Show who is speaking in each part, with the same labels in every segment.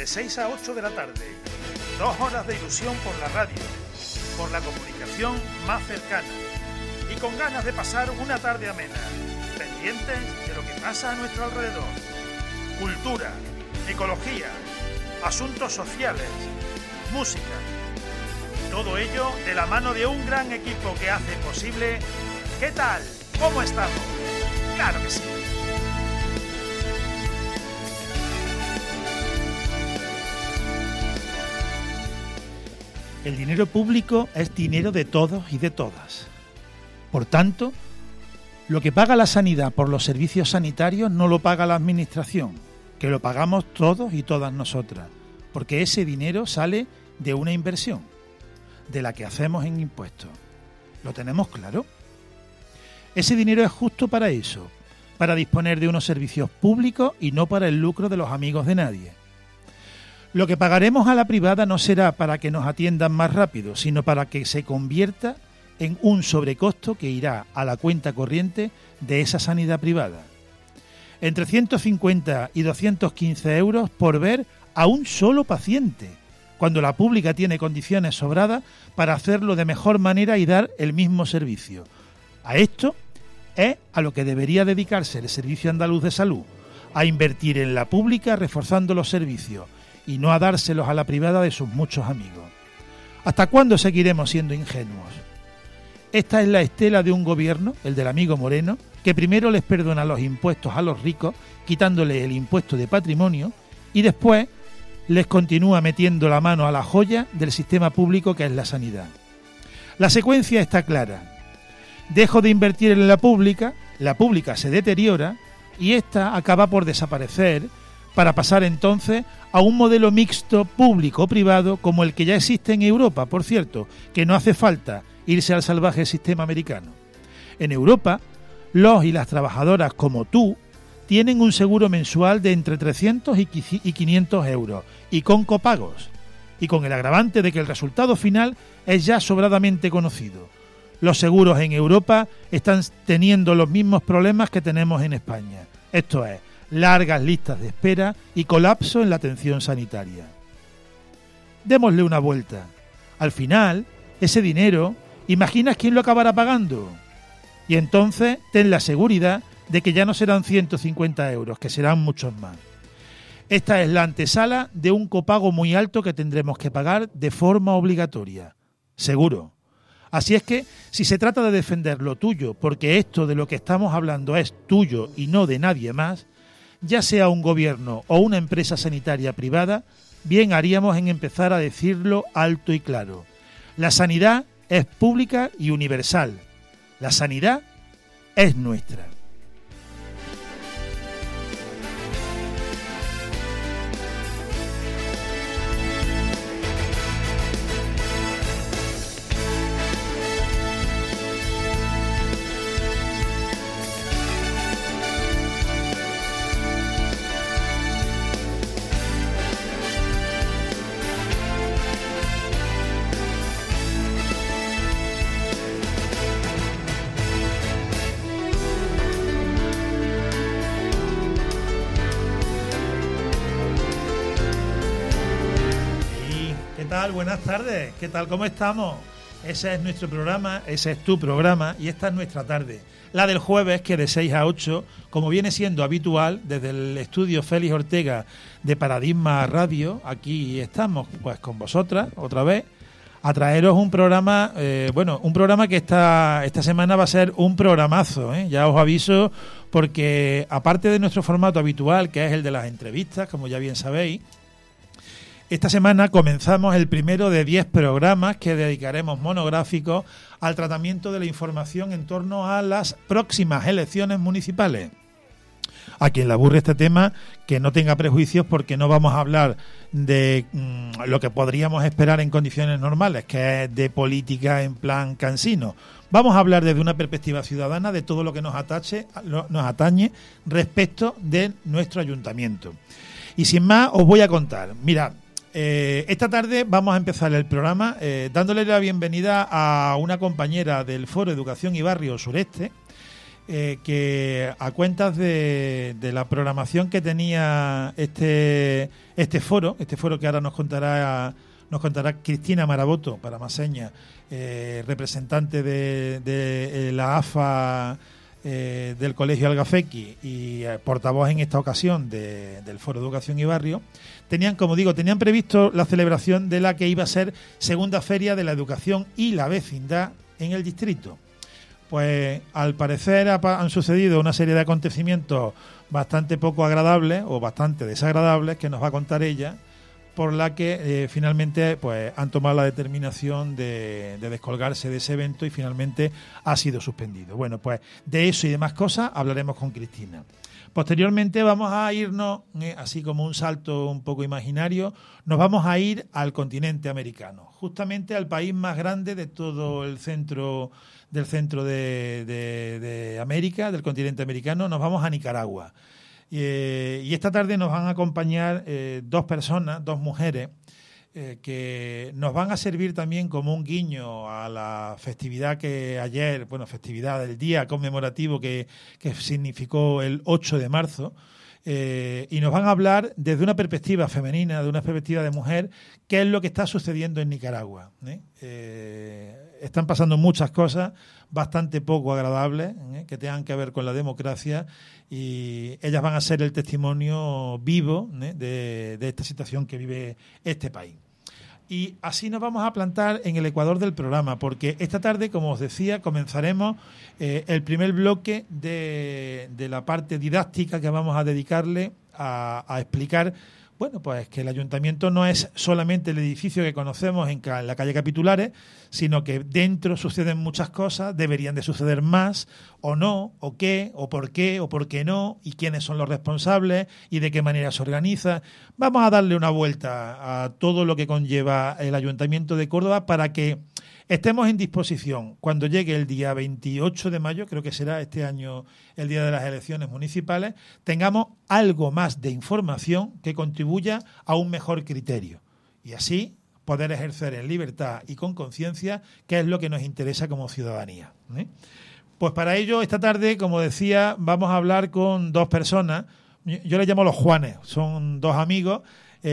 Speaker 1: 6 a 8 de la tarde. 2 horas de ilusión por la radio, por la comunicación más cercana y con ganas de pasar una tarde amena, pendientes de lo que pasa a nuestro alrededor. Cultura, ecología, asuntos sociales, música. Todo ello de la mano de un gran equipo que hace posible... ¿Qué tal? ¿Cómo estamos? ¡Claro que sí! El dinero público es dinero de todos y de todas. Por tanto, lo que paga la sanidad por los servicios sanitarios no lo paga la administración, que lo pagamos todos y todas nosotras, porque ese dinero sale de una inversión, de la que hacemos en impuestos. ¿Lo tenemos claro? Ese dinero es justo para eso, para disponer de unos servicios públicos y no para el lucro de los amigos de nadie. Lo que pagaremos a la privada no será para que nos atiendan más rápido, sino para que se convierta en un sobrecosto que irá a la cuenta corriente de esa sanidad privada. Entre 150 y 215 euros por ver a un solo paciente, cuando la pública tiene condiciones sobradas para hacerlo de mejor manera y dar el mismo servicio. A esto es a lo que debería dedicarse el Servicio Andaluz de Salud, a invertir en la pública reforzando los servicios y no a dárselos a la privada de sus muchos amigos. ¿Hasta cuándo seguiremos siendo ingenuos? Esta es la estela de un gobierno, el del amigo Moreno, que primero les perdona los impuestos a los ricos, quitándoles el impuesto de patrimonio, y después les continúa metiendo la mano a la joya del sistema público que es la sanidad. La secuencia está clara. Dejo de invertir en la pública se deteriora y ésta acaba por desaparecer para pasar entonces a un modelo mixto público-privado como el que ya existe en Europa, por cierto, que no hace falta irse al salvaje sistema americano. En Europa, los y las trabajadoras como tú tienen un seguro mensual de entre 300 y 500 euros y con copagos, y con el agravante de que el resultado final es ya sobradamente conocido. Los seguros en Europa están teniendo los mismos problemas que tenemos en España, esto es, largas listas de espera y colapso en la atención sanitaria. Démosle una vuelta. Al final, ese dinero, ¿imaginas quién lo acabará pagando? Y entonces ten la seguridad de que ya no serán 150 euros, que serán muchos más. Esta es la antesala de un copago muy alto que tendremos que pagar de forma obligatoria. Seguro. Así es que, si se trata de defender lo tuyo, porque esto de lo que estamos hablando es tuyo y no de nadie más, ya sea un gobierno o una empresa sanitaria privada, bien haríamos en empezar a decirlo alto y claro. La sanidad es pública y universal. La sanidad es nuestra. Buenas tardes, ¿qué tal? ¿Cómo estamos? Ese es nuestro programa, ese es tu programa y esta es nuestra tarde. La del jueves, que de 6 a 8, como viene siendo habitual, desde el estudio Félix Ortega de Paradigma Radio, aquí estamos pues con vosotras, otra vez, a traeros un programa, un programa que esta semana va a ser un programazo, ya os aviso, porque aparte de nuestro formato habitual, que es el de las entrevistas, como ya bien sabéis, esta semana comenzamos el primero de 10 programas que dedicaremos monográficos al tratamiento de la información en torno a las próximas elecciones municipales. A quien le aburre este tema, que no tenga prejuicios, porque no vamos a hablar de lo que podríamos esperar en condiciones normales, que es de política en plan cansino. Vamos a hablar desde una perspectiva ciudadana de todo lo que nos atañe respecto de nuestro ayuntamiento. Y sin más, os voy a contar. Mira, esta tarde vamos a empezar el programa dándole la bienvenida a una compañera del Foro Educación y Barrio Sureste, que a cuentas de la programación que tenía este foro que ahora nos contará Cristina Maraboto, para más señas, representante de la AFA del Colegio Algafequi y portavoz en esta ocasión del Foro de Educación y Barrio, tenían previsto la celebración de la que iba a ser segunda feria de la educación y la vecindad en el distrito. Pues al parecer han sucedido una serie de acontecimientos bastante poco agradables o bastante desagradables que nos va a contar ella, por la que finalmente pues han tomado la determinación de descolgarse de ese evento y finalmente ha sido suspendido. Bueno, pues de eso y demás cosas hablaremos con Cristina. Posteriormente vamos a irnos, así como un salto un poco imaginario, nos vamos a ir al continente americano, justamente al país más grande de todo el centro de América, del continente americano. Nos vamos a Nicaragua. Y esta tarde nos van a acompañar dos mujeres, que nos van a servir también como un guiño a la festividad festividad del día conmemorativo que significó el 8 de marzo, y nos van a hablar desde una perspectiva femenina, de una perspectiva de mujer, qué es lo que está sucediendo en Nicaragua. Están pasando muchas cosas bastante poco agradables, que tengan que ver con la democracia, y ellas van a ser el testimonio vivo de esta situación que vive este país. Y así nos vamos a plantar en el ecuador del programa, porque esta tarde, como os decía, comenzaremos el primer bloque de la parte didáctica que vamos a dedicarle a explicar, bueno, pues que el ayuntamiento no es solamente el edificio que conocemos en la calle Capitulares, sino que dentro suceden muchas cosas, deberían de suceder más, o no, o qué, o por qué no, y quiénes son los responsables, y de qué manera se organiza. Vamos a darle una vuelta a todo lo que conlleva el Ayuntamiento de Córdoba para que estemos en disposición cuando llegue el día 28 de mayo, creo que será este año el día de las elecciones municipales, tengamos algo más de información que contribuya a un mejor criterio. Y así poder ejercer en libertad y con conciencia, que es lo que nos interesa como ciudadanía. Pues para ello, esta tarde, como decía, vamos a hablar con dos personas. Yo les llamo los Juanes, son dos amigos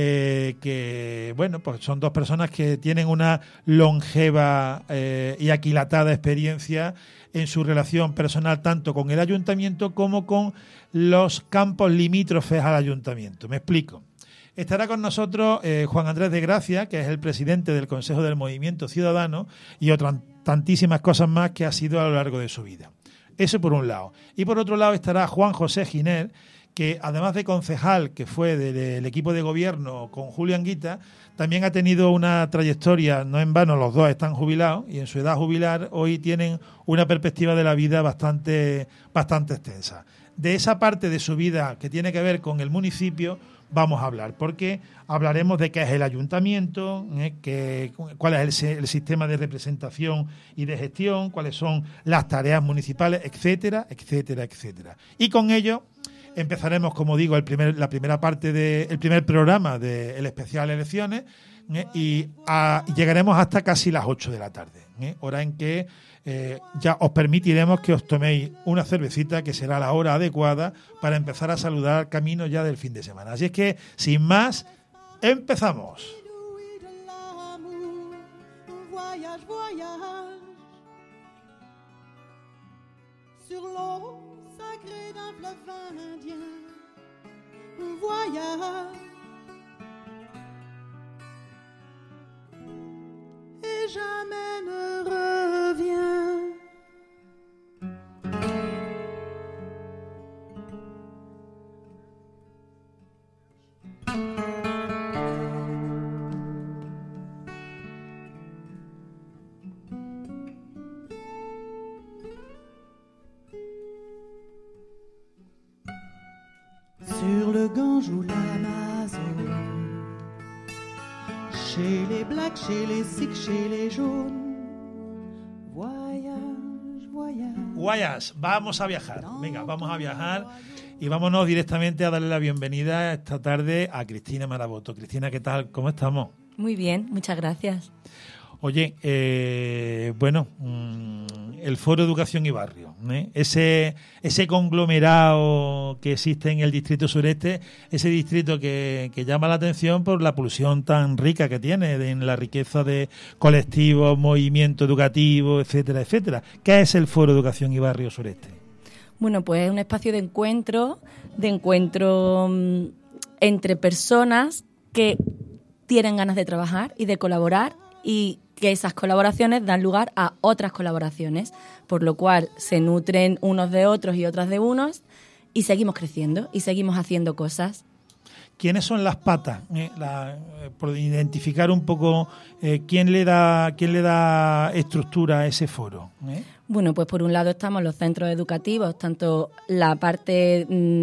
Speaker 1: que, bueno, pues son dos personas que tienen una longeva y aquilatada experiencia en su relación personal, tanto con el ayuntamiento como con los campos limítrofes al ayuntamiento. Me explico. Estará con nosotros Juan Andrés de Gracia, que es el presidente del Consejo del Movimiento Ciudadano, y otras tantísimas cosas más que ha sido a lo largo de su vida. Eso por un lado. Y por otro lado estará Juan José Giner, que además de concejal, que fue del equipo de gobierno con Julio Anguita, también ha tenido una trayectoria, no en vano, los dos están jubilados, y en su edad jubilar hoy tienen una perspectiva de la vida bastante extensa. De esa parte de su vida que tiene que ver con el municipio vamos a hablar, porque hablaremos de qué es el ayuntamiento, cuál es el sistema de representación y de gestión, cuáles son las tareas municipales, etcétera, etcétera, etcétera. Y con ello empezaremos, como digo, la primera parte del primer programa del especial Elecciones, y llegaremos hasta casi las 8 de la tarde, hora en que ya os permitiremos que os toméis una cervecita, que será la hora adecuada para empezar a saludar camino ya del fin de semana. Así es que, sin más, empezamos.
Speaker 2: Et jamais ne revient. Sur le Gange ou l'Amazone, chez les blacks, chez les sikhs, chez les jaunes, voyage, voyage.
Speaker 1: Guayas, vamos a viajar. Venga, vamos a viajar y vámonos directamente a darle la bienvenida esta tarde a Cristina Maraboto. Cristina, ¿qué tal? ¿Cómo estamos?
Speaker 3: Muy bien, muchas gracias.
Speaker 1: Oye, el Foro Educación y Barrio, ese conglomerado que existe en el Distrito Sureste, ese distrito que llama la atención por la pulsión tan rica que tiene en la riqueza de colectivos, movimiento educativo, etcétera, etcétera. ¿Qué es el Foro Educación y Barrio Sureste?
Speaker 3: Bueno, pues es un espacio de encuentro entre personas que tienen ganas de trabajar y de colaborar, y que esas colaboraciones dan lugar a otras colaboraciones, por lo cual se nutren unos de otros y otras de unos, y seguimos creciendo y seguimos haciendo cosas.
Speaker 1: ¿Quiénes son las patas? Por identificar un poco quién le da estructura a ese foro.
Speaker 3: Bueno, pues por un lado estamos los centros educativos, tanto la parte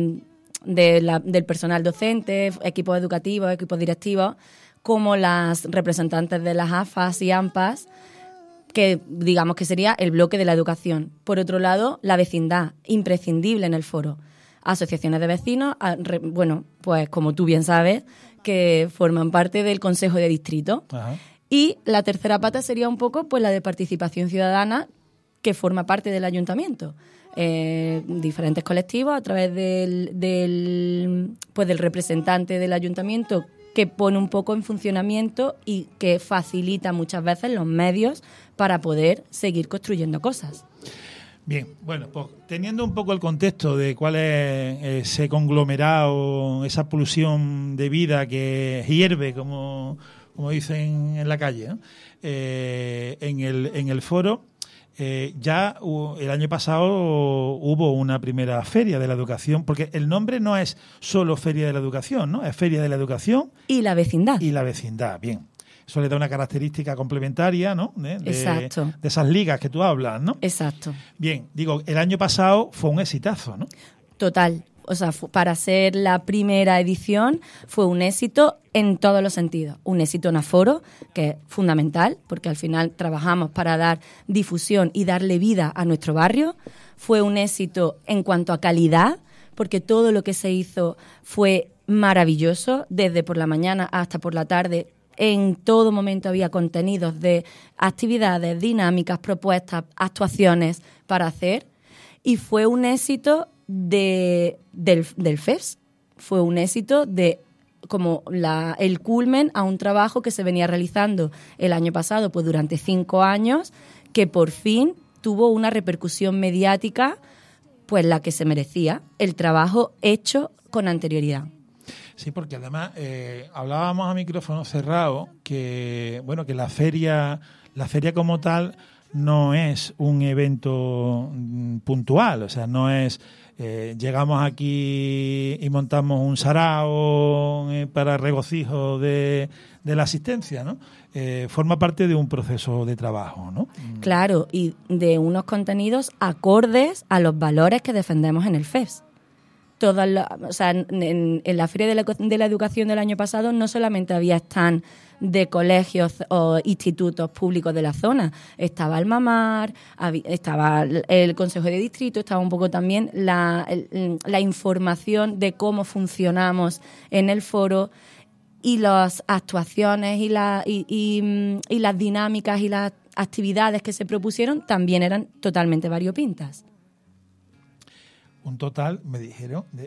Speaker 3: del personal docente, equipos educativos, equipos directivos, como las representantes de las AFAS y AMPAs, que digamos que sería el bloque de la educación. Por otro lado, la vecindad, imprescindible en el foro. Asociaciones de vecinos, pues como tú bien sabes, que forman parte del Consejo de Distrito. Ajá. Y la tercera pata sería un poco pues la de participación ciudadana, que forma parte del ayuntamiento. Diferentes colectivos a través del representante del ayuntamiento, que pone un poco en funcionamiento y que facilita muchas veces los medios para poder seguir construyendo cosas.
Speaker 1: Bien, bueno, pues teniendo un poco el contexto de cuál es ese conglomerado, esa pulsión de vida que hierve, como dicen en la calle, ¿no? En el foro, ya el año pasado hubo una primera Feria de la Educación, porque el nombre no es solo Feria de la Educación, ¿no? Es Feria de la Educación
Speaker 3: y la vecindad.
Speaker 1: Y la vecindad, bien. Eso le da una característica complementaria, ¿no?
Speaker 3: Exacto.
Speaker 1: De esas ligas que tú hablas, ¿no?
Speaker 3: Exacto.
Speaker 1: Bien, digo, el año pasado fue un exitazo, ¿no?
Speaker 3: Total. O sea, para ser la primera edición fue un éxito en todos los sentidos. Un éxito en aforo, que es fundamental, porque al final trabajamos para dar difusión y darle vida a nuestro barrio. Fue un éxito en cuanto a calidad, porque todo lo que se hizo fue maravilloso, desde por la mañana hasta por la tarde. En todo momento había contenidos de actividades, dinámicas, propuestas, actuaciones para hacer. Y fue un éxito del FES. Fue un éxito de como el culmen a un trabajo que se venía realizando el año pasado, pues durante 5 años, que por fin tuvo una repercusión mediática, pues la que se merecía, el trabajo hecho con anterioridad.
Speaker 1: Sí, porque además hablábamos a micrófono cerrado que la feria como tal no es un evento puntual, o sea, no es llegamos aquí y montamos un sarao para regocijo de la asistencia, ¿no? Forma parte de un proceso de trabajo, ¿no?
Speaker 3: Claro, y de unos contenidos acordes a los valores que defendemos en el FES. En la Feria de la Educación del año pasado no solamente había stand de colegios o institutos públicos de la zona, estaba el Mamar, estaba el Consejo de Distrito, estaba un poco también la información de cómo funcionamos en el foro, y las actuaciones y las dinámicas y las actividades que se propusieron también eran totalmente variopintas.
Speaker 1: Un total, me dijeron, de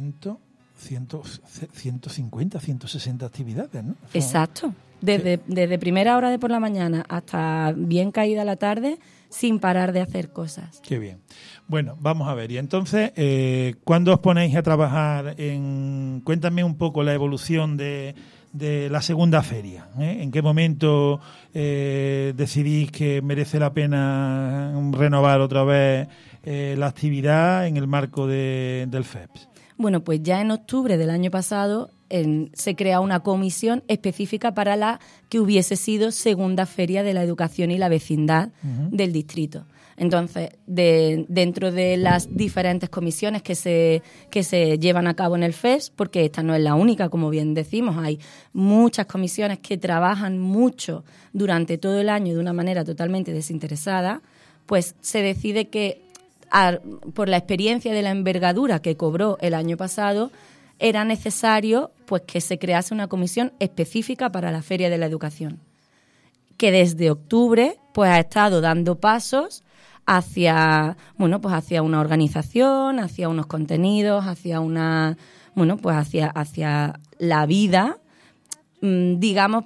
Speaker 1: 150, 160 actividades, ¿no?
Speaker 3: Exacto. Desde primera hora de por la mañana hasta bien caída la tarde, sin parar de hacer cosas.
Speaker 1: Qué bien. Bueno, vamos a ver. Y entonces, ¿cuándo os ponéis a trabajar cuéntame un poco la evolución de la segunda feria? ¿En qué momento decidís que merece la pena renovar otra vez la actividad en el marco del FEPS?
Speaker 3: Bueno, pues ya en octubre del año pasado se crea una comisión específica para la que hubiese sido segunda feria de la educación y la vecindad del distrito. Entonces, dentro de las diferentes comisiones que se llevan a cabo en el FES, porque esta no es la única, como bien decimos, hay muchas comisiones que trabajan mucho durante todo el año de una manera totalmente desinteresada, pues se decide que por la experiencia de la envergadura que cobró el año pasado, era necesario pues que se crease una comisión específica para la Feria de la Educación, que desde octubre pues ha estado dando pasos hacia, bueno, pues hacia una organización, hacia unos contenidos, hacia una, bueno, pues hacia la vida, digamos,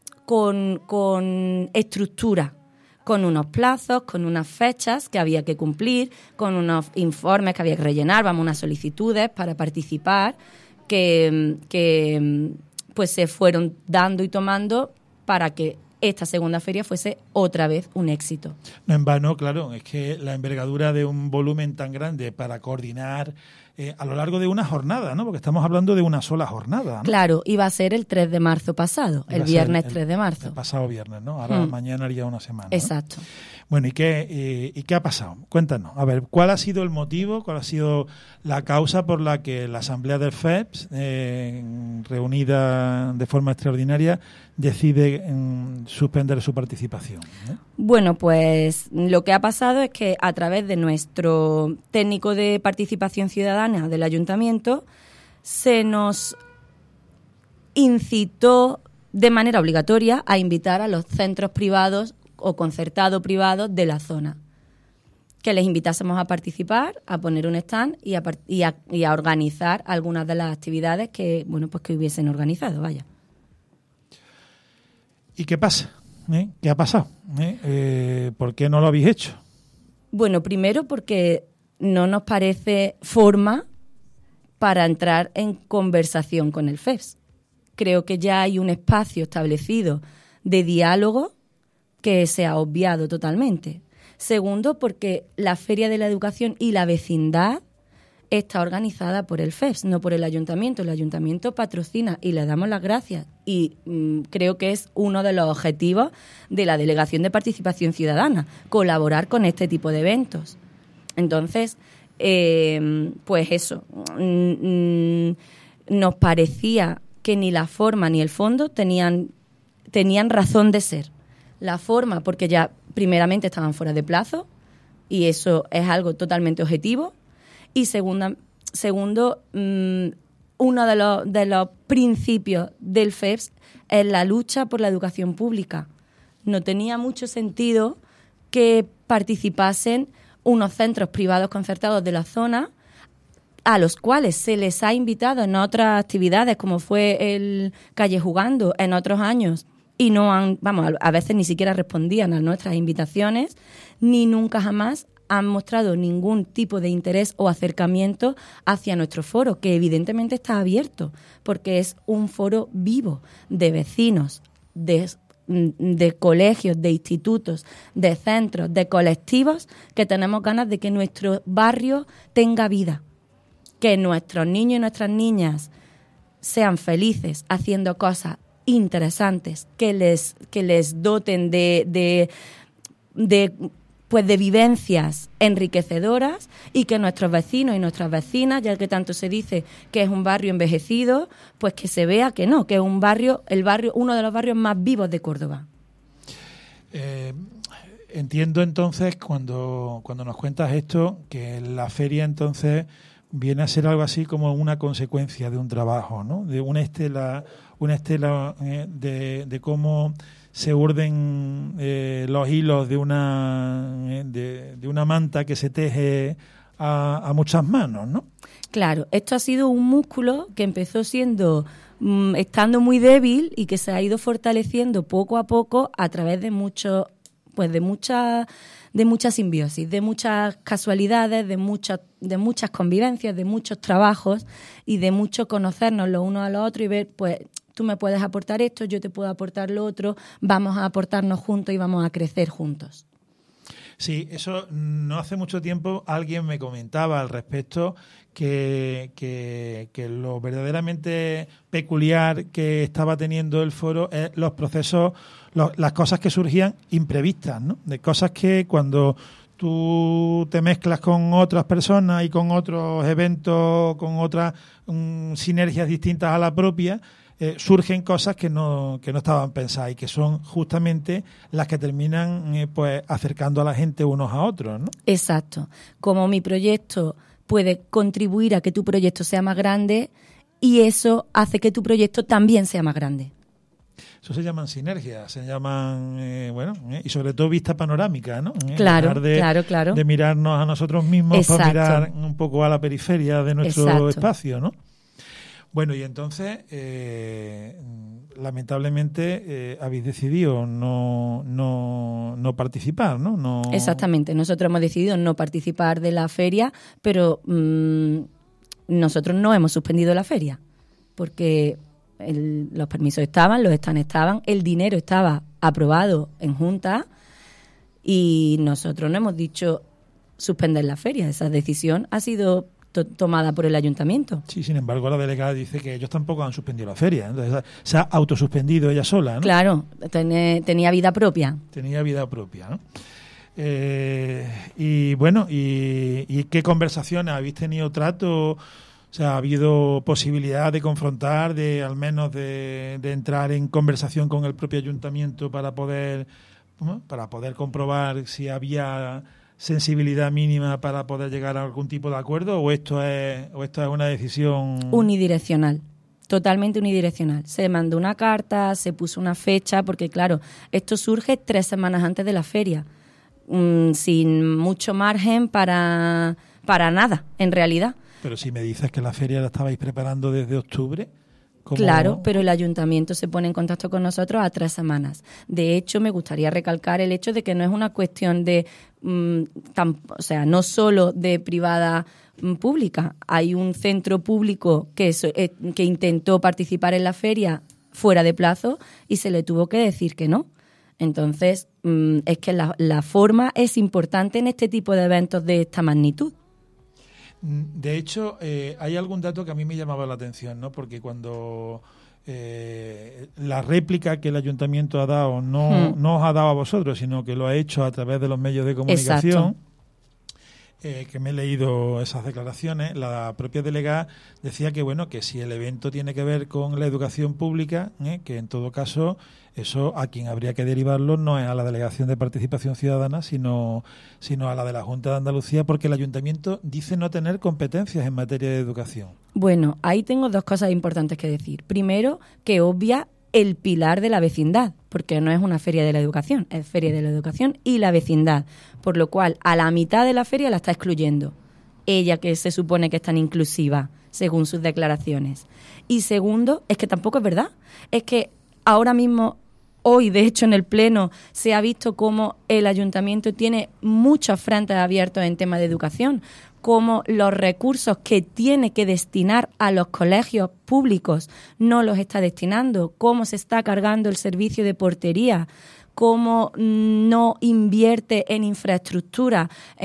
Speaker 3: con estructura, con unos plazos, con unas fechas que había que cumplir, con unos informes que había que rellenar, unas solicitudes para participar, que pues se fueron dando y tomando para que esta segunda feria fuese otra vez un éxito.
Speaker 1: No en vano, claro, es que la envergadura de un volumen tan grande para coordinar a lo largo de una jornada, ¿no? Porque estamos hablando de una sola jornada, ¿no?
Speaker 3: Claro, iba a ser el 3 de marzo pasado, el viernes 3 de marzo.
Speaker 1: El pasado viernes, ¿no? Ahora mañana haría una semana, ¿no?
Speaker 3: Exacto.
Speaker 1: Bueno, ¿y qué ha pasado? Cuéntanos. A ver, ¿cuál ha sido el motivo, cuál ha sido la causa por la que la Asamblea del FEPS, reunida de forma extraordinaria, decide suspender su participación, ¿eh?
Speaker 3: Bueno, pues lo que ha pasado es que a través de nuestro técnico de participación ciudadana del ayuntamiento se nos incitó de manera obligatoria a invitar a los centros privados o concertados privados de la zona, que les invitásemos a participar, a poner un stand y a organizar algunas de las actividades que, bueno, pues que hubiesen organizado, vaya.
Speaker 1: ¿Y qué pasa? ¿Qué ha pasado? ¿Por qué no lo habéis hecho?
Speaker 3: Bueno, primero porque no nos parece forma para entrar en conversación con el FEPS. Creo que ya hay un espacio establecido de diálogo que se ha obviado totalmente. Segundo, porque la Feria de la Educación y la vecindad está organizada por el FEPS, no por el ayuntamiento. El ayuntamiento patrocina y le damos las gracias y creo que es uno de los objetivos de la Delegación de Participación Ciudadana, colaborar con este tipo de eventos. Entonces, pues eso, nos parecía que ni la forma ni el fondo tenían razón de ser. La forma porque ya primeramente estaban fuera de plazo y eso es algo totalmente objetivo. Y segundo, uno de los principios del FEPS es la lucha por la educación pública. No tenía mucho sentido que participasen unos centros privados concertados de la zona a los cuales se les ha invitado en otras actividades, como fue el Calle Jugando en otros años, y no han, a veces ni siquiera respondían a nuestras invitaciones, ni nunca jamás han mostrado ningún tipo de interés o acercamiento hacia nuestro foro, que evidentemente está abierto, porque es un foro vivo de vecinos, de colegios, de institutos, de centros, de colectivos, que tenemos ganas de que nuestro barrio tenga vida, que nuestros niños y nuestras niñas sean felices haciendo cosas interesantes, que les doten de vivencias enriquecedoras y que nuestros vecinos y nuestras vecinas, ya que tanto se dice que es un barrio envejecido, pues que se vea que no, que es uno de los barrios más vivos de Córdoba.
Speaker 1: Entiendo entonces cuando nos cuentas esto que la feria entonces viene a ser algo así como una consecuencia de un trabajo, ¿no? De una estela de cómo se urden los hilos de una manta que se teje a muchas manos, ¿no?
Speaker 3: Claro, esto ha sido un músculo que empezó estando muy débil y que se ha ido fortaleciendo poco a poco a través de mucha simbiosis, de muchas casualidades, de muchas convivencias, de muchos trabajos y de mucho conocernos los unos a los otros y ver, pues, tú me puedes aportar esto, yo te puedo aportar lo otro, vamos a aportarnos juntos y vamos a crecer juntos.
Speaker 1: Sí, eso no hace mucho tiempo alguien me comentaba al respecto que lo verdaderamente peculiar que estaba teniendo el foro es los procesos, las cosas que surgían imprevistas, ¿no? De cosas que cuando tú te mezclas con otras personas y con otros eventos, con otras sinergias distintas a la propia, surgen cosas que no estaban pensadas y que son justamente las que terminan pues acercando a la gente unos a otros, ¿no?
Speaker 3: Exacto. Como mi proyecto puede contribuir a que tu proyecto sea más grande y eso hace que tu proyecto también sea más grande.
Speaker 1: Eso se llaman sinergias, se llaman, y sobre todo vista panorámica, ¿no?
Speaker 3: Claro,
Speaker 1: Dejar de mirarnos a nosotros mismos.
Speaker 3: Exacto.
Speaker 1: Para mirar un poco a la periferia de nuestro
Speaker 3: Exacto.
Speaker 1: espacio, ¿no? Bueno, y entonces, lamentablemente, habéis decidido no participar, ¿no?
Speaker 3: Exactamente. Nosotros hemos decidido no participar de la feria, pero nosotros no hemos suspendido la feria, porque los permisos estaban, los stands estaban, el dinero estaba aprobado en Junta y nosotros no hemos dicho suspender la feria. Esa decisión ha sido tomada por el ayuntamiento.
Speaker 1: Sí, sin embargo, la delegada dice que ellos tampoco han suspendido la feria. Entonces, se ha autosuspendido ella sola, ¿no?
Speaker 3: Claro, tenía vida propia.
Speaker 1: Tenía vida propia, ¿no? Y bueno, ¿y qué conversaciones? ¿Habéis tenido trato? O sea, ¿ha habido posibilidad de confrontar, de al menos de entrar en conversación con el propio ayuntamiento para poder comprobar si había sensibilidad mínima para poder llegar a algún tipo de acuerdo, o esto es una decisión
Speaker 3: unidireccional? Totalmente unidireccional. Se mandó una carta, se puso una fecha, porque claro, esto surge 3 semanas antes de la feria, sin mucho margen para nada, en realidad.
Speaker 1: Pero si me dices que la feria la estabais preparando desde octubre, ¿cómo?
Speaker 3: Claro, pero el ayuntamiento se pone en contacto con nosotros a 3 semanas. De hecho, me gustaría recalcar el hecho de que no es una cuestión de, no solo de privada pública. Hay un centro público que intentó participar en la feria fuera de plazo y se le tuvo que decir que no. Entonces, es que la forma es importante en este tipo de eventos de esta magnitud.
Speaker 1: De hecho, hay algún dato que a mí me llamaba la atención, ¿no? Porque cuando la réplica que el ayuntamiento ha dado no os ha dado a vosotros, sino que lo ha hecho a través de los medios de comunicación, que me he leído esas declaraciones, la propia delegada decía que que si el evento tiene que ver con la educación pública, que en todo caso eso a quien habría que derivarlo no es a la Delegación de Participación Ciudadana, sino a la de la Junta de Andalucía, porque el ayuntamiento dice no tener competencias en materia de educación.
Speaker 3: Bueno, ahí tengo 2 cosas importantes que decir. Primero, que obvia el pilar de la vecindad, porque no es una feria de la educación, es feria de la educación y la vecindad, por lo cual a la mitad de la feria la está excluyendo. Ella, que se supone que es tan inclusiva, según sus declaraciones. Y segundo, es que tampoco es verdad. Es que ahora mismo, hoy, de hecho, en el Pleno, se ha visto cómo el ayuntamiento tiene muchos frentes abiertos en tema de educación, cómo los recursos que tiene que destinar a los colegios públicos no los está destinando, cómo se está cargando el servicio de portería, cómo no invierte en infraestructura,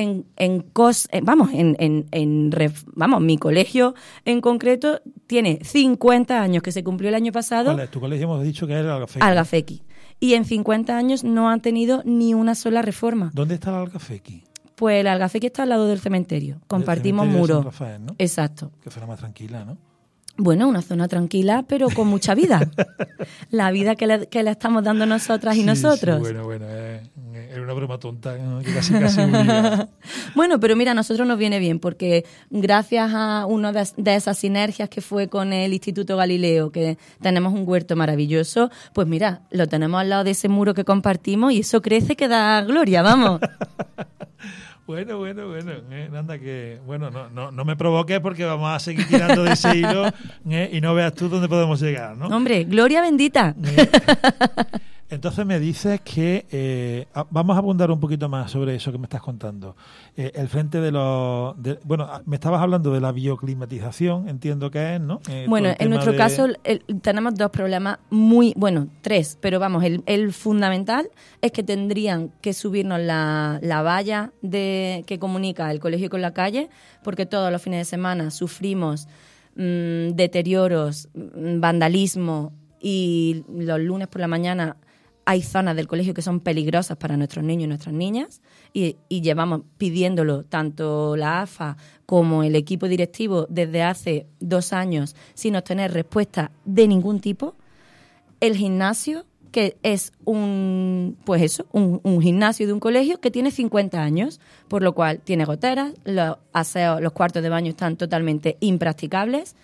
Speaker 3: mi colegio en concreto tiene 50 años, que se cumplió el año pasado.
Speaker 1: ¿Cuál es? Tu colegio hemos dicho que era el Algafequi.
Speaker 3: Algafequi. Y en 50 años no han tenido ni una sola reforma.
Speaker 1: ¿Dónde está el Algafequi?
Speaker 3: Pues el Algafequi está al lado del cementerio. Compartimos muros.
Speaker 1: ¿No?
Speaker 3: Exacto.
Speaker 1: Que fuera más tranquila, ¿no?
Speaker 3: Bueno, una zona tranquila, pero con mucha vida. La vida que le estamos dando nosotras y nosotros.
Speaker 1: Sí, bueno, era una broma tonta, ¿no? Que casi obliga.
Speaker 3: Bueno, pero mira, a nosotros nos viene bien, porque gracias a una de esas sinergias que fue con el Instituto Galileo, que tenemos un huerto maravilloso, pues mira, lo tenemos al lado de ese muro que compartimos y eso crece que da gloria, vamos.
Speaker 1: Bueno, anda que... Bueno, no me provoques porque vamos a seguir tirando de ese hilo y no veas tú dónde podemos llegar, ¿no?
Speaker 3: Hombre, gloria bendita.
Speaker 1: Entonces me dices que... vamos a abundar un poquito más sobre eso que me estás contando. El frente de los... me estabas hablando de la bioclimatización, entiendo que es, ¿no?
Speaker 3: Bueno, en nuestro caso tenemos 2 problemas muy... 3, pero vamos, el fundamental es que tendrían que subirnos la valla que comunica el colegio con la calle, porque todos los fines de semana sufrimos deterioros, vandalismo, y los lunes por la mañana hay zonas del colegio que son peligrosas para nuestros niños y nuestras niñas y llevamos pidiéndolo tanto la AFA como el equipo directivo desde hace 2 años sin obtener respuesta de ningún tipo. El gimnasio, que es un gimnasio de un colegio que tiene 50 años, por lo cual tiene goteras, los cuartos de baño están totalmente impracticables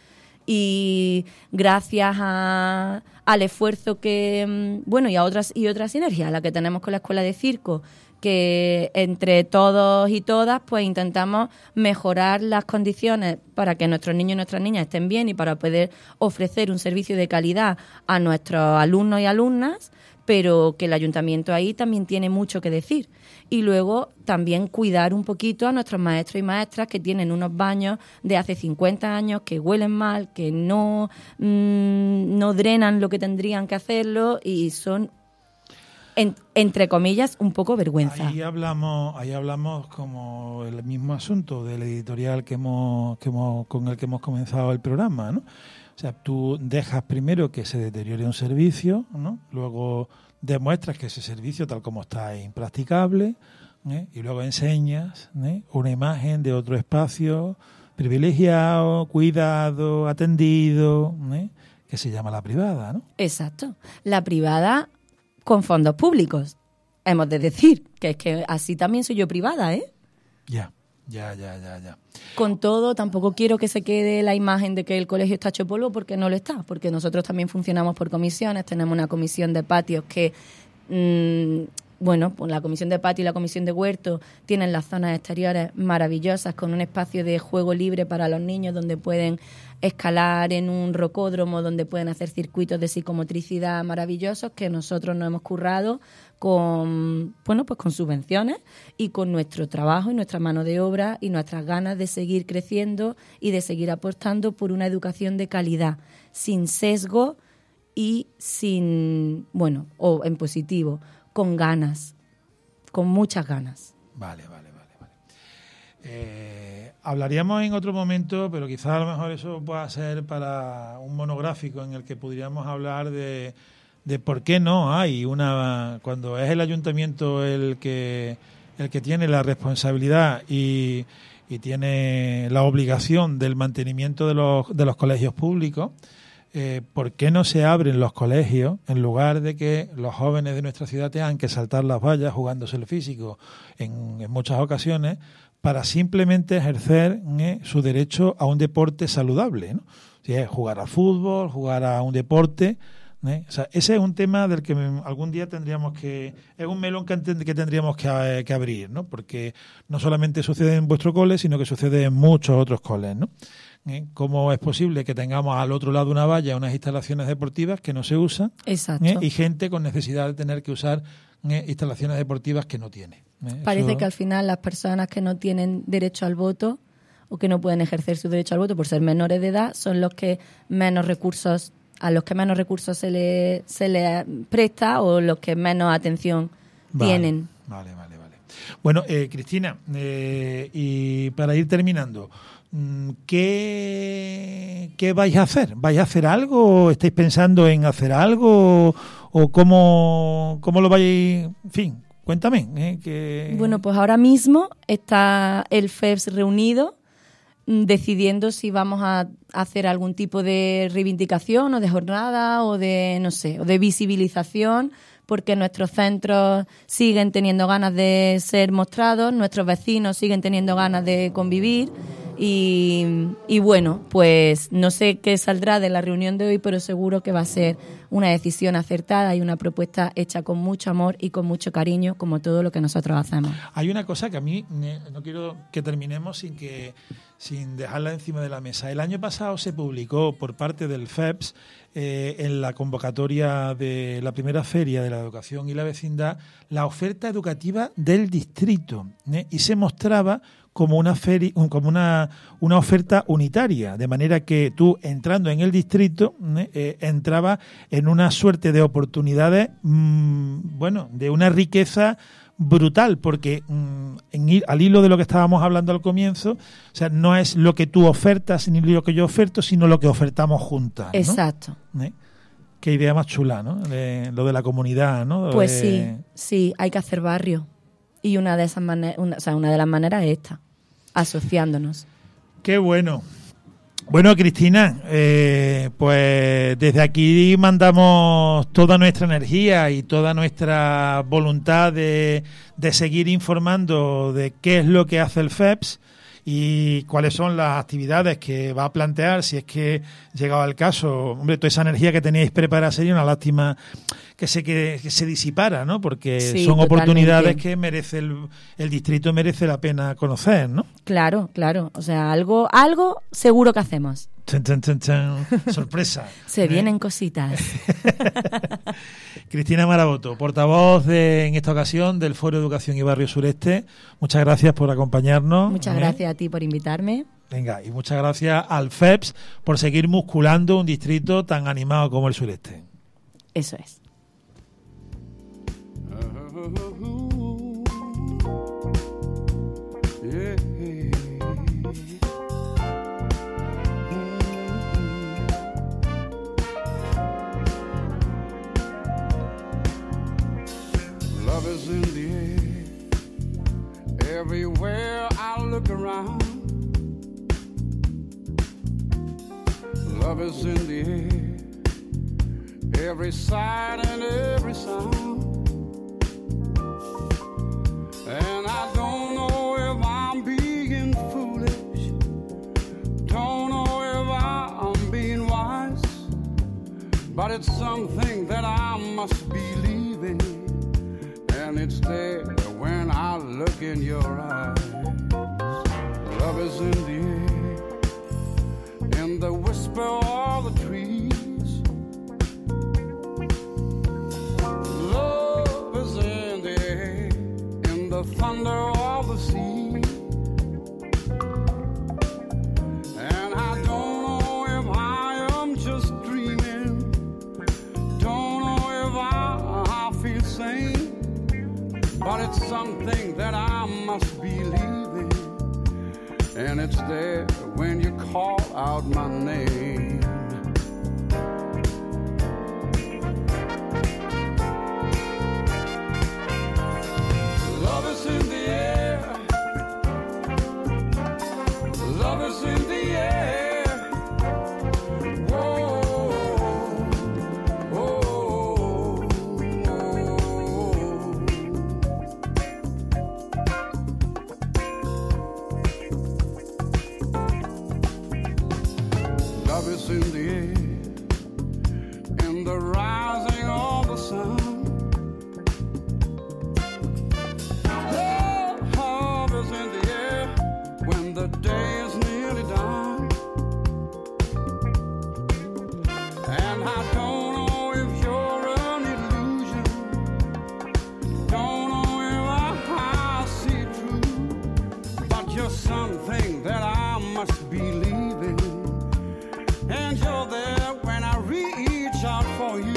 Speaker 3: y gracias al esfuerzo que, y a otras sinergias, la que tenemos con la Escuela de Circo, que entre todos y todas pues intentamos mejorar las condiciones para que nuestros niños y nuestras niñas estén bien y para poder ofrecer un servicio de calidad a nuestros alumnos y alumnas, pero que el ayuntamiento ahí también tiene mucho que decir. Y luego también cuidar un poquito a nuestros maestros y maestras que tienen unos baños de hace 50 años, que huelen mal, que no drenan lo que tendrían que hacerlo y son, entre comillas, un poco vergüenza.
Speaker 1: Ahí hablamos como el mismo asunto del editorial con el que hemos comenzado el programa, ¿no? O sea, tú dejas primero que se deteriore un servicio, ¿no? Luego demuestras que ese servicio tal como está es impracticable, y luego enseñas una imagen de otro espacio privilegiado, cuidado, atendido, que se llama la privada, ¿no?
Speaker 3: Exacto. La privada con fondos públicos. Hemos de decir que es que así también soy yo privada, ¿eh?
Speaker 1: Ya.
Speaker 3: Con todo, tampoco quiero que se quede la imagen de que el colegio está hecho polvo, porque no lo está, porque nosotros también funcionamos por comisiones. Tenemos una comisión de patios que, pues la comisión de patio y la comisión de huerto tienen las zonas exteriores maravillosas, con un espacio de juego libre para los niños donde pueden escalar en un rocódromo, donde pueden hacer circuitos de psicomotricidad maravillosos que nosotros nos hemos currado con subvenciones y con nuestro trabajo y nuestra mano de obra y nuestras ganas de seguir creciendo y de seguir apostando por una educación de calidad, sin sesgo y o en positivo, con ganas, con muchas ganas.
Speaker 1: Vale. Hablaríamos en otro momento, pero quizás a lo mejor eso pueda ser para un monográfico en el que podríamos hablar de por qué no hay cuando es el ayuntamiento el que tiene la responsabilidad y tiene la obligación del mantenimiento de los colegios públicos, ¿por qué no se abren los colegios en lugar de que los jóvenes de nuestra ciudad tengan que saltar las vallas jugándose el físico en muchas ocasiones para simplemente ejercer su derecho a un deporte saludable, ¿no? Si es jugar al fútbol, jugar a un deporte, O sea, ese es un tema del que algún día tendríamos que... Es un melón que tendríamos que abrir, ¿no? Porque no solamente sucede en vuestro cole, sino que sucede en muchos otros coles, ¿no? ¿Cómo es posible que tengamos al otro lado una valla, unas instalaciones deportivas que no se usan?
Speaker 3: Exacto.
Speaker 1: Y gente con necesidad de tener que usar instalaciones deportivas que no tiene.
Speaker 3: Parece que al final las personas que no tienen derecho al voto o que no pueden ejercer su derecho al voto por ser menores de edad son los que menos recursos, a los que menos recursos se le presta o los que menos atención tienen.
Speaker 1: Vale. Bueno, Cristina, y para ir terminando, ¿qué vais a hacer? ¿Vais a hacer algo? ¿Estáis pensando en hacer algo? ¿O cómo lo vais...? En fin, cuéntame.
Speaker 3: Bueno, pues ahora mismo está el FEPS reunido decidiendo si vamos a hacer algún tipo de reivindicación o de jornada o de, no sé, o de visibilización, porque nuestros centros siguen teniendo ganas de ser mostrados, nuestros vecinos siguen teniendo ganas de convivir y bueno, pues no sé qué saldrá de la reunión de hoy, pero seguro que va a ser una decisión acertada y una propuesta hecha con mucho amor y con mucho cariño, como todo lo que nosotros hacemos.
Speaker 1: Hay una cosa que a mí no quiero que terminemos sin dejarla encima de la mesa. El año pasado se publicó por parte del FEPS en la convocatoria de la primera feria de la educación y la vecindad la oferta educativa del distrito, y se mostraba como una feria, como una oferta unitaria, de manera que tú, entrando en el distrito, entrabas en una suerte de oportunidades, de una riqueza brutal, porque al hilo de lo que estábamos hablando al comienzo, o sea, no es lo que tú ofertas ni lo que yo oferto, sino lo que ofertamos juntas, ¿no?
Speaker 3: Exacto.
Speaker 1: Qué idea más chula, ¿no? Lo de la comunidad, ¿no?
Speaker 3: Pues sí, hay que hacer barrio. Y una de esas maneras, una de las maneras es esta, asociándonos. Qué
Speaker 1: bueno. Bueno, Cristina, pues desde aquí mandamos toda nuestra energía y toda nuestra voluntad de seguir informando de qué es lo que hace el FEPS y cuáles son las actividades que va a plantear si es que, llegado al caso, hombre, toda esa energía que teníais preparada sería una lástima que se disipara, ¿no? Porque
Speaker 3: Sí,
Speaker 1: son
Speaker 3: totalmente.
Speaker 1: oportunidades que merece el distrito merece la pena conocer, ¿no?
Speaker 3: Claro, claro. O sea, algo seguro que hacemos.
Speaker 1: Chan, chan, chan, chan. Sorpresa.
Speaker 3: Se vienen cositas.
Speaker 1: Cristina Maraboto, portavoz en esta ocasión del Foro Educación y Barrio Sureste. Muchas gracias por acompañarnos.
Speaker 3: Muchas gracias a ti por invitarme.
Speaker 1: Venga, y muchas gracias al FEPS por seguir musculando un distrito tan animado como el Sureste.
Speaker 3: Eso es.
Speaker 4: Love is in the air. Everywhere I look around. Love is in the air. Every sight and every sound. And I don't know if I'm being foolish. Don't know if I'm being wise. But it's something that I must believe in. And it's there when I look in your eyes. Love is in the air, in the whisper of the trees. Love is in the air, in the thunder of the sea. And I don't know if I am just dreaming. Don't know if I feel sane. But it's something that I must believe in. And it's there when you call out my name. Love is in the air. Love is in the air. Whoa. Love is in the air, in the rising of the sun. Love is in the air when the day is nearly done. And I don't know if you're an illusion. Don't know if I see true. But you're something that I must believe in. And you're there when I reach out for you.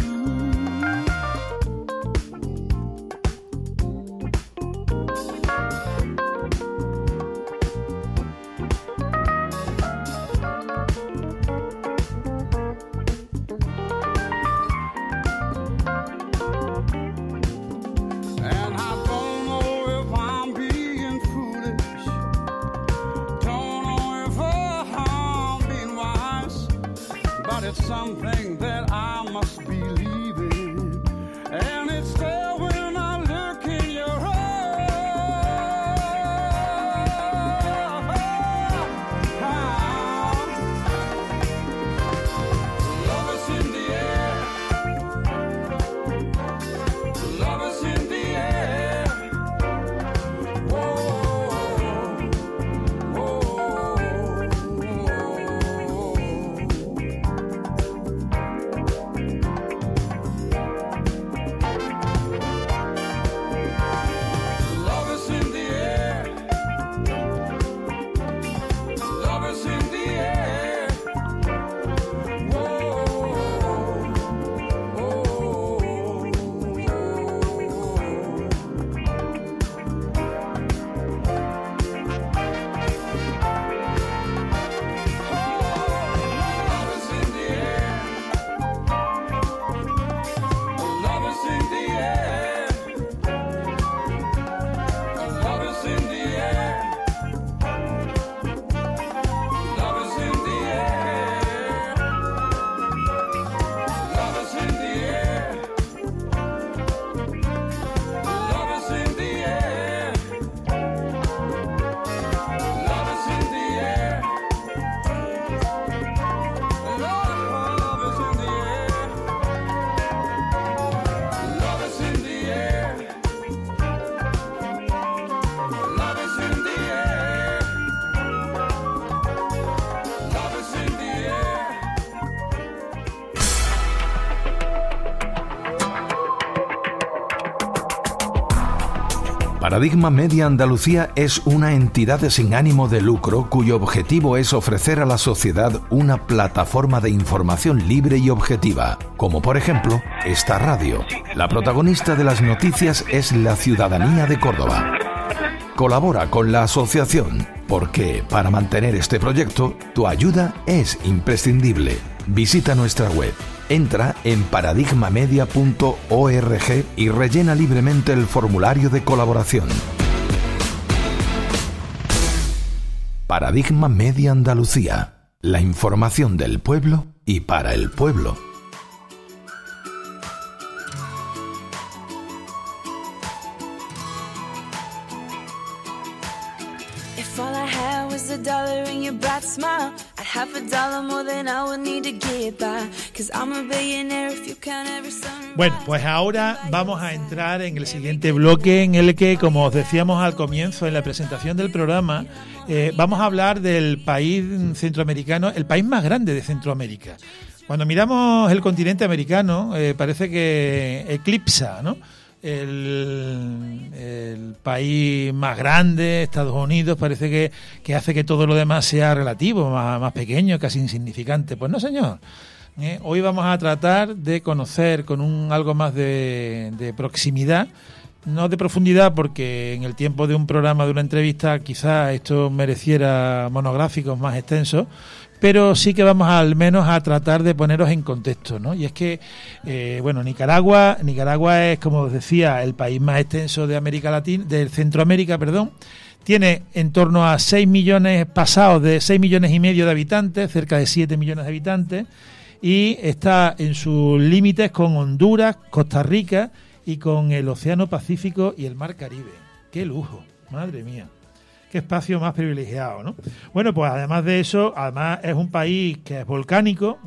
Speaker 4: And I don't know if I'm being foolish. Don't know if I'm being wise. But it's something that I must believe in. And it's there when I look in your eyes. Love is in the air. Love is in the air. Whoa, whoa.
Speaker 5: Paradigma Media Andalucía es una entidad sin ánimo de lucro cuyo objetivo es ofrecer a la sociedad una plataforma de información libre y objetiva, como por ejemplo esta radio. La protagonista de las noticias es la ciudadanía de Córdoba. Colabora con la asociación, porque para mantener este proyecto, tu ayuda es imprescindible. Visita nuestra web, entra en paradigmamedia.org y rellena libremente el formulario de colaboración. Paradigma Media Andalucía, la información del pueblo y para el pueblo.
Speaker 1: Bueno, pues ahora vamos a entrar en el siguiente bloque en el que, como os decíamos al comienzo en la presentación del programa, vamos a hablar del país centroamericano, el país más grande de Centroamérica. Cuando miramos el continente americano, parece que eclipsa, ¿no?, el país más grande, Estados Unidos, parece que hace que todo lo demás sea relativo, más pequeño, casi insignificante. Pues no, señor. Hoy vamos a tratar de conocer con algo más de proximidad, no de profundidad, porque en el tiempo de un programa, de una entrevista, quizás esto mereciera monográficos más extensos, pero sí que vamos al menos a tratar de poneros en contexto, ¿no? Y es que, Nicaragua es, como os decía, el país más extenso de América Latina, de Centroamérica, perdón. Tiene en torno a 6 millones, pasados de 6 millones y medio de habitantes, cerca de 7 millones de habitantes, y está en sus límites con Honduras, Costa Rica y con el Océano Pacífico y el Mar Caribe. ¡Qué lujo! Madre mía. Qué espacio más privilegiado, ¿no? Bueno, pues además de eso, además es un país que es volcánico,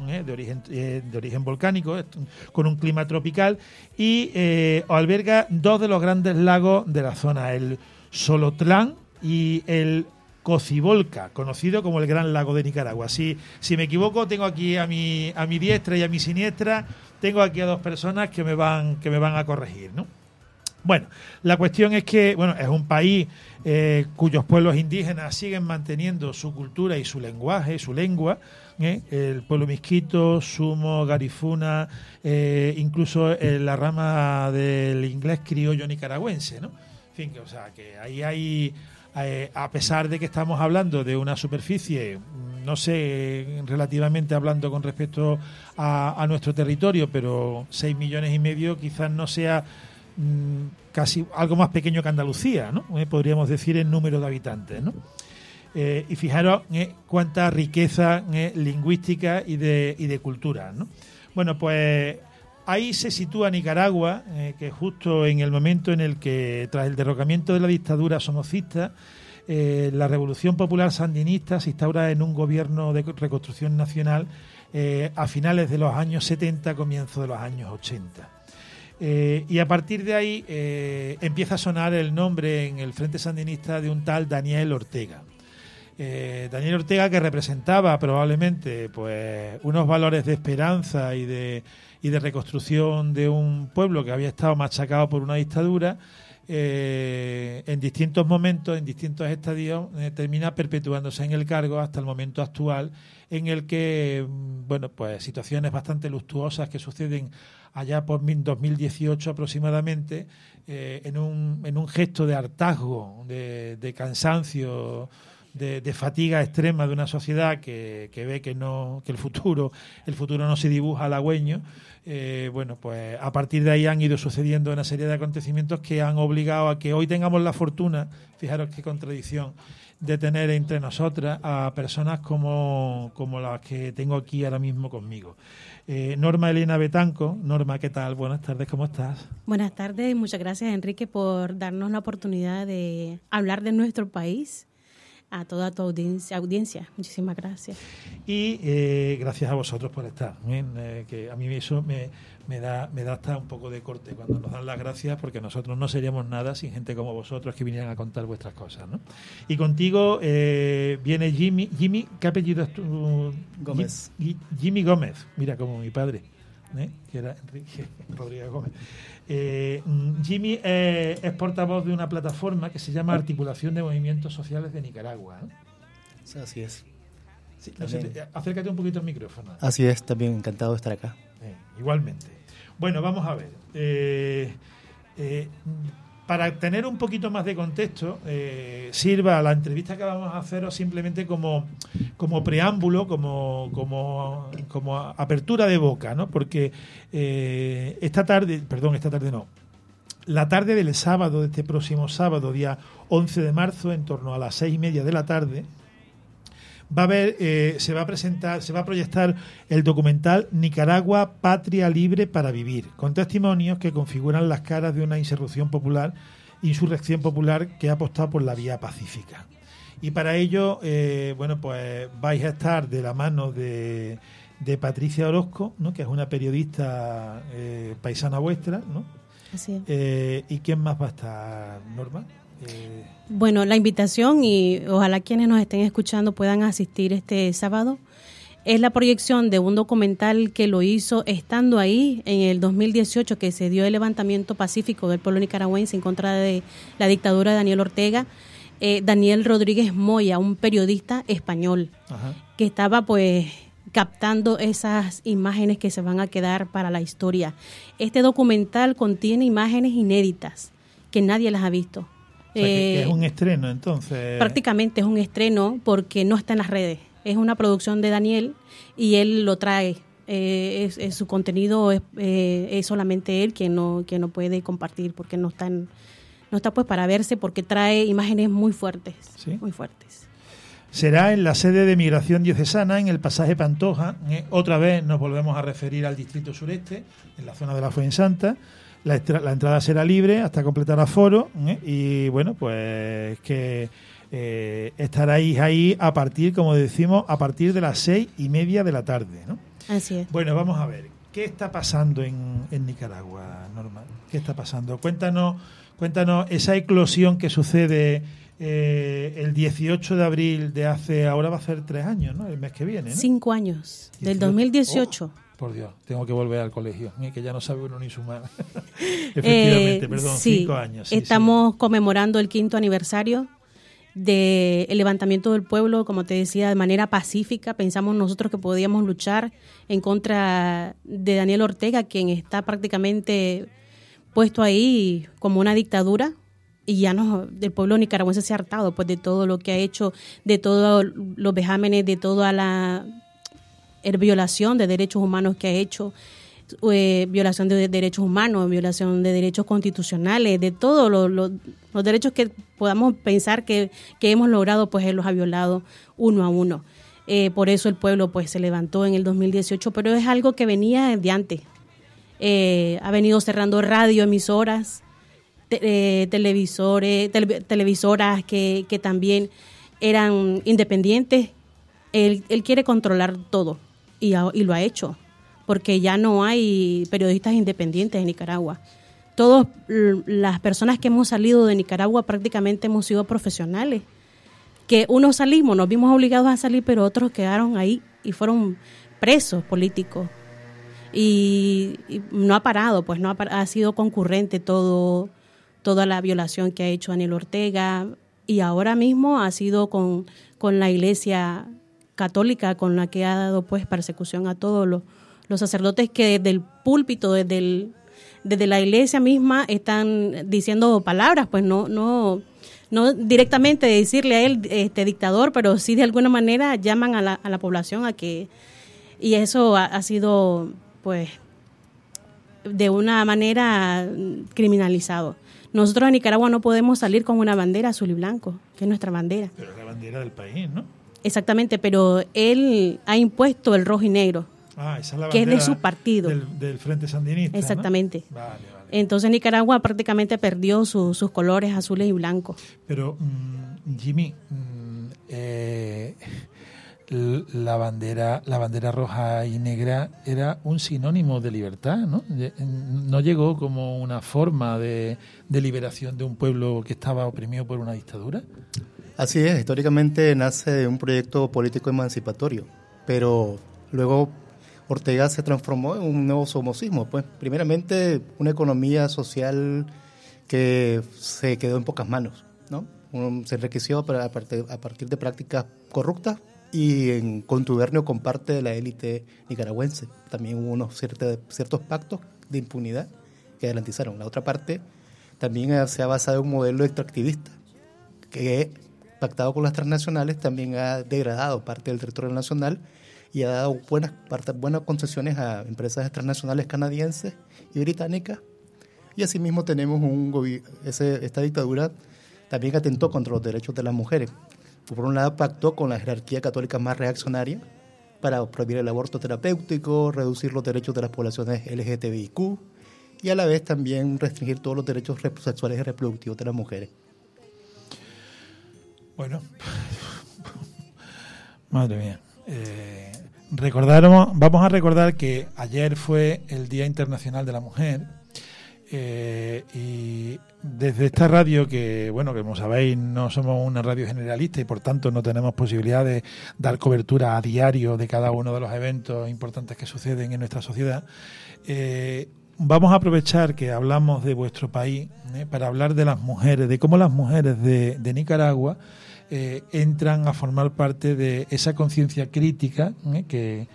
Speaker 1: de origen volcánico, con un clima tropical, y alberga dos de los grandes lagos de la zona, el Solotlán y el Cocibolca, conocido como el Gran Lago de Nicaragua. Si me equivoco, tengo aquí a mi diestra y a mi siniestra, tengo aquí a dos personas que me van a corregir, ¿no? Bueno, la cuestión es que es un país cuyos pueblos indígenas siguen manteniendo su cultura y su lenguaje, su lengua, el pueblo misquito, sumo, garifuna, incluso la rama del inglés criollo nicaragüense, ¿no? En fin, que ahí hay, a pesar de que estamos hablando de una superficie, no sé, relativamente hablando con respecto a nuestro territorio, pero 6 millones y medio quizás no sea casi algo más pequeño que Andalucía, ¿no? Podríamos decir en número de habitantes, ¿no? Y fijaros cuánta riqueza lingüística y de cultura, ¿no? Bueno, pues ahí se sitúa Nicaragua, que justo en el momento en el que, tras el derrocamiento de la dictadura somocista, la Revolución Popular Sandinista se instaura en un gobierno de reconstrucción nacional a finales de los años 70, comienzo de los años 80. Y a partir de ahí empieza a sonar el nombre en el Frente Sandinista de un tal Daniel Ortega. Daniel Ortega, que representaba probablemente pues unos valores de esperanza y de reconstrucción de un pueblo que había estado machacado por una dictadura, en distintos momentos, en distintos estadios, termina perpetuándose en el cargo hasta el momento actual, en el que pues situaciones bastante luctuosas que suceden allá por 2018 aproximadamente, en un gesto de hartazgo, de cansancio, de fatiga extrema de una sociedad que ve que el futuro no se dibuja halagüeño. Pues a partir de ahí han ido sucediendo una serie de acontecimientos que han obligado a que hoy tengamos la fortuna, fijaros qué contradicción, de tener entre nosotras a personas como las que tengo aquí ahora mismo conmigo. Norma Elena Betanco. Norma, ¿qué tal? Buenas tardes, ¿cómo estás?
Speaker 6: Buenas tardes y muchas gracias, Enrique, por darnos la oportunidad de hablar de nuestro país a toda tu audiencia. Muchísimas gracias.
Speaker 1: Y gracias a vosotros por estar. Que a mí eso me da hasta un poco de corte cuando nos dan las gracias, porque nosotros no seríamos nada sin gente como vosotros que vinieran a contar vuestras cosas, ¿no? Y contigo viene Jimmy. ¿Qué apellido es tu?
Speaker 7: Gómez.
Speaker 1: Jimmy Gómez. Mira, como mi padre. que era Enrique Rodríguez Gómez. Jimmy es portavoz de una plataforma que se llama Articulación de Movimientos Sociales de Nicaragua, ¿no?
Speaker 7: Así es.
Speaker 1: Sí, no sé, acércate un poquito al micrófono.
Speaker 7: Así es, también encantado de estar acá.
Speaker 1: Igualmente. Bueno, vamos a ver. Para tener un poquito más de contexto, sirva la entrevista que vamos a haceros simplemente como preámbulo, como apertura de boca, ¿no? Porque la tarde del sábado, de este próximo sábado, día 11 de marzo, en torno a las 6:30 de la tarde, se va a proyectar el documental Nicaragua, Patria Libre para Vivir, con testimonios que configuran las caras de una insurrección popular que ha apostado por la vía pacífica. Y para ello, pues vais a estar de la mano de Patricia Orozco, ¿no? Que es una periodista paisana vuestra, ¿no?
Speaker 6: Así es.
Speaker 1: ¿Y quién más va a estar, Norma?
Speaker 6: Bueno, la invitación, y ojalá quienes nos estén escuchando puedan asistir este sábado, es la proyección de un documental que lo hizo estando ahí en el 2018, que se dio el levantamiento pacífico del pueblo nicaragüense en contra de la dictadura de Daniel Ortega. Daniel Rodríguez Moya, un periodista español, ajá, que estaba pues captando esas imágenes que se van a quedar para la historia. Este documental contiene imágenes inéditas que nadie las ha visto.
Speaker 1: O sea, que es un estreno, entonces.
Speaker 6: Prácticamente es un estreno porque no está en las redes. Es una producción de Daniel y él lo trae. Su contenido es solamente él quien no puede compartir porque no está pues para verse, porque trae imágenes muy fuertes. ¿Sí? Muy fuertes.
Speaker 1: Será en la sede de Migración Diocesana, en el pasaje Pantoja. Otra vez nos volvemos a referir al distrito sureste, en la zona de la Fuensanta. La entrada será libre hasta completar aforo, y bueno, pues que estaréis ahí a partir, como decimos, a partir de las 6:30 de la tarde, ¿no?
Speaker 6: Así es.
Speaker 1: Bueno, vamos a ver, ¿qué está pasando en Nicaragua, Norma? ¿Qué está pasando? Cuéntanos esa eclosión que sucede el 18 de abril de ahora va a ser 3 años, ¿no? El mes que viene, ¿no?
Speaker 6: 5 años, 18. Del 2018.
Speaker 1: Por Dios, tengo que volver al colegio, que ya no sabe uno ni sumar. Efectivamente, perdón,
Speaker 6: sí,
Speaker 1: 5 años. Sí,
Speaker 6: estamos conmemorando el 5º aniversario del levantamiento del pueblo, como te decía, de manera pacífica. Pensamos nosotros que podíamos luchar en contra de Daniel Ortega, quien está prácticamente puesto ahí como una dictadura, y ya el pueblo nicaragüense se ha hartado pues de todo lo que ha hecho, de todos los vejámenes, de toda la violación de derechos humanos que ha hecho, violación de derechos humanos, violación de derechos constitucionales, de todos los derechos que podamos pensar que hemos logrado, pues él los ha violado uno a uno. Por eso el pueblo pues se levantó en el 2018, pero es algo que venía de antes. Ha venido cerrando radioemisoras, televisoras que también eran independientes. Él quiere controlar todo y lo ha hecho, porque ya no hay periodistas independientes en Nicaragua. Todas las personas que hemos salido de Nicaragua prácticamente hemos sido profesionales, que unos salimos, nos vimos obligados a salir, pero otros quedaron ahí y fueron presos políticos. Y no ha parado, pues ha sido concurrente toda la violación que ha hecho Daniel Ortega, y ahora mismo ha sido con la Iglesia Católica, con la que ha dado pues persecución a todos los sacerdotes que desde el púlpito, desde la iglesia misma están diciendo palabras, pues no directamente decirle a él dictador, pero sí de alguna manera llaman a la población a que, y eso ha sido pues de una manera criminalizado. Nosotros en Nicaragua no podemos salir con una bandera azul y blanco, que es nuestra bandera.
Speaker 1: Pero es la bandera del país, ¿no?
Speaker 6: Exactamente, pero él ha impuesto el rojo y negro,
Speaker 1: esa es la bandera
Speaker 6: que es de su partido.
Speaker 1: Del Frente Sandinista.
Speaker 6: Exactamente.
Speaker 1: ¿No? Vale.
Speaker 6: Entonces Nicaragua prácticamente perdió sus colores azules y blancos.
Speaker 1: Pero, Jimmy, la bandera roja y negra era un sinónimo de libertad, ¿no? No llegó como una forma de liberación de un pueblo que estaba oprimido por una dictadura.
Speaker 7: Así es, históricamente nace de un proyecto político emancipatorio, pero luego Ortega se transformó en un nuevo somocismo. Pues, primeramente, una economía social que se quedó en pocas manos, ¿no? Se enriqueció a partir de prácticas corruptas y en contubernio con parte de la élite nicaragüense. También hubo unos ciertos pactos de impunidad que garantizaron. La otra parte también se ha basado en un modelo extractivista que, pactado con las transnacionales, también ha degradado parte del territorio nacional y ha dado buenas concesiones a empresas transnacionales canadienses y británicas. Y asimismo tenemos esta dictadura también atentó contra los derechos de las mujeres. Por un lado pactó con la jerarquía católica más reaccionaria para prohibir el aborto terapéutico, reducir los derechos de las poblaciones LGTBIQ y a la vez también restringir todos los derechos sexuales y reproductivos de las mujeres.
Speaker 1: Bueno, madre mía. Vamos a recordar que ayer fue el Día Internacional de la Mujer. Y desde esta radio que como sabéis no somos una radio generalista y por tanto no tenemos posibilidad de dar cobertura a diario de cada uno de los eventos importantes que suceden en nuestra sociedad, vamos a aprovechar que hablamos de vuestro país para hablar de las mujeres, de cómo las mujeres de Nicaragua entran a formar parte de esa conciencia crítica que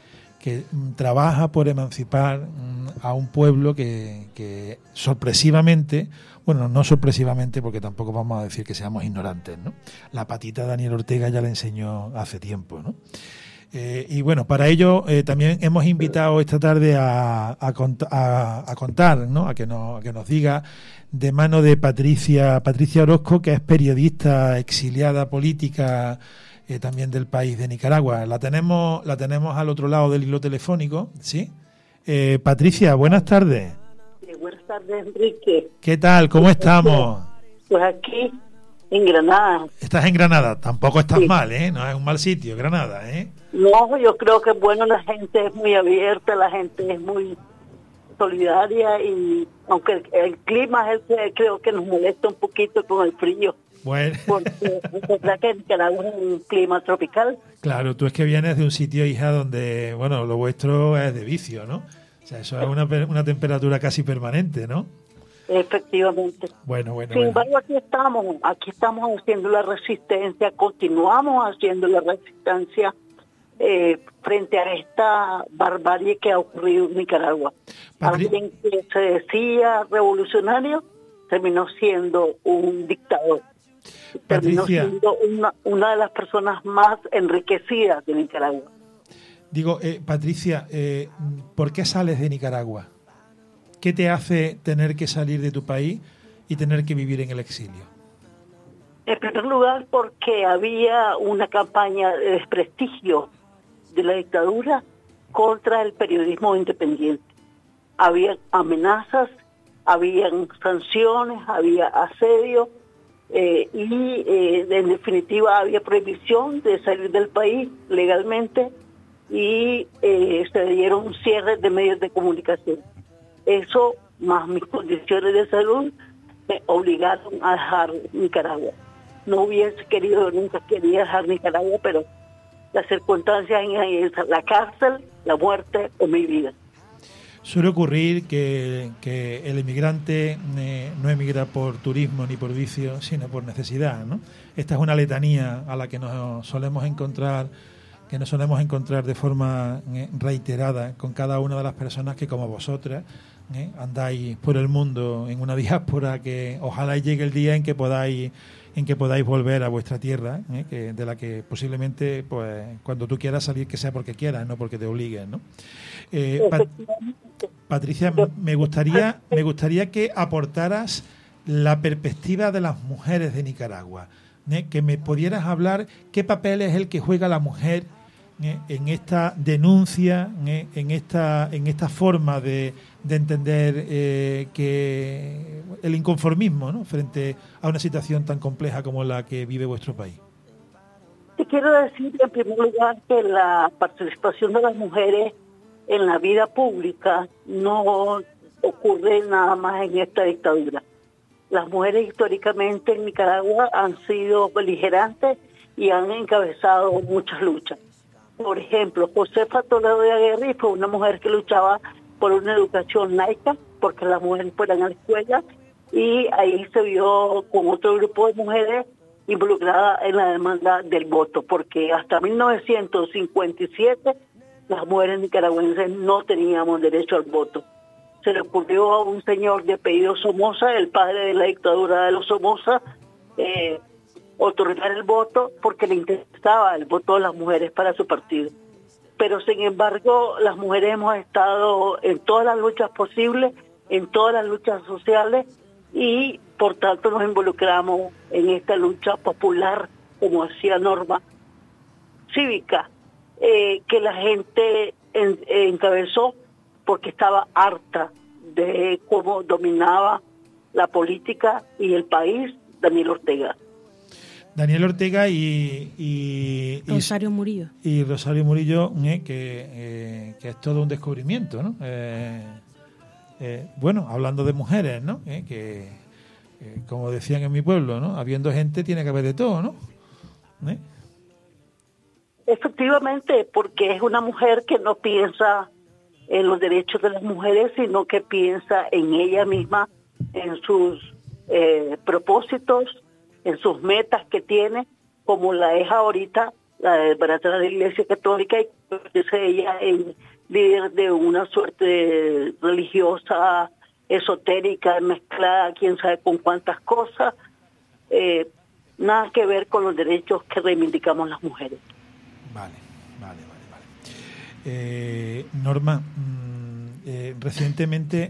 Speaker 1: trabaja por emancipar a un pueblo que sorpresivamente, no sorpresivamente porque tampoco vamos a decir que seamos ignorantes, ¿no? La patita Daniel Ortega ya la enseñó hace tiempo, ¿no? Y para ello también hemos invitado esta tarde a contar, ¿no? a que nos diga de mano de Patricia Orozco, que es periodista exiliada política también del país de Nicaragua. La tenemos al otro lado del hilo telefónico, ¿sí? Patricia, buenas tardes.
Speaker 8: Buenas tardes, Enrique.
Speaker 1: ¿Qué tal? ¿Cómo estamos?
Speaker 8: Pues aquí, en Granada.
Speaker 1: ¿Estás en Granada? Tampoco estás
Speaker 8: Sí.
Speaker 1: mal, ¿eh? No es un mal sitio, Granada, ¿eh?
Speaker 8: No, yo creo que la gente es muy abierta, la gente es muy solidaria y aunque el clima es el que creo que nos molesta un poquito con el frío.
Speaker 1: Bueno.
Speaker 8: Porque es verdad que Nicaragua es un clima tropical.
Speaker 1: Claro, tú es que vienes de un sitio, hija, donde, lo vuestro es de vicio, ¿no? O sea, eso es una temperatura casi permanente, ¿no?
Speaker 8: Efectivamente.
Speaker 1: Bueno.
Speaker 8: Sin embargo, aquí estamos haciendo la resistencia, continuamos haciendo la resistencia frente a esta barbarie que ha ocurrido en Nicaragua. Alguien que se decía revolucionario terminó siendo un dictador. Terminó siendo una de las personas más enriquecidas de Nicaragua.
Speaker 1: Digo, Patricia, ¿por qué sales de Nicaragua? ¿Qué te hace tener que salir de tu país y tener que vivir en el exilio?
Speaker 8: En primer lugar, porque había una campaña de desprestigio de la dictadura contra el periodismo independiente. Había amenazas, habían sanciones, había asedio y en definitiva había prohibición de salir del país legalmente y se dieron un cierre de medios de comunicación. Eso, más mis condiciones de salud, me obligaron a dejar Nicaragua. No hubiese nunca quería dejar Nicaragua, pero las circunstancias en la cárcel, la muerte o mi vida.
Speaker 1: Suele ocurrir que el emigrante no emigra por turismo ni por vicio, sino por necesidad, ¿no? Esta es una letanía a la que nos solemos encontrar de forma reiterada con cada una de las personas que, como vosotras, andáis por el mundo en una diáspora que ojalá llegue el día en que podáis volver a vuestra tierra, de la que posiblemente, pues, cuando tú quieras salir, que sea porque quieras, no porque te obliguen, ¿no? Patricia, me gustaría que aportaras la perspectiva de las mujeres de Nicaragua, que me pudieras hablar qué papel es el que juega la mujer en esta denuncia, en esta forma de entender que el inconformismo, ¿no?, frente a una situación tan compleja como la que vive vuestro país.
Speaker 8: Te quiero decir, en primer lugar, que la participación de las mujeres en la vida pública no ocurre nada más en esta dictadura. Las mujeres históricamente en Nicaragua han sido beligerantes y han encabezado muchas luchas. Por ejemplo, Josefa Toledo de Aguirre fue una mujer que luchaba por una educación laica, porque las mujeres fueran a la escuela, y ahí se vio con otro grupo de mujeres involucradas en la demanda del voto, porque hasta 1957 las mujeres nicaragüenses no teníamos derecho al voto. Se le ocurrió a un señor de apellido Somoza, el padre de la dictadura de los Somoza, otorgar el voto porque le interesaba el voto de las mujeres para su partido. Pero sin embargo, las mujeres hemos estado en todas las luchas posibles, en todas las luchas sociales, y por tanto nos involucramos en esta lucha popular, como decía Norma, cívica, que la gente encabezó porque estaba harta de cómo dominaba la política y el país Daniel Ortega.
Speaker 1: Daniel Ortega y
Speaker 6: Rosario Murillo.
Speaker 1: Y Rosario Murillo, que es todo un descubrimiento, ¿no? Bueno, hablando de mujeres, ¿no? Que como decían en mi pueblo, ¿no? Habiendo gente tiene que haber de todo, ¿no?
Speaker 8: Efectivamente, porque es una mujer que no piensa en los derechos de las mujeres, sino que piensa en ella misma, en sus propósitos, en sus metas que tiene, como la es ahorita, la de para la Iglesia Católica, y convierte ella en líder de una suerte religiosa, esotérica, mezclada, quién sabe con cuántas cosas, nada que ver con los derechos que reivindicamos las mujeres.
Speaker 1: Vale. Norma, recientemente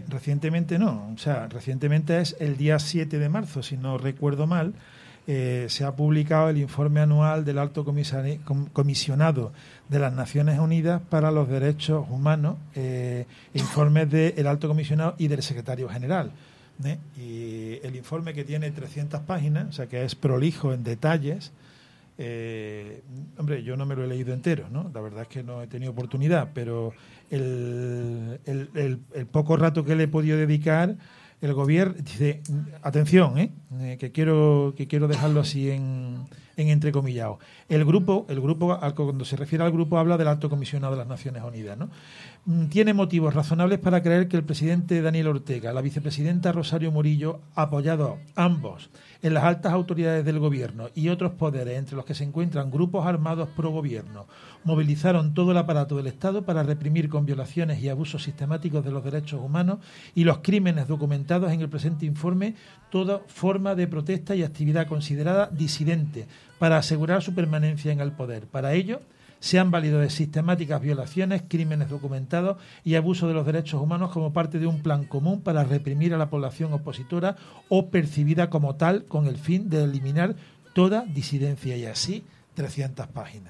Speaker 1: es el día 7 de marzo, si no recuerdo mal, se ha publicado el informe anual del Alto Comisionado de las Naciones Unidas para los Derechos Humanos, informes del Alto Comisionado y del Secretario General. Y el informe, que tiene 300 páginas, o sea que es prolijo en detalles. Hombre, yo no me lo he leído entero, ¿no? La verdad es que no he tenido oportunidad, pero el poco rato que le he podido dedicar, el gobierno dice, atención, que quiero dejarlo así en entrecomillado. El grupo, cuando se refiere al grupo, habla del Alto Comisionado de las Naciones Unidas, ¿no? Tiene motivos razonables para creer que el presidente Daniel Ortega, la vicepresidenta Rosario Murillo, apoyados ambos en las altas autoridades del gobierno y otros poderes, entre los que se encuentran grupos armados pro gobierno, movilizaron todo el aparato del Estado para reprimir con violaciones y abusos sistemáticos de los derechos humanos y los crímenes documentados en el presente informe toda forma de protesta y actividad considerada disidente para asegurar su permanencia en el poder. Para ello, se han valido de sistemáticas violaciones, crímenes documentados y abuso de los derechos humanos como parte de un plan común para reprimir a la población opositora o percibida como tal, con el fin de eliminar toda disidencia, y así 300 páginas.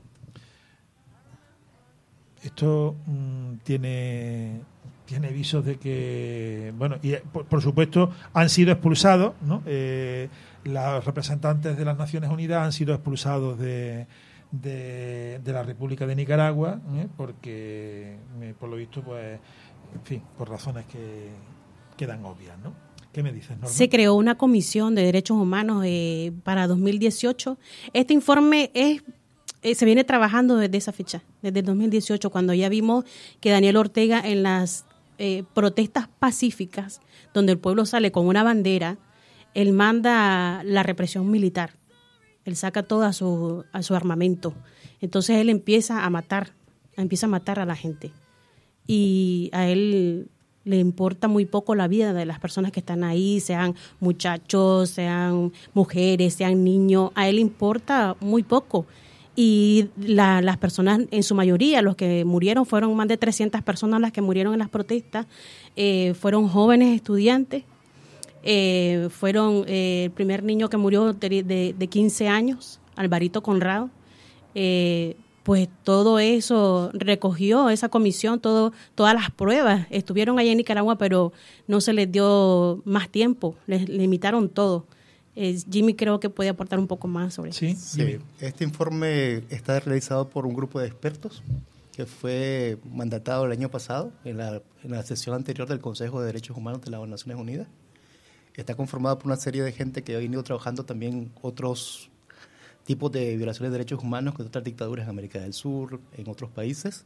Speaker 1: Esto tiene visos de que, bueno, y por supuesto han sido expulsados, ¿no? Los representantes de las Naciones Unidas han sido expulsados de la República de Nicaragua, porque por lo visto, pues, en fin, por razones que quedan obvias, ¿no? ¿Qué me dices, Norma?
Speaker 6: Se creó una comisión de derechos humanos para 2018. Este informe se viene trabajando desde esa fecha, desde el 2018, cuando ya vimos que Daniel Ortega, en las protestas pacíficas, donde el pueblo sale con una bandera, él manda la represión militar. Él saca todo a su armamento. Entonces él empieza a matar a la gente. Y a él le importa muy poco la vida de las personas que están ahí, sean muchachos, sean mujeres, sean niños. A él le importa muy poco. Y las personas, en su mayoría, los que murieron, fueron más de 300 personas las que murieron en las protestas, fueron jóvenes estudiantes. Fueron el primer niño que murió de 15 años, Alvarito Conrado. Pues todo eso recogió esa comisión, todas las pruebas. Estuvieron allá en Nicaragua, pero no se les dio más tiempo, les limitaron todo. Jimmy creo que puede aportar un poco más sobre eso.
Speaker 7: Sí, este informe está realizado por un grupo de expertos que fue mandatado el año pasado en la sesión anterior del Consejo de Derechos Humanos de las Naciones Unidas. Está conformado por una serie de gente que ha venido trabajando también otros tipos de violaciones de derechos humanos que otras dictaduras en América del Sur, en otros países.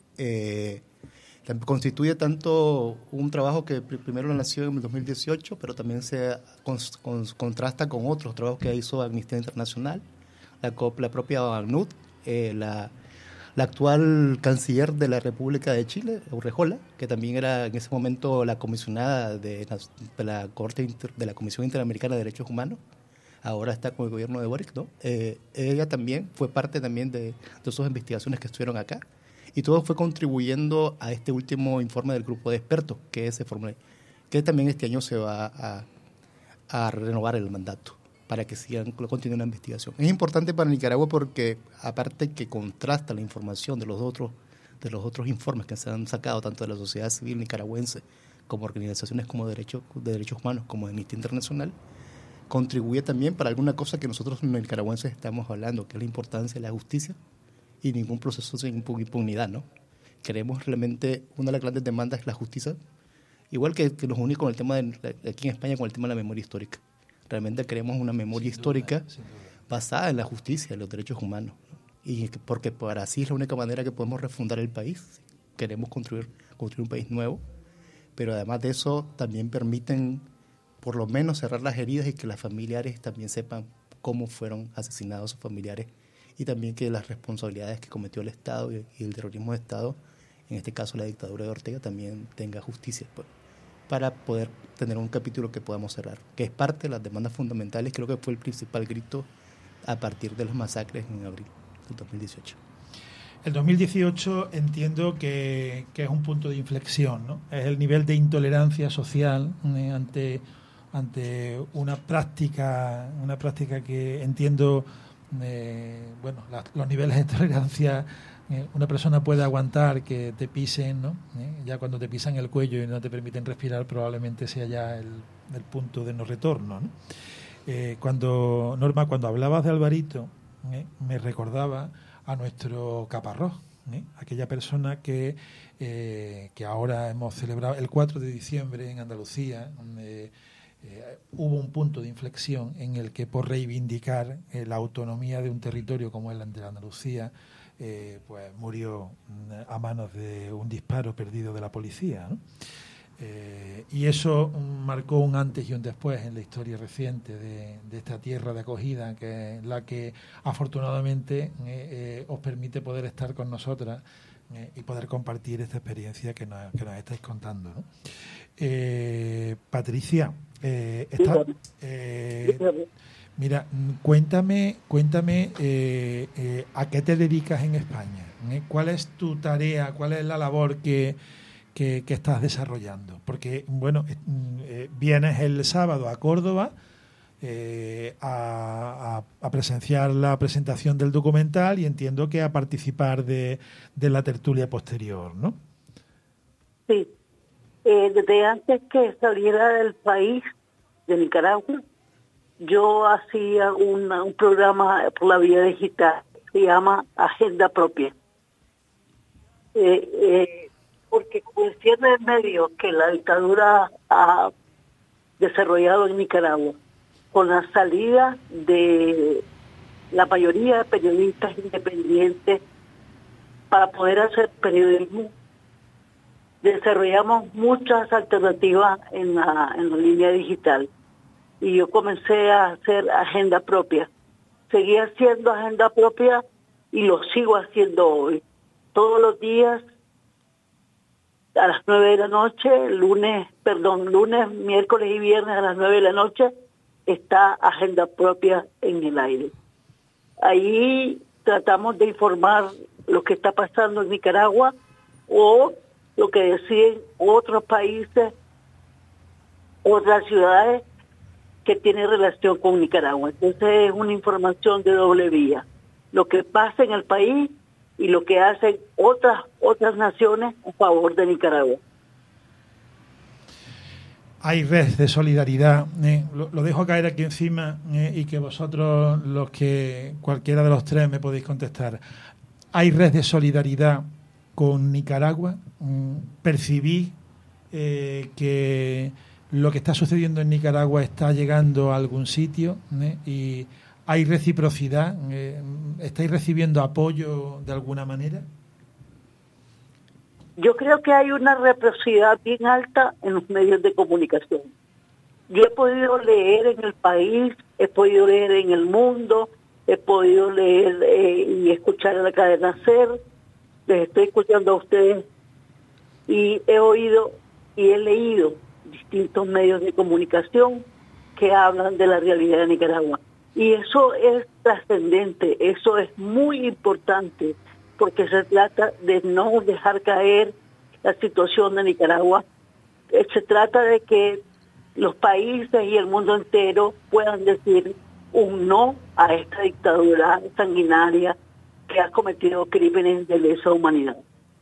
Speaker 7: Constituye tanto un trabajo que primero nació en el 2018, pero también se contrasta con otros trabajos que hizo Amnistía Internacional, la propia ACNUD, la actual canciller de la República de Chile, Urrejola, que también era en ese momento la comisionada de la de la Comisión Interamericana de Derechos Humanos, ahora está con el gobierno de Boric, ¿no? Ella también fue parte también de esas investigaciones que estuvieron acá, y todo fue contribuyendo a este último informe del grupo de expertos que se formó, que también este año se va a renovar el mandato para que continúe la investigación. Es importante para Nicaragua porque, aparte que contrasta la información de los otros informes que se han sacado tanto de la sociedad civil nicaragüense como organizaciones como de derechos humanos, como Amnistía Internacional, contribuye también para alguna cosa que nosotros nicaragüenses estamos hablando, que es la importancia de la justicia y ningún proceso sin impunidad, ¿no? Queremos realmente, una de las grandes demandas es la justicia, igual que nos une con el tema aquí en España con el tema de la memoria histórica. Realmente queremos una memoria histórica basada en la justicia, en los derechos humanos, ¿no? Y porque para así es la única manera que podemos refundar el país. Queremos construir un país nuevo, pero además de eso también permiten por lo menos cerrar las heridas y que los familiares también sepan cómo fueron asesinados sus familiares, y también que las responsabilidades que cometió el Estado y el terrorismo de Estado, en este caso la dictadura de Ortega, también tenga justicia, pues, para poder tener un capítulo que podamos cerrar, que es parte de las demandas fundamentales. Creo que fue el principal grito a partir de las masacres en abril del 2018.
Speaker 1: El 2018 entiendo que es un punto de inflexión, ¿no? Es el nivel de intolerancia social ante una práctica que entiendo, los niveles de tolerancia. Una persona puede aguantar que te pisen, ¿no? Ya cuando te pisan el cuello y no te permiten respirar, probablemente sea ya el punto de no retorno, ¿no? Norma, cuando hablabas de Alvarito, me recordaba a nuestro Caparrós, aquella persona que ahora hemos celebrado el 4 de diciembre en Andalucía. Hubo un punto de inflexión en el que, por reivindicar la autonomía de un territorio como el de Andalucía, pues murió a manos de un disparo perdido de la policía, ¿no? Y eso marcó un antes y un después en la historia reciente de esta tierra de acogida, que es la que afortunadamente os permite poder estar con nosotras y poder compartir esta experiencia que nos estáis contando, ¿no? Patricia, mira, cuéntame a qué te dedicas en España, ¿cuál es tu tarea, cuál es la labor que estás desarrollando? Porque, vienes el sábado a Córdoba a presenciar la presentación del documental, y entiendo que a participar de la tertulia posterior, ¿no?
Speaker 8: Sí. Desde antes que saliera del país, de Nicaragua, yo hacía un programa por la vía digital, se llama Agenda Propia. Porque con el cierre de medios que la dictadura ha desarrollado en Nicaragua, con la salida de la mayoría de periodistas independientes para poder hacer periodismo, desarrollamos muchas alternativas en la línea digital. Y yo comencé a hacer Agenda Propia. Seguí haciendo Agenda Propia y lo sigo haciendo hoy. Todos los días, a las 9 de la noche, lunes, miércoles y viernes a las 9 de la noche, está Agenda Propia en el aire. Ahí tratamos de informar lo que está pasando en Nicaragua o lo que deciden otros países, otras ciudades que tienen relación con Nicaragua. Entonces es una información de doble vía. Lo que pasa en el país y lo que hacen otras naciones a favor de Nicaragua.
Speaker 1: Hay red de solidaridad, lo dejo caer aquí encima, y que vosotros, cualquiera de los tres, me podéis contestar. ¿Hay red de solidaridad con Nicaragua? ¿Percibís que lo que está sucediendo en Nicaragua está llegando a algún sitio? Y ¿Hay reciprocidad? ¿Estáis recibiendo apoyo de alguna manera?
Speaker 8: Yo creo que hay una reciprocidad bien alta en los medios de comunicación. Yo he podido leer en El País, he podido leer en El Mundo, he podido leer y escuchar en la cadena SER, les estoy escuchando a ustedes, y he oído y he leído distintos medios de comunicación que hablan de la realidad de Nicaragua. Y eso es trascendente, eso es muy importante, porque se trata de no dejar caer la situación de Nicaragua. Se trata de que los países y el mundo entero puedan decir un no a esta dictadura sanguinaria que ha cometido crímenes de lesa humanidad.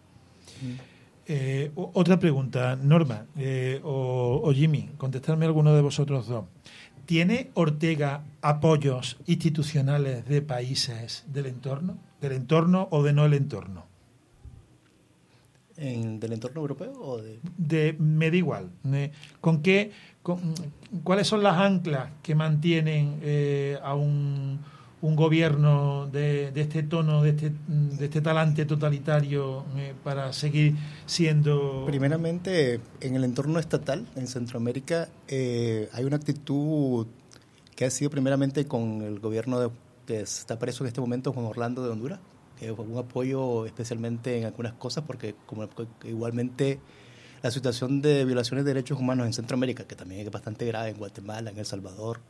Speaker 1: Otra pregunta, Norma o Jimmy, contestarme alguno de vosotros dos. ¿Tiene Ortega apoyos institucionales de países del entorno o de no el entorno?
Speaker 7: ¿Del entorno europeo o de...?
Speaker 1: Me da igual. ¿Cuáles son las anclas que mantienen a un gobierno de este tono, de este talante totalitario para seguir siendo...?
Speaker 7: Primeramente, en el entorno estatal, en Centroamérica, hay una actitud que ha sido primeramente con el gobierno que está preso en este momento, Juan Orlando de Honduras, un apoyo especialmente en algunas cosas, porque como igualmente la situación de violaciones de derechos humanos en Centroamérica, que también es bastante grave en Guatemala, en El Salvador,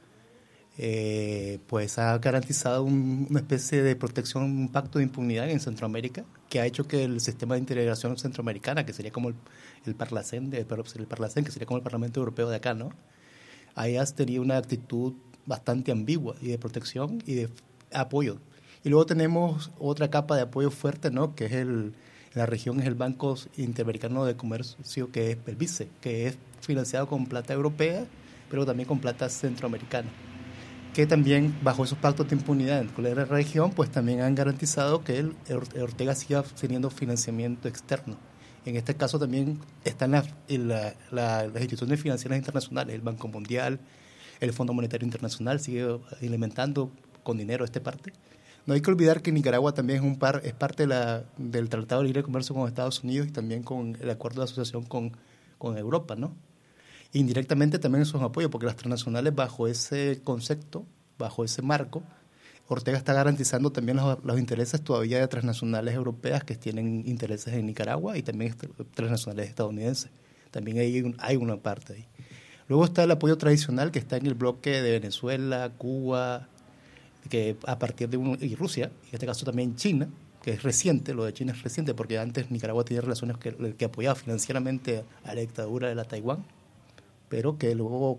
Speaker 7: pues ha garantizado una especie de protección, un pacto de impunidad en Centroamérica, que ha hecho que el sistema de integración centroamericana, que sería como el Parlacén, que sería como el Parlamento Europeo de acá, ¿no? Hayas tenido una actitud bastante ambigua y de protección y de apoyo. Y luego tenemos otra capa de apoyo fuerte, ¿no? Que es en la región es el Banco Interamericano de Comercio, que es el BICE, que es financiado con plata europea, pero también con plata centroamericana, que también bajo esos pactos de impunidad con la región, pues también han garantizado que Ortega siga teniendo financiamiento externo. En este caso también están las instituciones financieras internacionales, el Banco Mundial, el Fondo Monetario Internacional sigue alimentando con dinero esta parte. No hay que olvidar que Nicaragua también es parte del Tratado de Libre Comercio con Estados Unidos y también con el acuerdo de asociación con Europa, ¿no? Indirectamente también esos apoyos, porque las transnacionales bajo ese concepto, bajo ese marco, Ortega está garantizando también los intereses todavía de transnacionales europeas que tienen intereses en Nicaragua y también transnacionales estadounidenses. También hay una parte ahí. Luego está el apoyo tradicional que está en el bloque de Venezuela, Cuba, que a partir y Rusia, en este caso también China, que es reciente, lo de China es reciente porque antes Nicaragua tenía relaciones que apoyaba financieramente a la dictadura de la Taiwán, pero que luego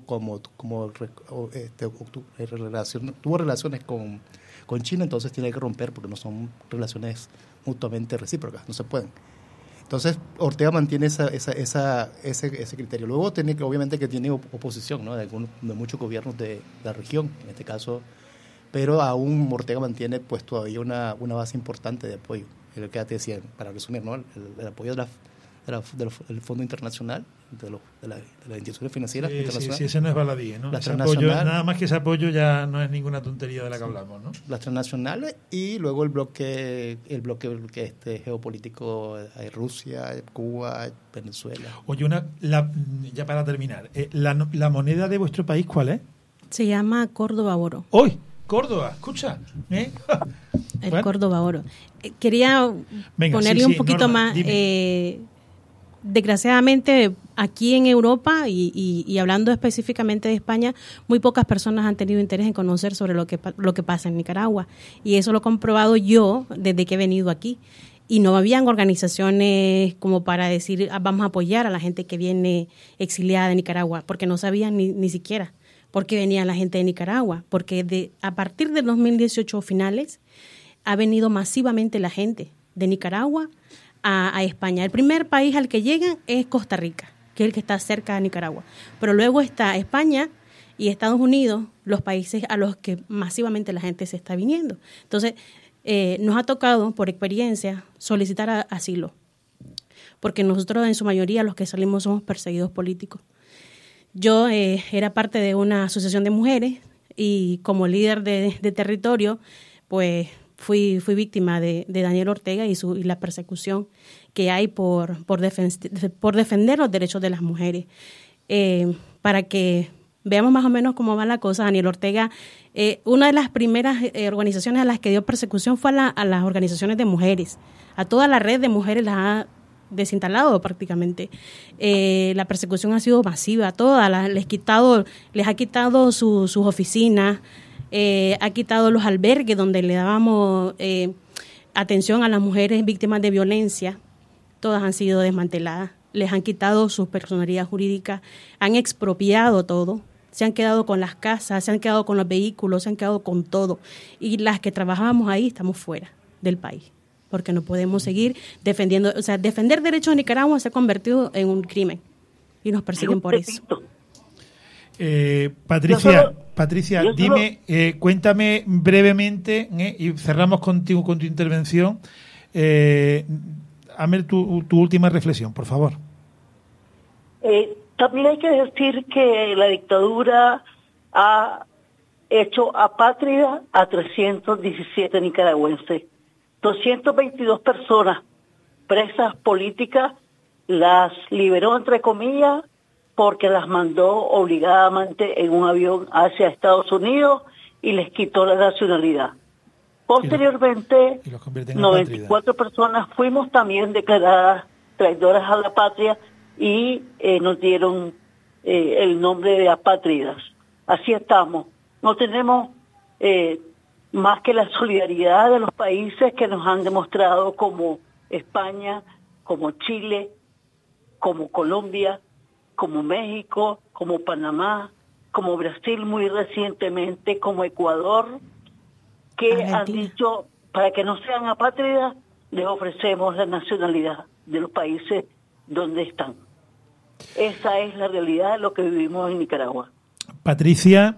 Speaker 7: tuvo relaciones con China, entonces tiene que romper porque no son relaciones mutuamente recíprocas, no se pueden. Entonces Ortega mantiene ese criterio. Luego obviamente que tiene oposición, ¿no? de muchos gobiernos de la región, en este caso, pero aún Ortega mantiene pues todavía una base importante de apoyo. Es lo que ya te decía, para resumir, ¿no? el apoyo del Fondo Internacional, de las instituciones financieras internacionales.
Speaker 1: Sí, ese no es baladí, ¿no? Nada más que ese apoyo ya no es ninguna tontería de la que hablamos, ¿no?
Speaker 7: Las transnacionales y luego el bloque geopolítico de Rusia, Cuba, Venezuela.
Speaker 1: Oye, ya para terminar, ¿la moneda de vuestro país cuál es?
Speaker 6: Se llama Córdoba Oro.
Speaker 1: ¡Uy! Córdoba, escucha.
Speaker 6: El Córdoba Oro. Quería ponerle un poquito
Speaker 1: Norma,
Speaker 6: más... desgraciadamente, aquí en Europa y hablando específicamente de España, muy pocas personas han tenido interés en conocer sobre lo que pasa en Nicaragua. Y eso lo he comprobado yo desde que he venido aquí. Y no habían organizaciones como para decir, vamos a apoyar a la gente que viene exiliada de Nicaragua, porque no sabían ni siquiera por qué venía la gente de Nicaragua. Porque a partir del 2018 finales, ha venido masivamente la gente de Nicaragua a España. El primer país al que llegan es Costa Rica, que es el que está cerca de Nicaragua. Pero luego está España y Estados Unidos, los países a los que masivamente la gente se está viniendo. Entonces, nos ha tocado, por experiencia, solicitar asilo, porque nosotros en su mayoría los que salimos somos perseguidos políticos. Yo era parte de una asociación de mujeres y como líder de territorio, pues fui víctima de Daniel Ortega y la persecución que hay por defender los derechos de las mujeres. Para que veamos más o menos cómo va la cosa, Daniel Ortega, una de las primeras organizaciones a las que dio persecución fue a las organizaciones de mujeres. A toda la red de mujeres las ha desinstalado prácticamente. La persecución ha sido masiva a todas, les ha quitado sus oficinas, ha quitado los albergues donde le dábamos atención a las mujeres víctimas de violencia. Todas han sido desmanteladas, les han quitado su personalidad jurídica, han expropiado todo, se han quedado con las casas, se han quedado con los vehículos, se han quedado con todo. Y las que trabajábamos ahí estamos fuera del país, porque no podemos seguir defendiendo, o sea, defender derechos de Nicaragua se ha convertido en un crimen y nos persiguen por eso.
Speaker 1: Patricia, dime, cuéntame brevemente, y cerramos contigo con tu intervención. Hazme tu última reflexión, por favor.
Speaker 8: También hay que decir que la dictadura ha hecho apátrida a 317 nicaragüenses. 222 personas presas políticas las liberó, entre comillas, porque las mandó obligadamente en un avión hacia Estados Unidos y les quitó la nacionalidad. Posteriormente, 94 personas fuimos también declaradas traidoras a la patria y nos dieron el nombre de apátridas. Así estamos. No tenemos más que la solidaridad de los países que nos han demostrado, como España, como Chile, como Colombia, como México, como Panamá, como Brasil muy recientemente, como Ecuador, que Argentina han dicho, para que no sean apátridas, les ofrecemos la nacionalidad de los países donde están. Esa es la realidad de lo que vivimos en Nicaragua.
Speaker 1: Patricia,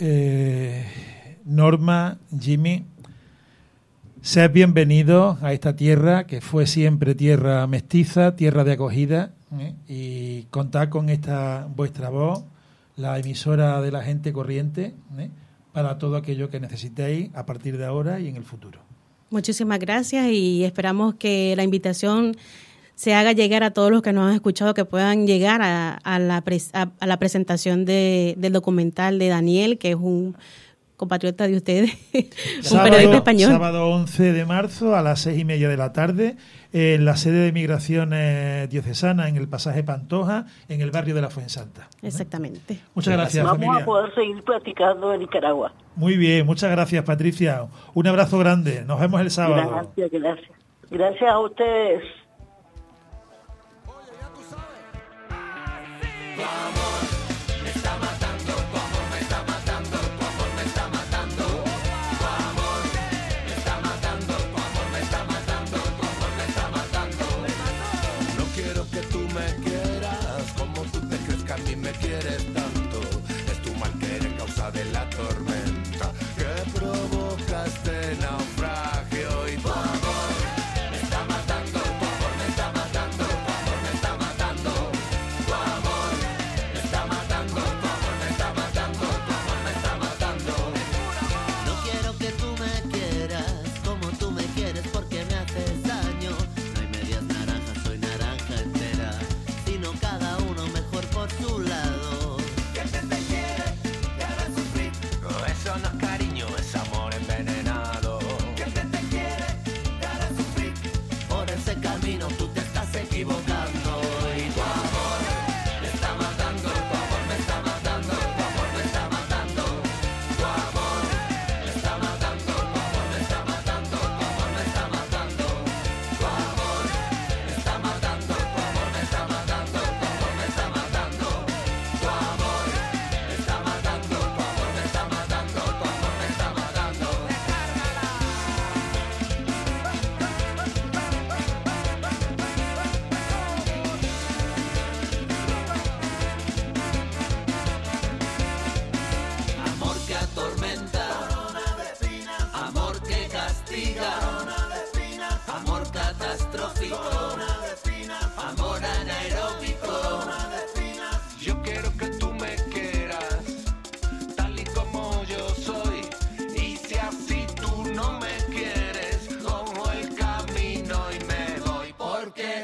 Speaker 1: Norma, Jimmy, sean bienvenidos a esta tierra que fue siempre tierra mestiza, tierra de acogida, y contar con esta vuestra voz, la emisora de la gente corriente, para todo aquello que necesitéis a partir de ahora y en el futuro.
Speaker 6: Muchísimas gracias y esperamos que la invitación se haga llegar a todos los que nos han escuchado, que puedan llegar a la presentación del documental de Daniel, que es un compatriota de ustedes, un periodista español.
Speaker 1: Sábado 11 de marzo a las 6:30 de la tarde, en la sede de Migraciones Diocesana, en el pasaje Pantoja, en el barrio de la Fuensanta.
Speaker 6: Exactamente.
Speaker 1: Muchas gracias,
Speaker 8: Vamos
Speaker 1: familia.
Speaker 8: a poder seguir platicando de Nicaragua.
Speaker 1: Muy bien, muchas gracias, Patricia. Un abrazo grande. Nos vemos el sábado.
Speaker 8: Gracias. Gracias a ustedes.
Speaker 9: Este naufragio y tu amor me está matando.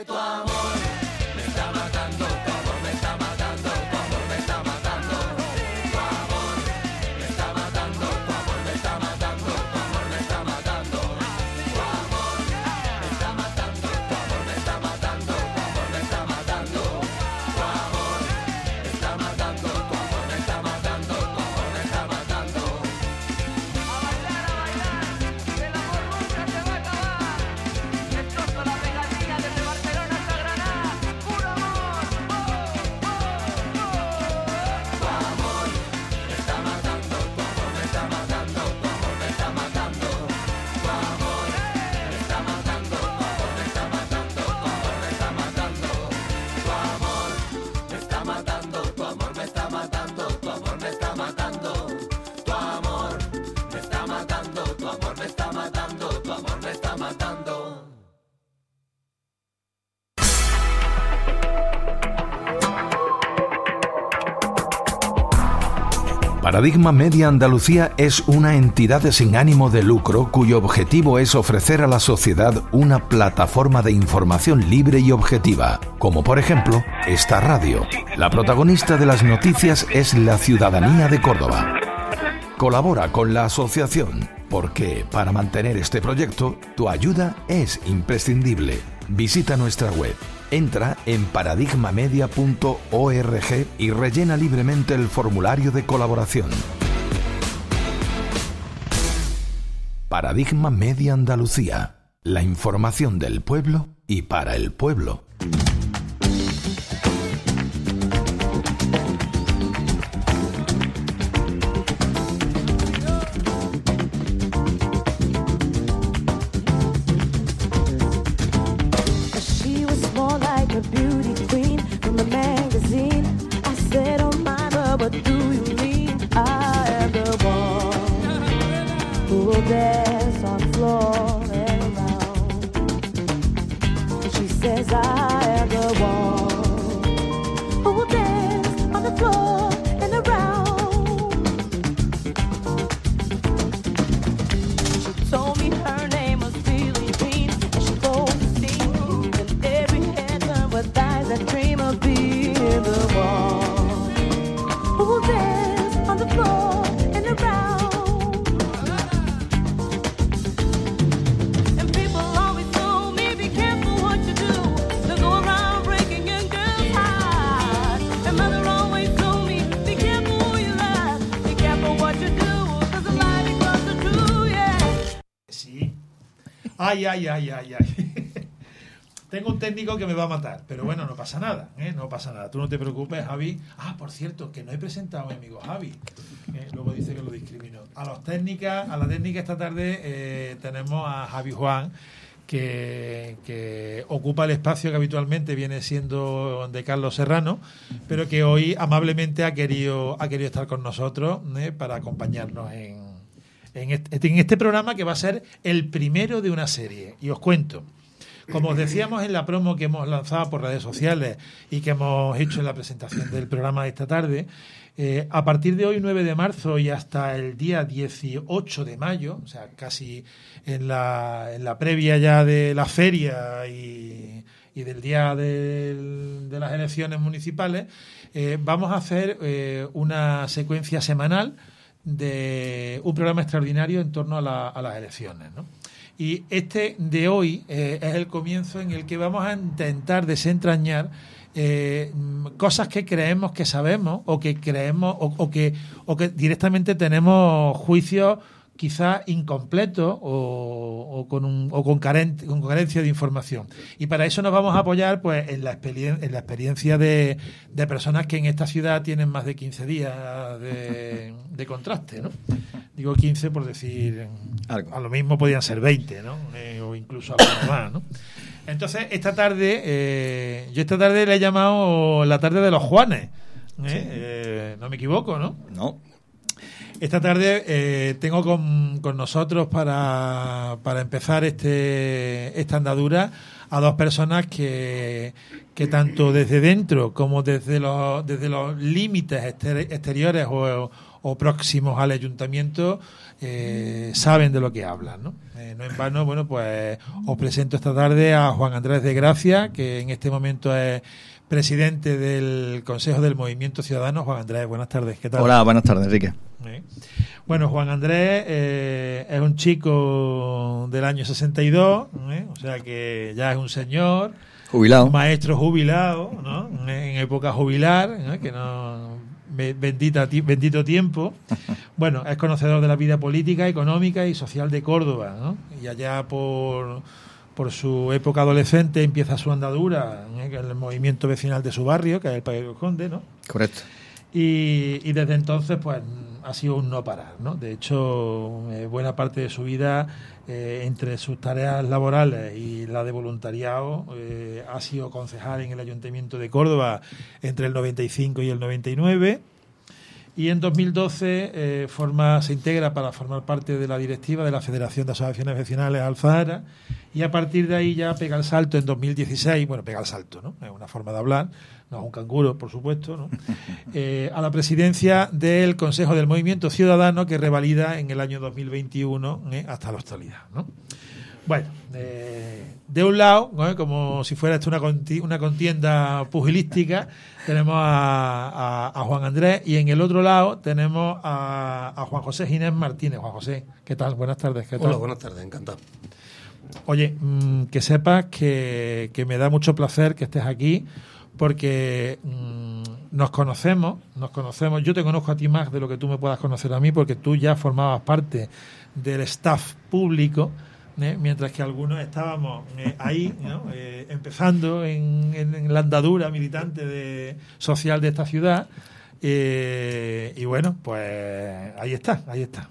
Speaker 5: Paradigma Media Andalucía es una entidad sin ánimo de lucro cuyo objetivo es ofrecer a la sociedad una plataforma de información libre y objetiva, como por ejemplo esta radio. La protagonista de las noticias es la ciudadanía de Córdoba. Colabora con la asociación, porque para mantener este proyecto, tu ayuda es imprescindible. Visita nuestra web, entra en paradigmamedia.org y rellena libremente el formulario de colaboración. Paradigma Media Andalucía, la información del pueblo y para el pueblo.
Speaker 1: Ay. Tengo un técnico que me va a matar, pero bueno, no pasa nada, no pasa nada. Tú no te preocupes, Javi. Ah, por cierto, que no he presentado a mi amigo Javi. Luego dice que lo discriminó. A la técnica esta tarde tenemos a Javi Juan, que ocupa el espacio que habitualmente viene siendo de Carlos Serrano, pero que hoy amablemente ha querido estar con nosotros para acompañarnos en este programa, que va a ser el primero de una serie. Y os cuento, como os decíamos en la promo que hemos lanzado por redes sociales y que hemos hecho en la presentación del programa de esta tarde, a partir de hoy, 9 de marzo, y hasta el día 18 de mayo, o sea, casi en la previa ya de la feria y del día de las elecciones municipales, vamos a hacer una secuencia semanal de un programa extraordinario en torno a las elecciones, ¿no? Y este de hoy es el comienzo en el que vamos a intentar desentrañar cosas que creemos que sabemos o que creemos o que directamente tenemos juicios quizás incompletos o con carencia de información. Y para eso nos vamos a apoyar pues en la experiencia de personas que en esta ciudad tienen más de 15 días de contraste, ¿no? Digo 15 por decir algo. A lo mismo podían ser 20, ¿no? O incluso algo más, ¿no? Entonces, esta tarde le he llamado la tarde de los Juanes. Sí. No me equivoco, ¿no?
Speaker 9: No.
Speaker 1: Esta tarde tengo con nosotros para empezar esta andadura a dos personas que tanto desde dentro como desde los límites exteriores o próximos al ayuntamiento saben de lo que hablan, ¿no? No en vano, bueno, pues os presento esta tarde a Juan Andrés de Gracia, que en este momento es presidente del Consejo del Movimiento Ciudadano. Juan Andrés, buenas tardes, ¿qué tal?
Speaker 9: Hola, buenas tardes, Enrique.
Speaker 1: Bueno, Juan Andrés es un chico del año 62, o sea que ya es un señor.
Speaker 9: Jubilado.
Speaker 1: Maestro jubilado, ¿no? En época jubilar, ¿no? Que no... Bendito tiempo. Bueno, es conocedor de la vida política, económica y social de Córdoba, ¿no? Y allá por su época adolescente empieza su andadura en el movimiento vecinal de su barrio, que es el Parque de los Condes, ¿no?
Speaker 9: Correcto.
Speaker 1: Y desde entonces, pues, ha sido un no parar, ¿no? De hecho, buena parte de su vida, entre sus tareas laborales y la de voluntariado, ha sido concejal en el Ayuntamiento de Córdoba entre el 95 y el 99. Y en 2012 se integra para formar parte de la directiva de la Federación de Asociaciones Vecinales Alfahara, y a partir de ahí ya pega el salto en 2016, bueno, pega el salto, ¿no? Es una forma de hablar, no es un canguro, por supuesto, ¿no? A la presidencia del Consejo del Movimiento Ciudadano, que revalida en el año 2021 hasta la actualidad, ¿no? Bueno, de un lado, ¿no? Como si fuera esto una contienda pugilística, tenemos a Juan Andrés, y en el otro lado tenemos a Juan José Ginés Martínez. Juan José, ¿qué tal? Buenas tardes. ¿Qué tal?
Speaker 10: Hola, buenas tardes, encantado.
Speaker 1: Oye, que sepas que me da mucho placer que estés aquí, porque nos conocemos. Yo te conozco a ti más de lo que tú me puedas conocer a mí, porque tú ya formabas parte del staff público, mientras que algunos estábamos ahí, ¿no? Empezando en la andadura militante social de esta ciudad, y bueno, pues ahí está.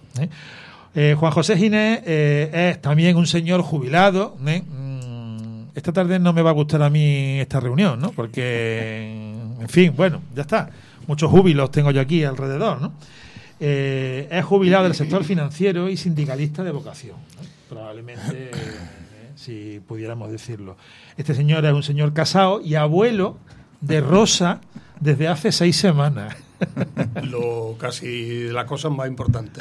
Speaker 1: Juan José Ginés es también un señor jubilado. Esta tarde no me va a gustar a mí esta reunión, ¿no? Porque, en fin, bueno, ya está. Muchos júbilos tengo yo aquí alrededor, ¿no? Es jubilado del sector financiero y sindicalista de vocación, ¿no? Probablemente, si pudiéramos decirlo. Este señor es un señor casado y abuelo de Rosa desde hace 6 semanas.
Speaker 10: Casi de las cosas más importantes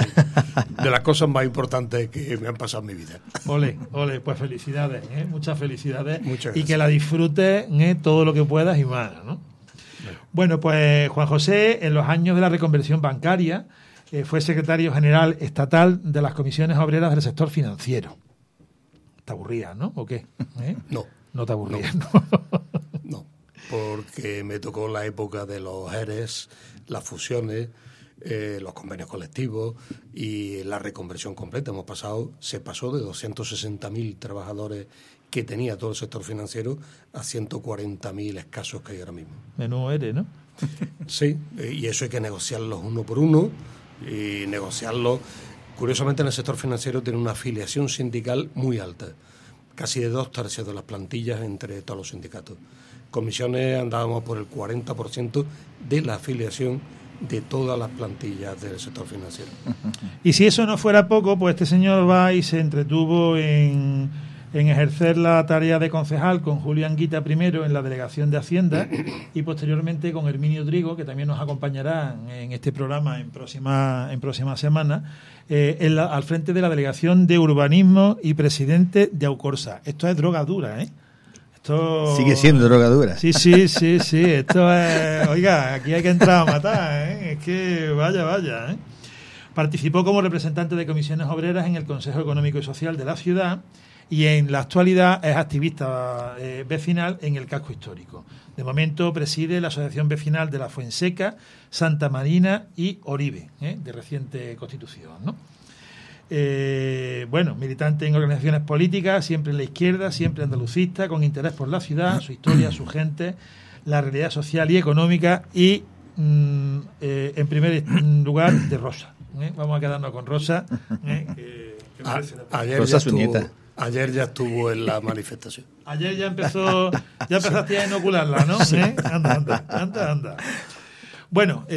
Speaker 10: que me han pasado en mi vida.
Speaker 1: Ole, pues felicidades, muchas felicidades.
Speaker 10: Muchas gracias.
Speaker 1: Y que la disfrutes todo lo que puedas y más, ¿no? Bueno, pues Juan José, en los años de la reconversión bancaria, fue secretario general estatal de las comisiones obreras del sector financiero. ¿Te aburrías, no? ¿O qué?
Speaker 10: No.
Speaker 1: No te aburrías, ¿no?
Speaker 10: No, porque me tocó la época de los ERES, las fusiones, los convenios colectivos y la reconversión completa. Se pasó de 260.000 trabajadores que tenía todo el sector financiero a 140.000 escasos que hay ahora mismo.
Speaker 1: Menudo eres, ¿no?
Speaker 10: Sí, y eso hay que negociarlos uno por uno, y negociarlos. Curiosamente, en el sector financiero tiene una afiliación sindical muy alta, casi de 2/3 de las plantillas entre todos los sindicatos. Comisiones andábamos por el 40% de la afiliación de todas las plantillas del sector financiero.
Speaker 1: Y si eso no fuera poco, pues este señor va y se entretuvo en ejercer la tarea de concejal con Julio Anguita primero en la Delegación de Hacienda y posteriormente con Herminio Trigo, que también nos acompañará en este programa en próxima semana, al frente de la Delegación de Urbanismo y presidente de Aucorsa. Esto es droga dura, ¿eh? Esto...
Speaker 9: Sigue siendo droga dura.
Speaker 1: Sí. Esto es... Oiga, aquí hay que entrar a matar, ¿eh? Es que vaya, ¿eh? Participó como representante de comisiones obreras en el Consejo Económico y Social de la ciudad y en la actualidad es activista vecinal en el casco histórico. De momento preside la Asociación Vecinal de la Fuenseca, Santa Marina y Oribe, de reciente constitución, ¿no? Militante en organizaciones políticas, siempre en la izquierda, siempre andalucista, con interés por la ciudad, su historia, su gente, la realidad social y económica y, en primer lugar, de Rosa. Vamos a quedarnos con Rosa.
Speaker 9: Rosa, su nieta.
Speaker 10: Ayer ya estuvo en la manifestación.
Speaker 1: Ayer ya empezaste a inocularla, ¿no? Anda. Bueno,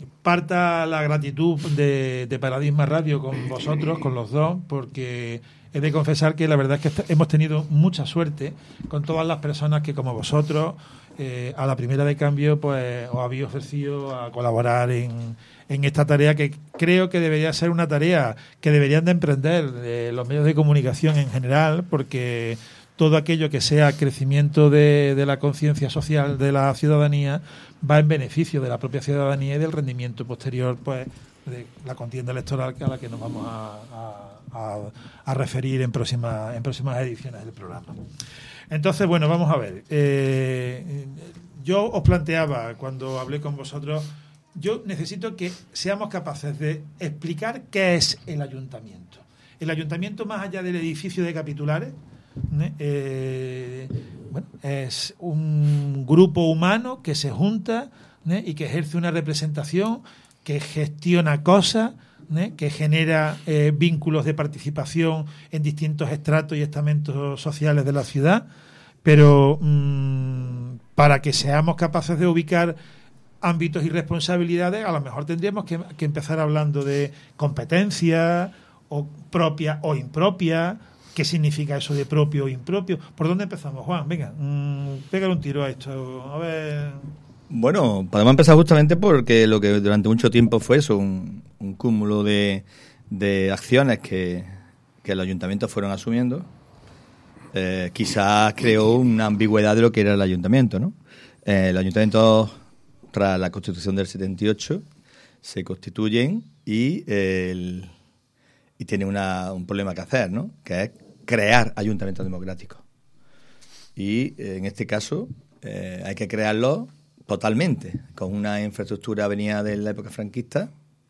Speaker 1: parta la gratitud de Paradigma Radio con vosotros, con los dos, porque he de confesar que la verdad es que hemos tenido mucha suerte con todas las personas que, como vosotros, a la primera de cambio, pues os habéis ofrecido a colaborar en esta tarea, que creo que debería ser una tarea que deberían de emprender los medios de comunicación en general, porque todo aquello que sea crecimiento de la conciencia social de la ciudadanía va en beneficio de la propia ciudadanía y del rendimiento posterior, pues, de la contienda electoral a la que nos vamos a referir en próximas ediciones del programa. Entonces, bueno, vamos a ver. Yo os planteaba, cuando hablé con vosotros, yo necesito que seamos capaces de explicar qué es el ayuntamiento. El ayuntamiento, más allá del edificio de capitulares, es un grupo humano que se junta y que ejerce una representación, que gestiona cosas, que genera vínculos de participación en distintos estratos y estamentos sociales de la ciudad, pero para que seamos capaces de ubicar ámbitos y responsabilidades, a lo mejor tendríamos que empezar hablando de competencia, o propia o impropia. ¿Qué significa eso de propio o impropio? ¿Por dónde empezamos, Juan? Venga, pégale un tiro a esto. A ver.
Speaker 9: Bueno, podemos empezar justamente porque lo que durante mucho tiempo fue eso, un cúmulo de acciones que los ayuntamientos fueron asumiendo. Quizás creó una ambigüedad de lo que era el ayuntamiento, ¿no? El ayuntamiento, tras la Constitución del 78, se constituyen y tienen un problema que hacer, ¿no? Que es crear ayuntamientos democráticos. Y en este caso hay que crearlos totalmente, con una infraestructura venida de la época franquista,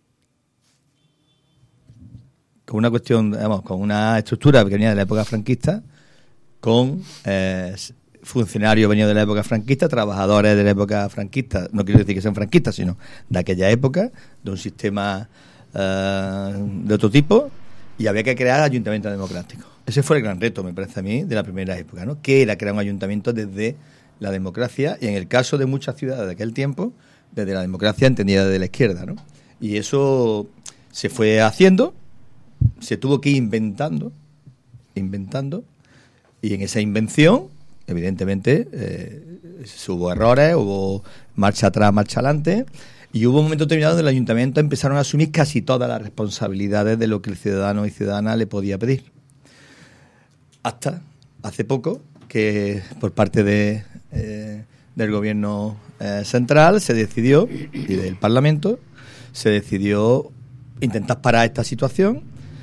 Speaker 9: con una cuestión, con una estructura que venía de la época franquista, con funcionarios venidos de la época franquista, trabajadores de la época franquista, no quiero decir que sean franquistas, sino de aquella época, de un sistema de otro tipo, y había que crear ayuntamientos democráticos. Ese fue el gran reto, me parece a mí, de la primera época, ¿no? Que era crear un ayuntamiento desde la democracia, y en el caso de muchas ciudades de aquel tiempo, desde la democracia entendida de la izquierda, ¿no? Y eso se fue haciendo, se tuvo que ir inventando, y en esa invención, evidentemente, hubo errores, hubo marcha atrás, marcha adelante, y hubo un momento determinado donde el ayuntamiento empezaron a asumir casi todas las responsabilidades de lo que el ciudadano y ciudadana le podía pedir. Hasta hace poco que por parte del gobierno central se decidió, y del Parlamento, se decidió intentar parar esta situación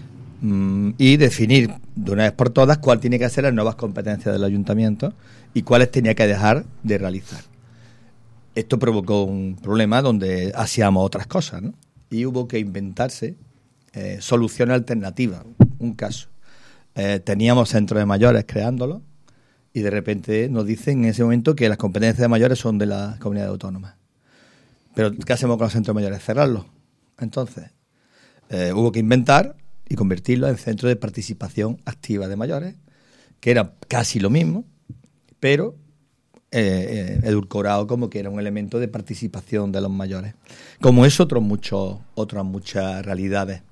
Speaker 9: y definir de una vez por todas cuál tiene que ser las nuevas competencias del ayuntamiento y cuáles tenía que dejar de realizar. Esto provocó un problema donde hacíamos otras cosas, ¿no? Y hubo que inventarse soluciones alternativas. Un caso. Teníamos centros de mayores creándolos y de repente nos dicen en ese momento que las competencias de mayores son de las comunidades autónomas. Pero ¿qué hacemos con los centros de mayores? Cerrarlos. Entonces, hubo que inventar y convertirlos en centros de participación activa de mayores, que era casi lo mismo, pero edulcorado como que era un elemento de participación de los mayores. Como es otras muchas realidades.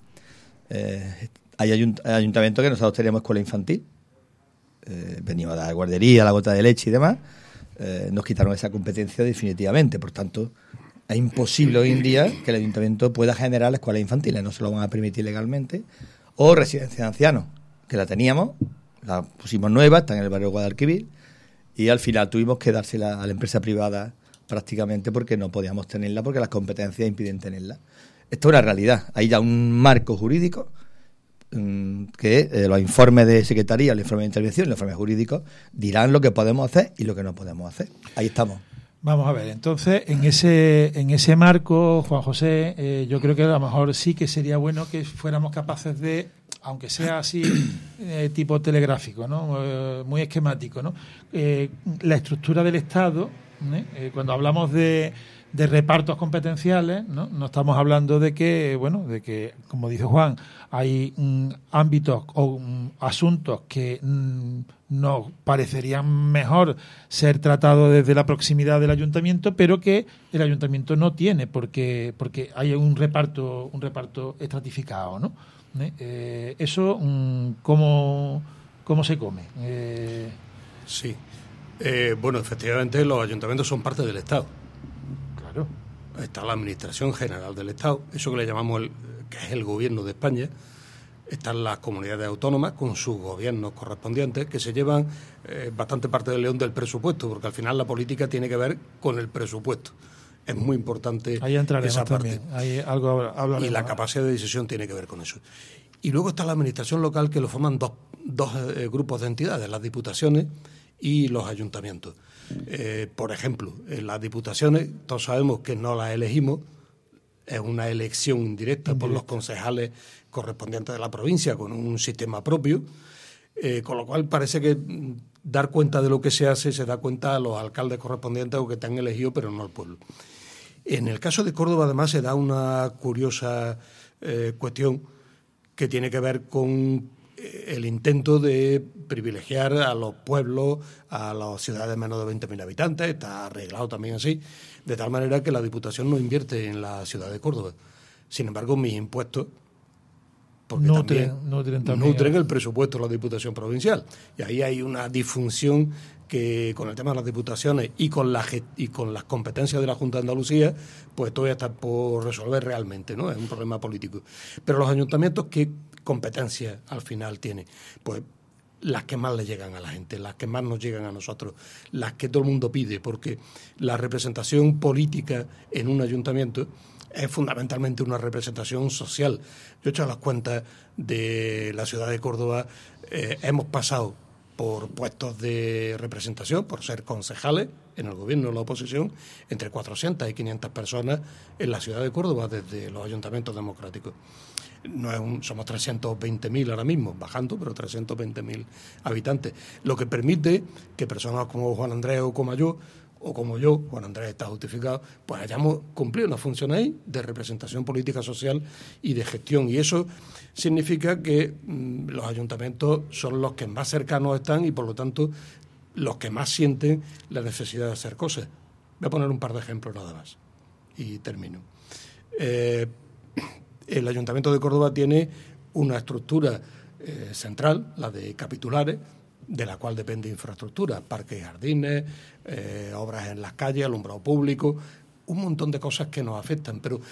Speaker 9: Hay ayuntamientos que nosotros teníamos escuela infantil, venimos de la guardería, la gota de leche y demás, nos quitaron esa competencia definitivamente. Por tanto, es imposible hoy en día que el ayuntamiento pueda generar escuelas infantiles, no se lo van a permitir legalmente, o residencia de ancianos, que la teníamos, la pusimos nueva, está en el barrio Guadalquivir, y al final tuvimos que dársela a la empresa privada prácticamente porque no podíamos tenerla, porque las competencias impiden tenerla. Esto es una realidad. Hay ya un marco jurídico que los informes de secretaría, los informes de intervención, los informes jurídicos dirán lo que podemos hacer y lo que no podemos hacer. Ahí estamos.
Speaker 1: Vamos a ver, entonces, en ese marco, Juan José, yo creo que a lo mejor sí que sería bueno que fuéramos capaces de, aunque sea así, tipo telegráfico, ¿no? Muy esquemático, ¿no? La estructura del Estado, cuando hablamos de repartos competenciales, ¿no? Estamos hablando de que, como dice Juan, hay ámbitos o asuntos que nos parecerían mejor ser tratados desde la proximidad del ayuntamiento, pero que el ayuntamiento no tiene porque hay un reparto estratificado, ¿no? Eso, ¿cómo se come?
Speaker 10: Sí. Bueno, efectivamente los ayuntamientos son parte del Estado.
Speaker 1: Claro.
Speaker 10: Está la Administración General del Estado, eso que le llamamos que es el Gobierno de España. Están las comunidades autónomas con sus gobiernos correspondientes, que se llevan bastante parte del león del presupuesto, porque al final la política tiene que ver con el presupuesto. Es muy importante
Speaker 1: ahí entraremos
Speaker 10: esa parte.
Speaker 1: También. Ahí algo hablaremos.
Speaker 10: Y la capacidad de decisión tiene que ver con eso. Y luego está la administración local, que lo forman dos grupos de entidades, las diputaciones y los ayuntamientos. Por ejemplo, en las diputaciones, todos sabemos que no las elegimos, es una elección indirecta por los concejales correspondientes de la provincia con un sistema propio, con lo cual parece que dar cuenta de lo que se hace se da cuenta a los alcaldes correspondientes o que te han elegido, pero no al pueblo. En el caso de Córdoba, además, se da una curiosa cuestión que tiene que ver con el intento de privilegiar a los pueblos, a las ciudades de menos de 20.000 habitantes, está arreglado también así, de tal manera que la Diputación no invierte en la ciudad de Córdoba. Sin embargo, mis impuestos porque nutren el presupuesto de la Diputación Provincial. Y ahí hay una disfunción que con el tema de las diputaciones y con las competencias de la Junta de Andalucía, pues todavía está por resolver realmente, ¿no? Es un problema político. Pero los ayuntamientos, ¿qué competencias al final tienen? Pues las que más le llegan a la gente, las que más nos llegan a nosotros, las que todo el mundo pide, porque la representación política en un ayuntamiento es fundamentalmente una representación social. Yo he hecho las cuentas de la ciudad de Córdoba, hemos pasado por puestos de representación, por ser concejales en el gobierno o la oposición, entre 400 y 500 personas en la ciudad de Córdoba desde los ayuntamientos democráticos. Somos 320.000 ahora mismo, bajando, pero 320.000 habitantes, lo que permite que personas como Juan Andrés o como yo, Juan Andrés está justificado, pues hayamos cumplido una función ahí de representación política, social y de gestión. Y eso significa que los ayuntamientos son los que más cercanos están y, por lo tanto, los que más sienten la necesidad de hacer cosas. Voy a poner un par de ejemplos nada más y termino. El Ayuntamiento de Córdoba tiene una estructura central, la de capitulares, de la cual depende infraestructura, parques y jardines, obras en las calles, alumbrado público, un montón de cosas que nos afectan. Pero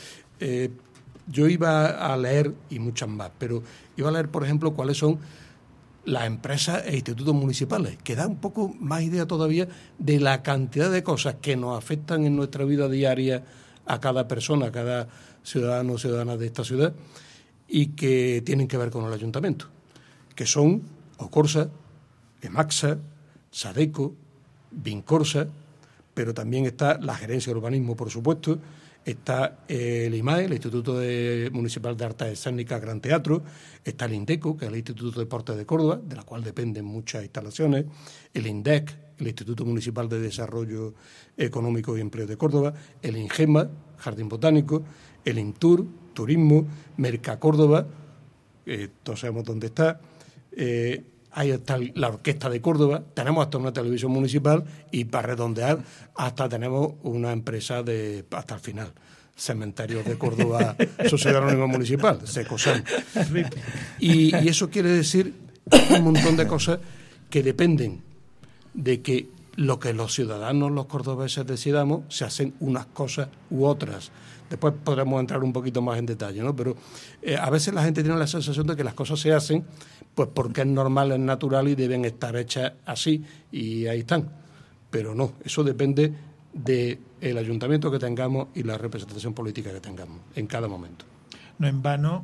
Speaker 10: yo iba a leer, y muchas más, pero iba a leer, por ejemplo, cuáles son las empresas e institutos municipales, que da un poco más idea todavía de la cantidad de cosas que nos afectan en nuestra vida diaria a cada persona, a cada ciudadano o ciudadana de esta ciudad, y que tienen que ver con el ayuntamiento, que son Ocorsa, EMACSA, SADECO, Vincorsa, pero también está la Gerencia de Urbanismo, por supuesto, está el IMAE, el Instituto Municipal de Artes Escénicas Gran Teatro, está el INDECO, que es el Instituto de Deportes de Córdoba, de la cual dependen muchas instalaciones, el INDEC, el Instituto Municipal de Desarrollo Económico y Empleo de Córdoba, el INGEMA, Jardín Botánico, el INTUR, Turismo, Mercacórdoba, todos sabemos dónde está, ahí está la Orquesta de Córdoba, tenemos hasta una televisión municipal y, para redondear, hasta tenemos una empresa hasta el final, Cementerios de Córdoba, Sociedad Anónima Municipal, SECOSAN. Y eso quiere decir un montón de cosas que dependen de que lo que los ciudadanos, los cordobeses, decidamos, se hacen unas cosas u otras. Después podremos entrar un poquito más en detalle, ¿no? Pero a veces la gente tiene la sensación de que las cosas se hacen pues porque es normal, es natural y deben estar hechas así, y ahí están. Pero no, eso depende del ayuntamiento que tengamos y la representación política que tengamos en cada momento.
Speaker 1: No en vano,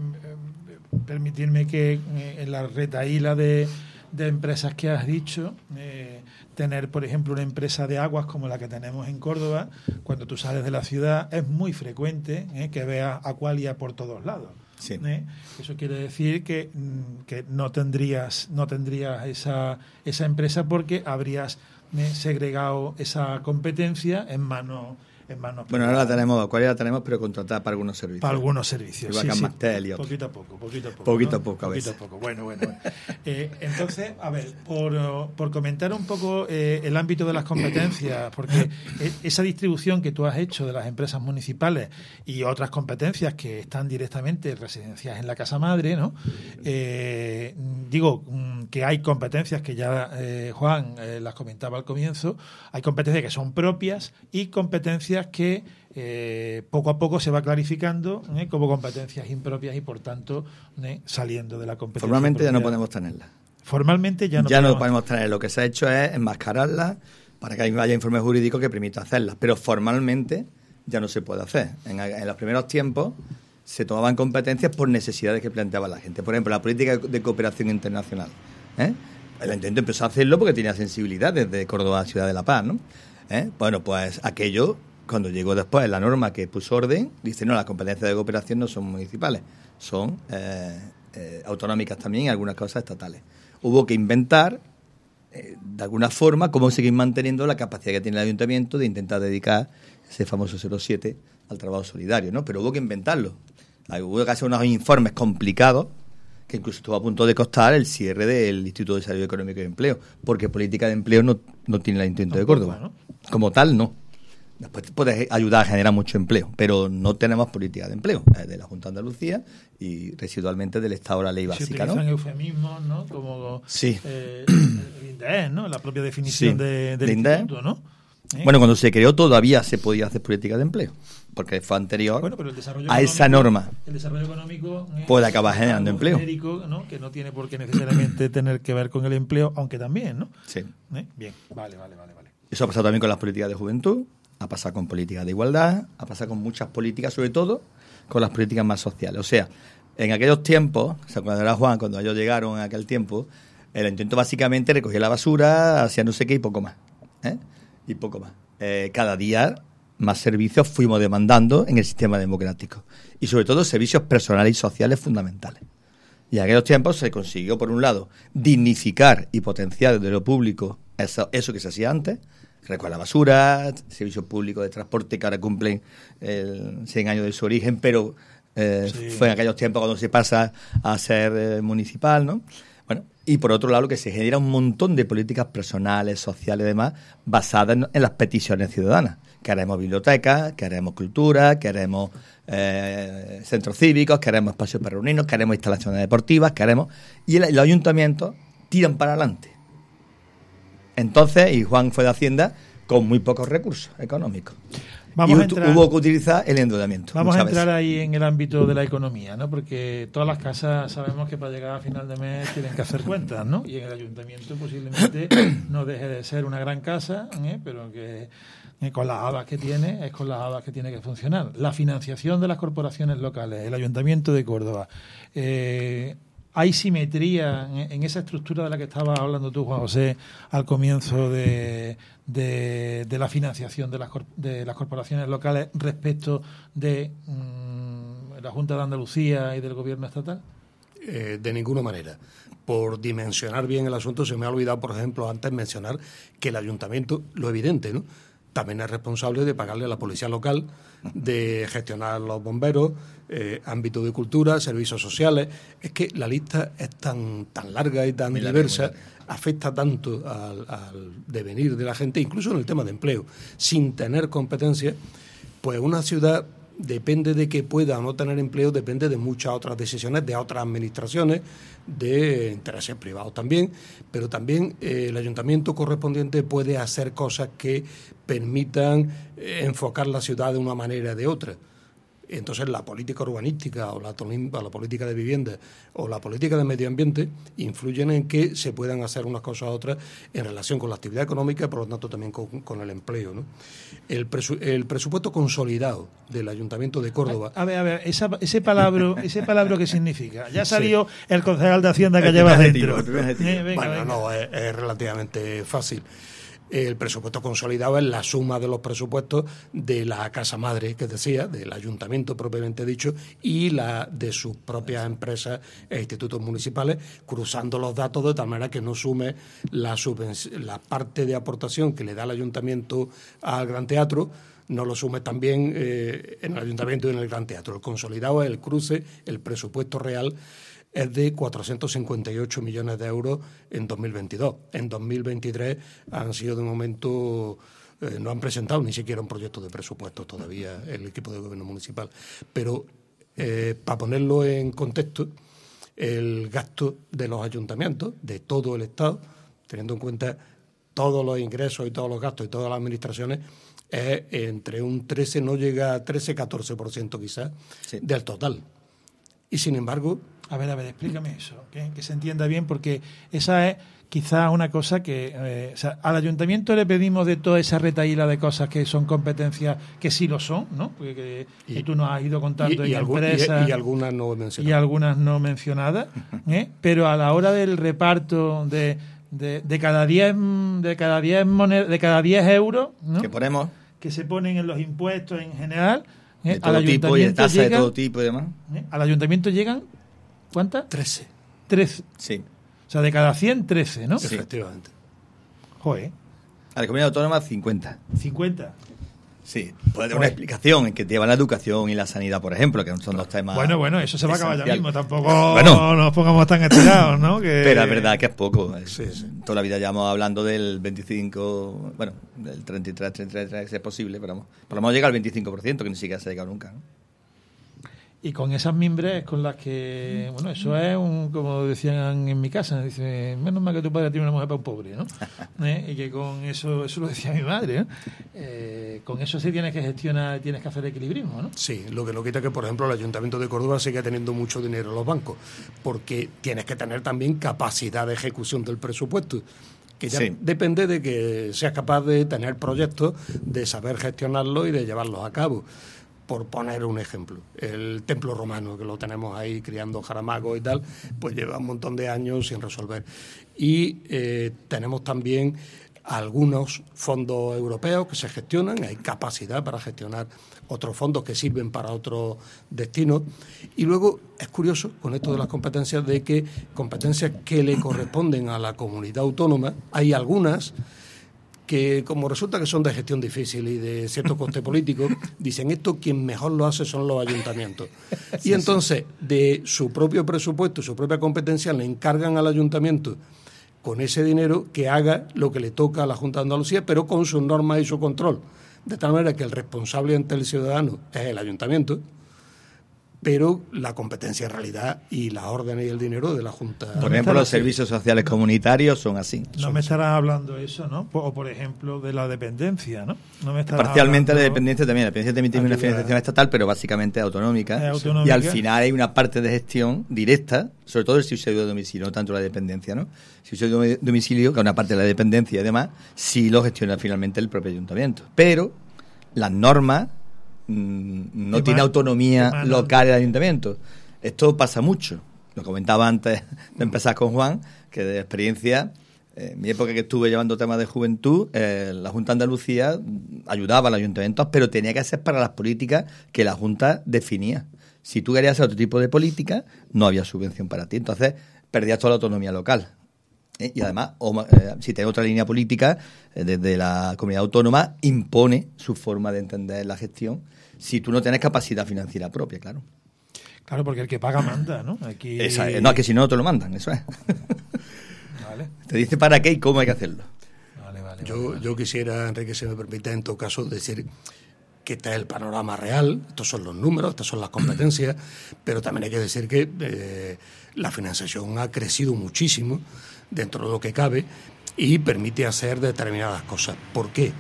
Speaker 1: permitirme que en la retaíla de empresas que has dicho, tener, por ejemplo, una empresa de aguas como la que tenemos en Córdoba, cuando tú sales de la ciudad es muy frecuente que veas Aqualia por todos lados.
Speaker 9: Sí.
Speaker 1: Eso quiere decir que no tendrías esa empresa porque habrías segregado esa competencia en manos en manos
Speaker 9: Bueno, ahora la tenemos, ¿cuál la tenemos? Pero contratada para algunos servicios.
Speaker 1: Para algunos servicios,
Speaker 9: Igual que Mastel y otros.
Speaker 1: Poquito a poco.
Speaker 9: Poquito
Speaker 1: ¿no?
Speaker 9: a poco, a veces.
Speaker 1: Poquito a poco. Bueno. Entonces, a ver, por comentar un poco el ámbito de las competencias, porque esa distribución que tú has hecho de las empresas municipales y otras competencias que están directamente residenciadas en la casa madre, ¿no? Digo que hay competencias que ya Juan las comentaba al comienzo, hay competencias que son propias y competencias que poco a poco se va clarificando como competencias impropias y por tanto saliendo de la competencia.
Speaker 9: Formalmente ya no podemos tenerlas.
Speaker 1: Formalmente ya no
Speaker 9: podemos tener. Lo que se ha hecho es enmascararlas para que haya informe jurídico que permita hacerlas, pero formalmente ya no se puede hacer. En los primeros tiempos se tomaban competencias por necesidades que planteaba la gente. Por ejemplo, la política de cooperación internacional. El Ayuntamiento empezó a hacerlo porque tenía sensibilidad desde Córdoba a Ciudad de la Paz, ¿no? Bueno, pues aquello, cuando llegó después la norma que puso orden, dice, no, las competencias de cooperación no son municipales, son autonómicas también y algunas cosas estatales. Hubo que inventar, de alguna forma, cómo seguir manteniendo la capacidad que tiene el Ayuntamiento de intentar dedicar ese famoso 0,7 al trabajo solidario, ¿no? Pero hubo que inventarlo. Hubo que hacer unos informes complicados que incluso estuvo a punto de costar el cierre del Instituto de Desarrollo Económico y Empleo, porque política de empleo no tiene el Ayuntamiento de Córdoba. ¿No? Como tal, no. Después puede ayudar a generar mucho empleo, pero no tenemos política de empleo. Es de la Junta de Andalucía y residualmente del Estado de la ley básica, ¿no?
Speaker 1: Se utilizan eufemismos, ¿no? Como
Speaker 9: sí.
Speaker 1: El INDES, ¿no? La propia definición del instituto, ¿no?
Speaker 9: Bueno, cuando se creó todavía se podía hacer política de empleo, porque fue anterior a esa norma.
Speaker 1: El desarrollo económico
Speaker 9: puede acabar generando empleo.
Speaker 1: Genérico, ¿no? Que no tiene por qué necesariamente tener que ver con el empleo, aunque también, ¿no?
Speaker 9: Sí.
Speaker 1: Bien, vale.
Speaker 9: Eso ha pasado también con las políticas de juventud, ha pasado con políticas de igualdad, ha pasado con muchas políticas, sobre todo con las políticas más sociales. O sea, en aquellos tiempos, o sea, cuando era Juan, cuando ellos llegaron en aquel tiempo, el Ayuntamiento básicamente recogía la basura, hacía no sé qué y poco más. Y poco más. Cada día más servicios fuimos demandando en el sistema democrático. Y sobre todo servicios personales y sociales fundamentales. Y en aquellos tiempos se consiguió, por un lado, dignificar y potenciar desde lo público eso que se hacía antes, recoger la basura, servicios públicos de transporte que ahora cumplen 100 años de su origen, pero fue en aquellos tiempos cuando se pasa a ser municipal, ¿no? Bueno, y por otro lado, que se genera un montón de políticas personales, sociales y demás, basadas en las peticiones ciudadanas. Queremos bibliotecas, queremos cultura, queremos centros cívicos, queremos espacios para reunirnos, queremos instalaciones deportivas, y los ayuntamientos tiran para adelante. Entonces, y Juan fue de Hacienda con muy pocos recursos económicos. Hubo que utilizar el endeudamiento.
Speaker 1: Vamos a entrar ahí en el ámbito de la economía, ¿no? Porque todas las casas sabemos que para llegar a final de mes tienen que hacer cuentas, ¿no? Y en el ayuntamiento posiblemente no deje de ser una gran casa, pero que con las habas que tiene, es con las habas que tiene que funcionar. La financiación de las corporaciones locales, el Ayuntamiento de Córdoba. ¿Hay simetría en esa estructura de la que estabas hablando tú, Juan José, al comienzo de la financiación de las corporaciones locales respecto de la Junta de Andalucía y del Gobierno estatal?
Speaker 10: De ninguna manera. Por dimensionar bien el asunto, se me ha olvidado, por ejemplo, antes mencionar que el ayuntamiento, lo evidente, ¿no?, también es responsable de pagarle a la policía local, de gestionar los bomberos, ámbito de cultura, servicios sociales. Es que la lista es tan larga y tan diversa, afecta tanto al devenir de la gente, incluso en el tema de empleo. Sin tener competencia, pues una ciudad depende de que pueda o no tener empleo, depende de muchas otras decisiones de otras administraciones, de intereses privados también, pero también el ayuntamiento correspondiente puede hacer cosas que permitan enfocar la ciudad de una manera o de otra. Entonces la política urbanística o la política de vivienda o la política de medio ambiente influyen en que se puedan hacer unas cosas u otras en relación con la actividad económica y por lo tanto también con el empleo, ¿no? El presupuesto consolidado del Ayuntamiento de Córdoba.
Speaker 1: A ver, ese palabra ¿qué significa? Ya salió el concejal de Hacienda que lleva dentro.
Speaker 10: No, es relativamente fácil. El presupuesto consolidado es la suma de los presupuestos de la casa madre, que decía, del ayuntamiento propiamente dicho, y la de sus propias empresas e institutos municipales, cruzando los datos de tal manera que no sume la parte de aportación que le da el ayuntamiento al Gran Teatro, no lo sume también en el ayuntamiento y en el Gran Teatro. El consolidado es el cruce, el presupuesto real es de 458 millones de euros en 2022. En 2023 han sido de momento, no han presentado ni siquiera un proyecto de presupuesto todavía el equipo de gobierno municipal. Pero para ponerlo en contexto, el gasto de los ayuntamientos, de todo el Estado, teniendo en cuenta todos los ingresos y todos los gastos y todas las administraciones, es entre un 13, no llega a 13-14% quizás, sí, del total. Y sin embargo...
Speaker 1: A ver, explícame eso, que se entienda bien, porque esa es quizás una cosa que... o sea, al ayuntamiento le pedimos de toda esa retaíla de cosas que son competencias, que sí lo son, ¿no? Porque que tú nos has ido contando en empresas...
Speaker 10: Y algunas no mencionadas.
Speaker 1: Y algunas no mencionadas, pero a la hora del reparto de cada 10 euros, ¿no?,
Speaker 9: que ponemos,
Speaker 1: que se ponen en los impuestos en general,
Speaker 9: de todo tipo y de tasa de todo tipo y demás.
Speaker 1: Al ayuntamiento llegan, ¿cuántas?
Speaker 10: 13.
Speaker 9: Sí.
Speaker 1: O sea, de cada 100, 13, ¿no?
Speaker 10: Sí. Efectivamente.
Speaker 1: Joder.
Speaker 9: A la comunidad autónoma, 50.
Speaker 1: 50.
Speaker 9: Sí, puede dar una explicación en que lleva la educación y la sanidad, por ejemplo, que son dos temas...
Speaker 1: Bueno, eso se va a acabar ya mismo, tampoco nos pongamos tan estirados, ¿no?
Speaker 9: Pero es verdad que es poco.
Speaker 10: Sí.
Speaker 9: Toda la vida llevamos hablando del 25, del 33, si es posible, pero vamos, por lo menos llega al 25%, que ni siquiera se ha llegado nunca, ¿no?
Speaker 1: Y con esas mimbres con las que, bueno, eso es como decían en mi casa, dice, menos mal que tu padre tiene una mujer para un pobre, ¿no? Y que con eso lo decía mi madre, ¿no? Con eso sí tienes que gestionar, tienes que hacer equilibrismo, ¿no?
Speaker 10: Sí, lo que no quita que, por ejemplo, el Ayuntamiento de Córdoba siga teniendo mucho dinero en los bancos, porque tienes que tener también capacidad de ejecución del presupuesto, que ya depende de que seas capaz de tener proyectos, de saber gestionarlos y de llevarlos a cabo. Por poner un ejemplo, el templo romano, que lo tenemos ahí criando jaramagos y tal, pues lleva un montón de años sin resolver. Y tenemos también algunos fondos europeos que se gestionan, hay capacidad para gestionar otros fondos que sirven para otros destinos. Y luego es curioso, con esto de las competencias, de que competencias que le corresponden a la comunidad autónoma, hay algunas que, como resulta que son de gestión difícil y de cierto coste político, dicen esto quien mejor lo hace son los ayuntamientos. Y entonces, de su propio presupuesto, su propia competencia, le encargan al ayuntamiento con ese dinero que haga lo que le toca a la Junta de Andalucía, pero con sus normas y su control. De tal manera que el responsable ante el ciudadano es el ayuntamiento, pero la competencia en realidad y las órdenes y el dinero de la Junta.
Speaker 9: Por ejemplo, los servicios sociales comunitarios son así.
Speaker 1: No me estarás hablando de eso, ¿no? O, por ejemplo, de la dependencia, ¿no?
Speaker 9: Parcialmente la dependencia también. La dependencia también tiene una financiación estatal, pero básicamente autonómica. Y al final hay una parte de gestión directa, sobre todo el subsidio de domicilio, no tanto la dependencia, ¿no? El subsidio de domicilio, que es una parte de la dependencia y demás, sí lo gestiona finalmente el propio ayuntamiento. Pero las normas... no tiene autonomía local el ayuntamiento. Esto pasa mucho. Lo comentaba antes de empezar con Juan, que de experiencia, en mi época que estuve llevando temas de juventud, la Junta de Andalucía ayudaba a los ayuntamientos, pero tenía que ser para las políticas que la Junta definía. Si tú querías hacer otro tipo de política, no había subvención para ti. Entonces, perdías toda la autonomía local. Y además, si tienes otra línea política, desde la comunidad autónoma, impone su forma de entender la gestión, si tú no tienes capacidad financiera propia, claro.
Speaker 1: Claro, porque el que paga manda, ¿no? Aquí...
Speaker 9: No, es que si no te lo mandan, eso es.
Speaker 1: Vale.
Speaker 9: Te dice para qué y cómo hay que hacerlo.
Speaker 1: Vale.
Speaker 10: Yo quisiera, Enrique, si me permite, en todo caso, decir que este es el panorama real, estos son los números, estas son las competencias, pero también hay que decir que la financiación ha crecido muchísimo dentro de lo que cabe y permite hacer determinadas cosas. ¿Por qué?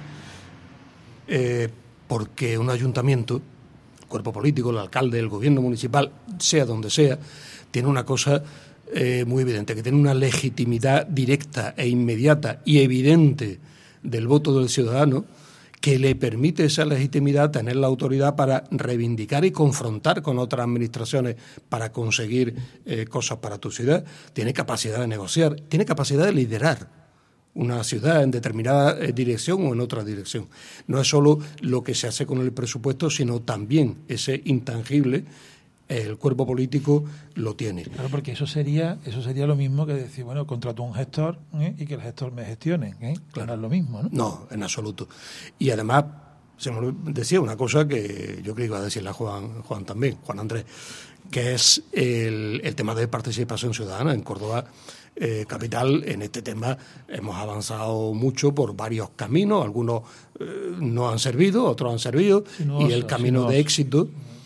Speaker 10: Porque un ayuntamiento, el cuerpo político, el alcalde, el gobierno municipal, sea donde sea, tiene una cosa muy evidente, que tiene una legitimidad directa e inmediata y evidente del voto del ciudadano, que le permite esa legitimidad tener la autoridad para reivindicar y confrontar con otras administraciones para conseguir cosas para tu ciudad. Tiene capacidad de negociar, tiene capacidad de liderar. una ciudad en determinada dirección o en otra dirección. No es solo lo que se hace con el presupuesto, sino también ese intangible, el cuerpo político lo tiene.
Speaker 1: Claro, porque eso sería lo mismo que decir, bueno, contrato a un gestor y que el gestor me gestione. Claro. No es lo mismo, ¿no?
Speaker 10: No, en absoluto. Y además, se me decía una cosa que yo creo que iba a decirle a Juan también, Juan Andrés, que es el tema de participación ciudadana. En Córdoba capital, en este tema hemos avanzado mucho por varios caminos, algunos no han servido, otros han servido, y el camino de éxito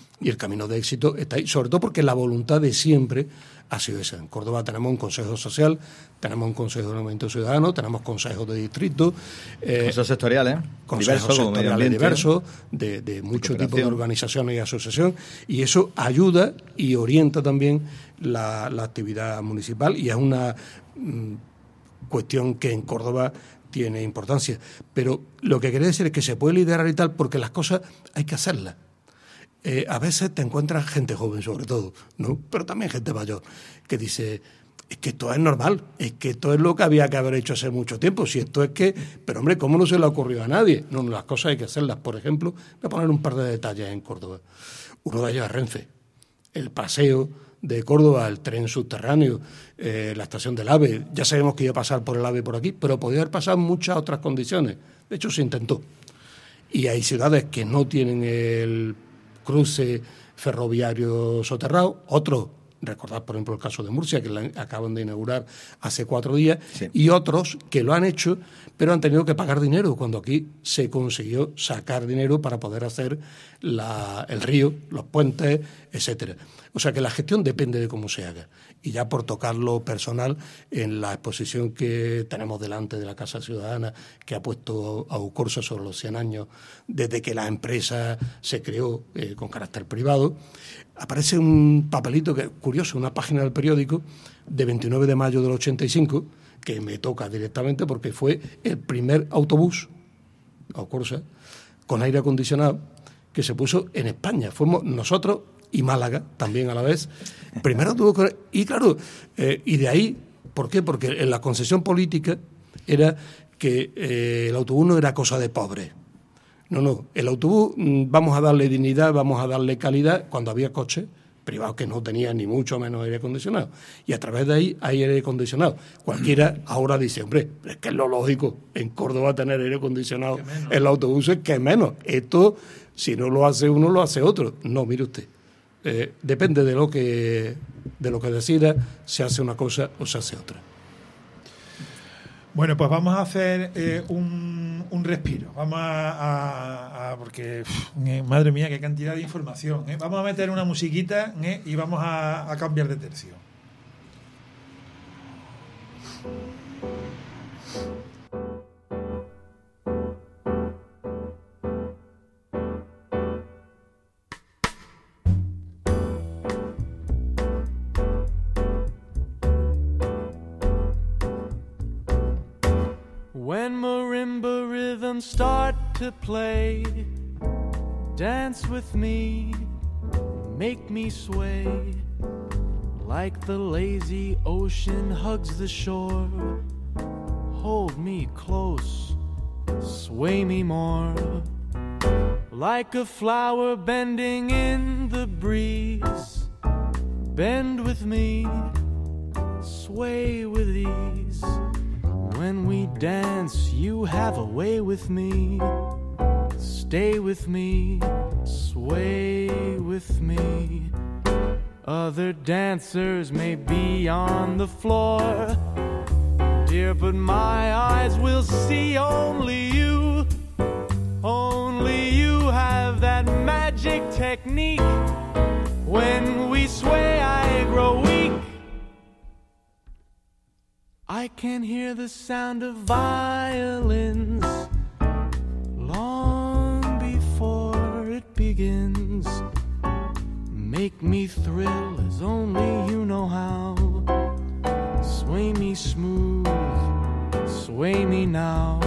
Speaker 10: está ahí, sobre todo porque la voluntad de siempre ha sido esa. En Córdoba tenemos un consejo social, tenemos un consejo de movimiento ciudadano, tenemos consejos de distrito,
Speaker 9: consejos sectoriales,
Speaker 10: consejos sectoriales diversos, de muchos tipos de organizaciones y asociaciones, y eso ayuda y orienta también la actividad municipal, y es una cuestión que en Córdoba tiene importancia. Pero lo que quería decir es que se puede liderar y tal, porque las cosas hay que hacerlas. A veces te encuentras gente joven, sobre todo, ¿no? Pero también gente mayor, que dice, es que esto es normal, es que esto es lo que había que haber hecho hace mucho tiempo, si esto es que... Pero, hombre, ¿cómo no se le ha ocurrido a nadie? No, las cosas hay que hacerlas. Por ejemplo, voy a poner un par de detalles en Córdoba. Uno de ellos es Renfe. El paseo de Córdoba, el tren subterráneo, la estación del AVE. Ya sabemos que iba a pasar por el AVE por aquí, pero podía haber pasado en muchas otras condiciones. De hecho, se intentó. Y hay ciudades que no tienen el cruce ferroviario soterrado, otros, recordad por ejemplo el caso de Murcia, que la acaban de inaugurar hace 4 días, sí. Y otros que lo han hecho, pero han tenido que pagar dinero, cuando aquí se consiguió sacar dinero para poder hacer el río, los puentes, etcétera. O sea que la gestión depende de cómo se haga. Y ya por tocar lo personal, en la exposición que tenemos delante de la Casa Ciudadana, que ha puesto a Ucorsa sobre los 100 años desde que la empresa se creó con carácter privado, aparece un papelito que curioso, una página del periódico de 29 de mayo del 85, que me toca directamente porque fue el primer autobús a Ucorsa con aire acondicionado que se puso en España. Fuimos nosotros y Málaga también a la vez. Primero tuvo que... Y claro, y de ahí, ¿por qué? Porque en la concesión política era que el autobús no era cosa de pobres. No, el autobús vamos a darle dignidad, vamos a darle calidad cuando había coches privados que no tenían ni mucho menos aire acondicionado. Y a través de ahí hay aire acondicionado. Cualquiera ahora dice, hombre, es que es lo lógico, en Córdoba tener aire acondicionado en los autobuses, que menos. Esto, si no lo hace uno, lo hace otro. No, mire usted. Depende de lo que decida, se hace una cosa o se hace otra.
Speaker 1: Bueno, pues vamos a hacer un respiro. Vamos porque, madre mía, qué cantidad de información. Vamos a meter una musiquita y vamos a cambiar de tercio.
Speaker 11: When marimba rhythms start to play, dance with me, make me sway, like the lazy ocean hugs the shore. Hold me close, sway me more, like a flower bending in the breeze. Bend with me, sway with ease. When we dance, you have a way with me. Stay with me, sway with me. Other dancers may be on the floor, dear, but my eyes will see only you. Only you have that magic technique. When we sway, I grow weak. I can hear the sound of violins long before it begins. Make me thrill as only you know how. Sway me smooth, sway me now.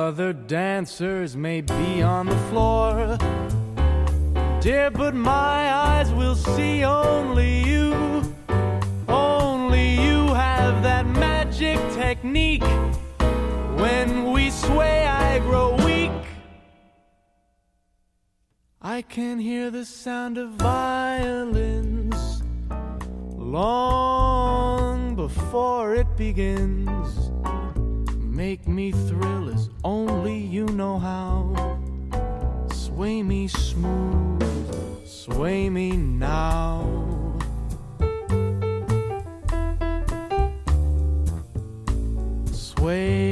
Speaker 11: other dancers may be on the floor, dear, but my eyes will see only you. Only you have that magic technique. When we sway, I grow weak. I can hear the sound of violins long before it begins. Make me thrill as only you know how. Sway me smooth, sway me now. Sway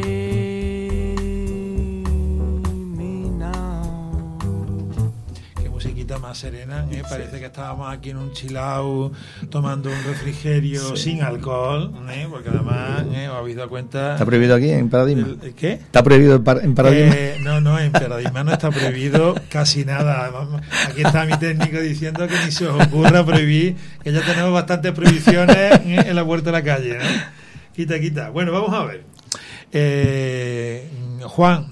Speaker 11: me now.
Speaker 1: Qué musiquita más serena, ¿eh? Parece que estábamos aquí en un chill out tomando un refrigerio sin alcohol, ¿eh? Porque además, os habéis dado cuenta.
Speaker 9: ¿Está prohibido aquí en Paradigma?
Speaker 1: ¿Qué?
Speaker 9: ¿Está prohibido en Paradigma?
Speaker 1: No, en Paradigma no está prohibido casi nada. Aquí está mi técnico diciendo que ni se os ocurra prohibir, que ya tenemos bastantes prohibiciones en la puerta de la calle, ¿no? Quita. Bueno, vamos a ver. Juan,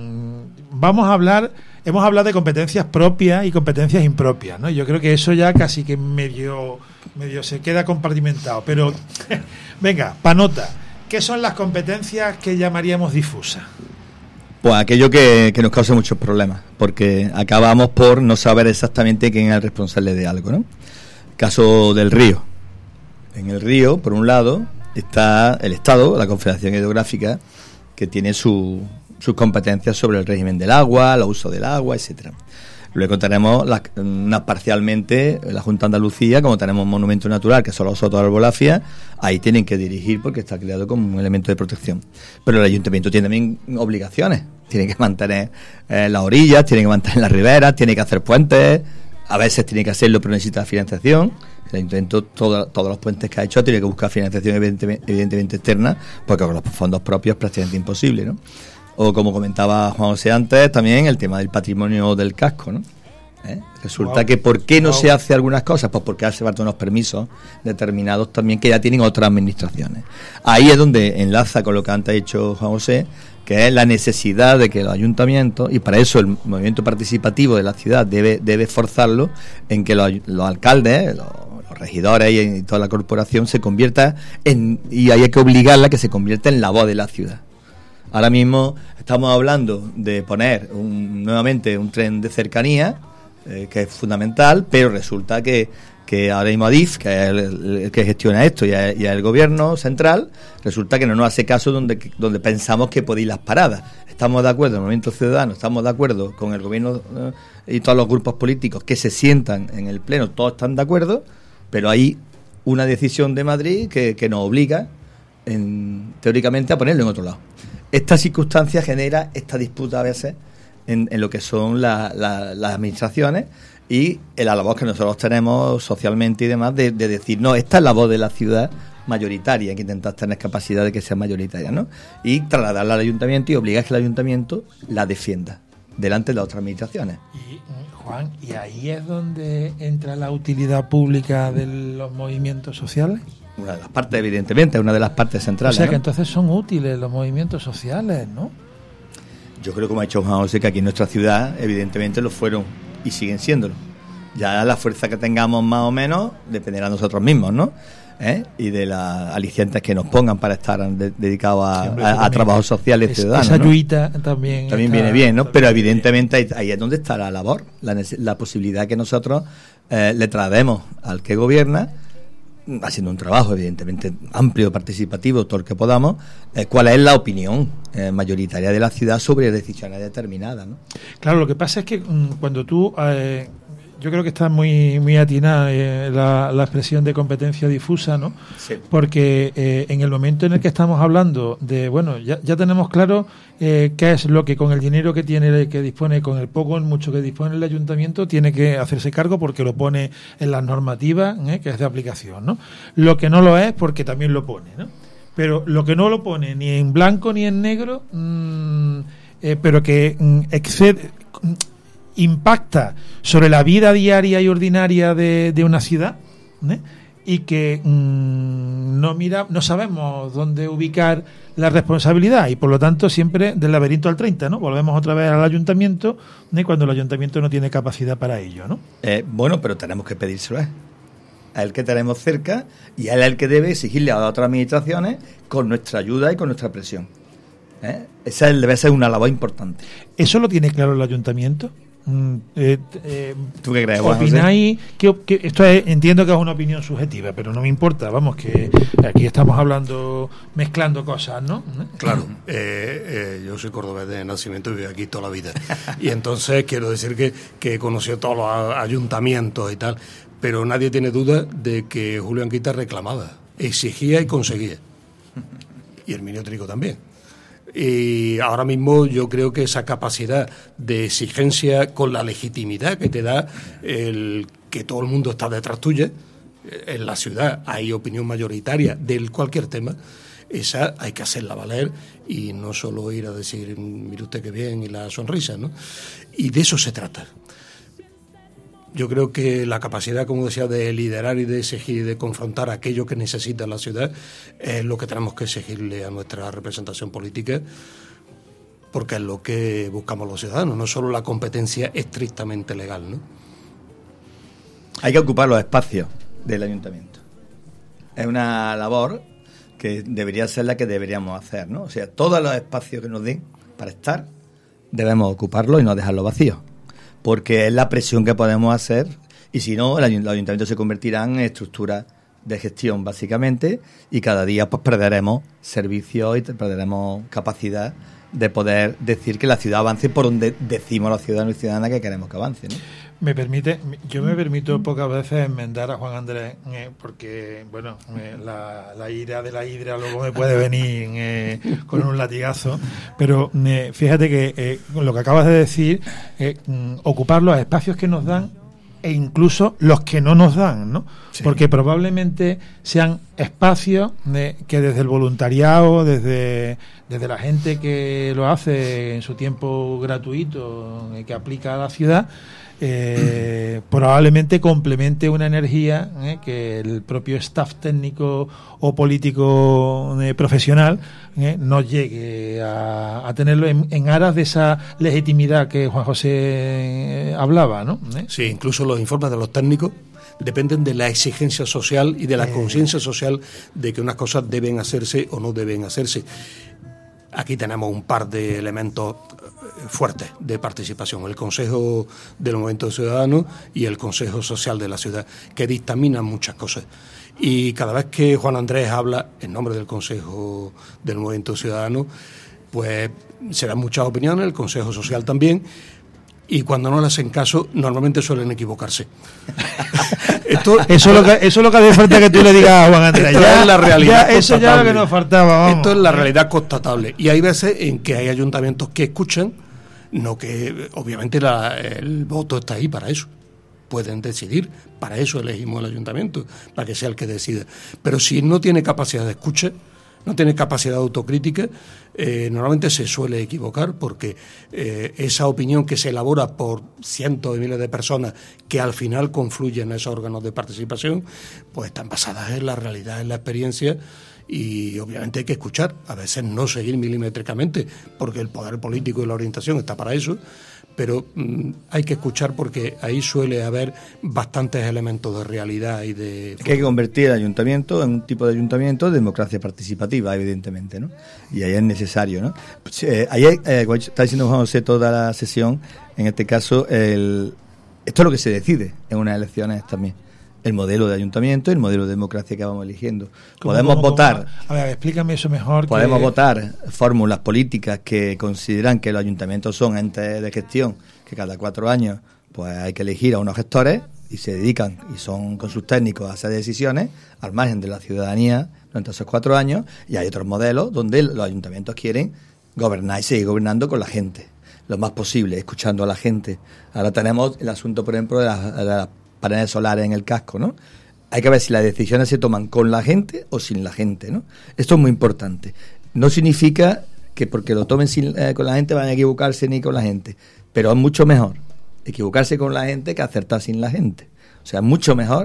Speaker 1: hemos hablado de competencias propias y competencias impropias, ¿no? Yo creo que eso ya casi que medio se queda compartimentado, pero venga, panota, ¿qué son las competencias que llamaríamos difusas?
Speaker 9: Pues aquello que nos causa muchos problemas, porque acabamos por no saber exactamente quién es el responsable de algo, ¿no? Caso del río. En el río, por un lado, está el Estado, la Confederación Hidrográfica, que tiene sus competencias sobre el régimen del agua, el uso del agua, etcétera. Luego tenemos parcialmente la Junta de Andalucía, como tenemos un monumento natural que son los sotos de Arbolafia, ahí tienen que dirigir porque está creado como un elemento de protección. Pero el ayuntamiento tiene también obligaciones, tiene que mantener las orillas, tiene que mantener las riberas, tiene que hacer puentes, a veces tiene que hacerlo pero necesita financiación. El ayuntamiento, todos los puentes que ha hecho, tiene que buscar financiación evidentemente externa, porque con los fondos propios es prácticamente imposible, ¿no? O como comentaba Juan José antes, también el tema del patrimonio del casco, ¿no? Resulta que ¿por qué no se hace algunas cosas? Pues porque hace falta unos permisos determinados también que ya tienen otras administraciones. Ahí es donde enlaza con lo que antes ha dicho Juan José, que es la necesidad de que los ayuntamientos, y para eso el movimiento participativo de la ciudad debe forzarlo en que los alcaldes, los regidores y toda la corporación se convierta y hay que obligarla a que se convierta en la voz de la ciudad. Ahora mismo estamos hablando de poner nuevamente un tren de cercanía, que es fundamental, pero resulta que ahora mismo Adif, que es el que gestiona esto y es el gobierno central, resulta que no nos hace caso donde pensamos que podéis las paradas. Estamos de acuerdo, el Movimiento Ciudadano, estamos de acuerdo con el gobierno y todos los grupos políticos que se sientan en el pleno, todos están de acuerdo, pero hay una decisión de Madrid que nos obliga teóricamente a ponerlo en otro lado. Esta circunstancia genera esta disputa a veces en lo que son las administraciones y la labor que nosotros tenemos socialmente y demás de decir, no, esta es la voz de la ciudad mayoritaria, hay que intentar tener capacidad de que sea mayoritaria, ¿no? Y trasladarla al ayuntamiento y obligar a que el ayuntamiento la defienda delante de las otras administraciones.
Speaker 1: Y Juan, ¿y ahí es donde entra la utilidad pública de los movimientos sociales?
Speaker 9: Una de las partes, evidentemente, una de las partes centrales.
Speaker 1: O sea,
Speaker 9: ¿no?
Speaker 1: que entonces son útiles los movimientos sociales, ¿no?
Speaker 9: Yo creo, como ha dicho Juan José, que aquí en nuestra ciudad, evidentemente, lo fueron y siguen siéndolo. Ya la fuerza que tengamos más o menos dependerá de nosotros mismos, ¿no? Y de las alicientes que nos pongan para estar dedicados a trabajos sociales ciudadanos.
Speaker 1: Esa ayuita también
Speaker 9: viene bien, ¿no? Pero evidentemente ahí es donde está la labor, la posibilidad que nosotros le traemos al que gobierna, haciendo un trabajo evidentemente amplio, participativo, todo el que podamos, cuál es la opinión mayoritaria de la ciudad sobre decisiones determinadas, ¿no?
Speaker 1: Claro, lo que pasa es que cuando tú yo creo que está muy atinada la expresión de competencia difusa, ¿no?
Speaker 9: Sí.
Speaker 1: Porque en el momento en el que estamos hablando de, bueno, ya tenemos claro qué es lo que con el dinero que dispone, con el poco o mucho que dispone el ayuntamiento, tiene que hacerse cargo porque lo pone en las normativas, que es de aplicación, ¿no? Lo que no lo es porque también lo pone, ¿no? Pero lo que no lo pone ni en blanco ni en negro, pero que impacta sobre la vida diaria y ordinaria de una ciudad, y que no sabemos dónde ubicar la responsabilidad, y por lo tanto siempre del laberinto al 30, ¿no? Volvemos otra vez al ayuntamiento, cuando el ayuntamiento no tiene capacidad para ello, ¿no?
Speaker 9: Bueno, pero tenemos que pedírselo a él que tenemos cerca, y a él es el que debe exigirle a las otras administraciones con nuestra ayuda y con nuestra presión. Esa debe ser una labor importante.
Speaker 1: ¿Eso lo tiene claro el ayuntamiento?
Speaker 9: ¿Tú qué crees, Juan José?
Speaker 1: ¿Opináis que esto entiendo que es una opinión subjetiva, pero no me importa, vamos, que aquí estamos hablando, mezclando cosas, ¿no?
Speaker 10: Claro, yo soy cordobés de nacimiento y vivo aquí toda la vida, y entonces quiero decir que he conocido todos los ayuntamientos y tal, pero nadie tiene duda de que Julio Anguita reclamaba, exigía y conseguía, y Herminio Trigo también. Y ahora mismo yo creo que esa capacidad de exigencia con la legitimidad que te da el que todo el mundo está detrás tuya, en la ciudad hay opinión mayoritaria de cualquier tema, esa hay que hacerla valer y no solo ir a decir mire usted qué bien y la sonrisa, ¿no? Y de eso se trata. Yo creo que la capacidad, como decía, de liderar y de exigir y de confrontar aquello que necesita la ciudad es lo que tenemos que exigirle a nuestra representación política, porque es lo que buscamos los ciudadanos, no solo la competencia estrictamente legal, ¿no?
Speaker 9: Hay que ocupar los espacios del ayuntamiento. Es una labor que debería ser la que deberíamos hacer, ¿no? O sea, todos los espacios que nos den para estar, debemos ocuparlos y no dejarlos vacíos, porque es la presión que podemos hacer, y si no, los ayuntamientos se convertirán en estructuras de gestión, básicamente, y cada día pues perderemos servicios y perderemos capacidad de poder decir que la ciudad avance por donde decimos los ciudadanos y ciudadanas que queremos que avance, ¿no?
Speaker 1: Yo me permito pocas veces enmendar a Juan Andrés, porque, bueno, la ira de la hidra luego me puede venir con un latigazo, pero fíjate que lo que acabas de decir, ocupar los espacios que nos dan e incluso los que no nos dan, ¿no? Sí. Porque probablemente sean espacios que desde el voluntariado, desde la gente que lo hace en su tiempo gratuito, que aplica a la ciudad, probablemente complemente una energía que el propio staff técnico o político profesional no llegue a tenerlo en aras de esa legitimidad que Juan José hablaba, ¿no?
Speaker 10: Sí, incluso los informes de los técnicos dependen de la exigencia social y de la conciencia social de que unas cosas deben hacerse o no deben hacerse. Aquí tenemos un par de elementos fuertes de participación, el Consejo del Movimiento Ciudadano y el Consejo Social de la Ciudad, que dictaminan muchas cosas. Y cada vez que Juan Andrés habla en nombre del Consejo del Movimiento Ciudadano, pues se dan muchas opiniones, el Consejo Social también, y cuando no le hacen caso, normalmente suelen equivocarse.
Speaker 1: Eso es lo que hace falta que tú le digas a Juan Andrés.
Speaker 10: Esto es la realidad.
Speaker 1: Eso ya es lo que nos faltaba. Vamos.
Speaker 10: Esto es la realidad constatable. Y hay veces en que hay ayuntamientos que escuchan, no que obviamente el voto está ahí para eso. Pueden decidir, para eso elegimos el ayuntamiento, para que sea el que decida. Pero si no tiene capacidad de escucha, no tiene capacidad de autocrítica, normalmente se suele equivocar, porque esa opinión que se elabora por cientos de miles de personas que al final confluyen en esos órganos de participación, pues están basadas en la realidad, en la experiencia, y obviamente hay que escuchar, a veces no seguir milimétricamente, porque el poder político y la orientación está para eso, pero hay que escuchar porque ahí suele haber bastantes elementos de realidad y de...
Speaker 9: Es que hay que convertir el ayuntamiento en un tipo de ayuntamiento de democracia participativa, evidentemente, ¿no? Y ahí es necesario, ¿no? Ahí está diciendo Juan José toda la sesión, en este caso, esto es lo que se decide en unas elecciones también. El modelo de ayuntamiento y el modelo de democracia que vamos eligiendo. Podemos votar...
Speaker 1: A ver, explícame eso mejor.
Speaker 9: Podemos votar fórmulas políticas que consideran que los ayuntamientos son entes de gestión, que cada 4 años pues hay que elegir a unos gestores y se dedican, y son con sus técnicos, a hacer decisiones al margen de la ciudadanía durante esos 4 años, y hay otros modelos donde los ayuntamientos quieren gobernar y seguir gobernando con la gente, lo más posible, escuchando a la gente. Ahora tenemos el asunto, por ejemplo, de las paneles solares en el casco, ¿no? Hay que ver si las decisiones se toman con la gente o sin la gente, ¿no? Esto es muy importante. No significa que porque lo tomen con la gente van a equivocarse ni con la gente, pero es mucho mejor equivocarse con la gente que acertar sin la gente. O sea, es mucho mejor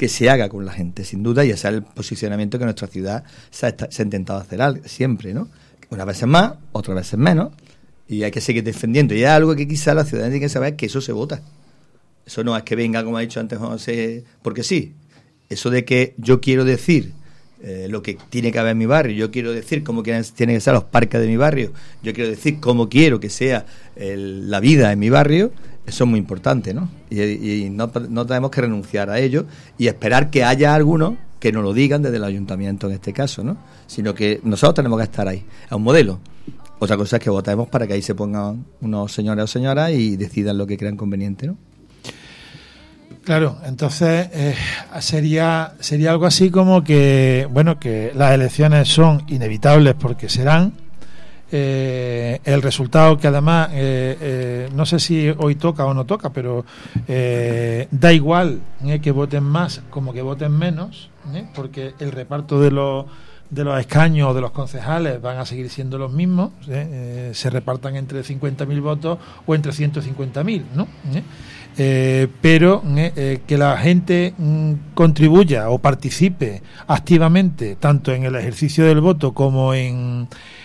Speaker 9: que se haga con la gente, sin duda, y ese es el posicionamiento que nuestra ciudad se ha intentado hacer siempre, ¿no? Unas veces más, otras veces menos, y hay que seguir defendiendo. Y es algo que quizá la ciudadanía tiene que saber, que eso se vota. Eso no es que venga, como ha dicho antes José, porque sí. Eso de que yo quiero decir lo que tiene que haber en mi barrio, yo quiero decir cómo tienen que ser los parques de mi barrio, yo quiero decir cómo quiero que sea la vida en mi barrio, eso es muy importante, ¿no? Y no tenemos que renunciar a ello y esperar que haya algunos que nos lo digan desde el ayuntamiento en este caso, ¿no? Sino que nosotros tenemos que estar ahí. Es un modelo. Otra cosa es que votemos para que ahí se pongan unos señores o señoras y decidan lo que crean conveniente, ¿no?
Speaker 1: Claro, entonces sería algo así como que, bueno, que las elecciones son inevitables porque serán. El resultado que además, no sé si hoy toca o no toca, pero da igual que voten más como que voten menos, porque el reparto de los escaños o de los concejales van a seguir siendo los mismos, se repartan entre 50.000 votos o entre 150.000, ¿no? Pero que la gente contribuya o participe activamente tanto en el ejercicio del voto como en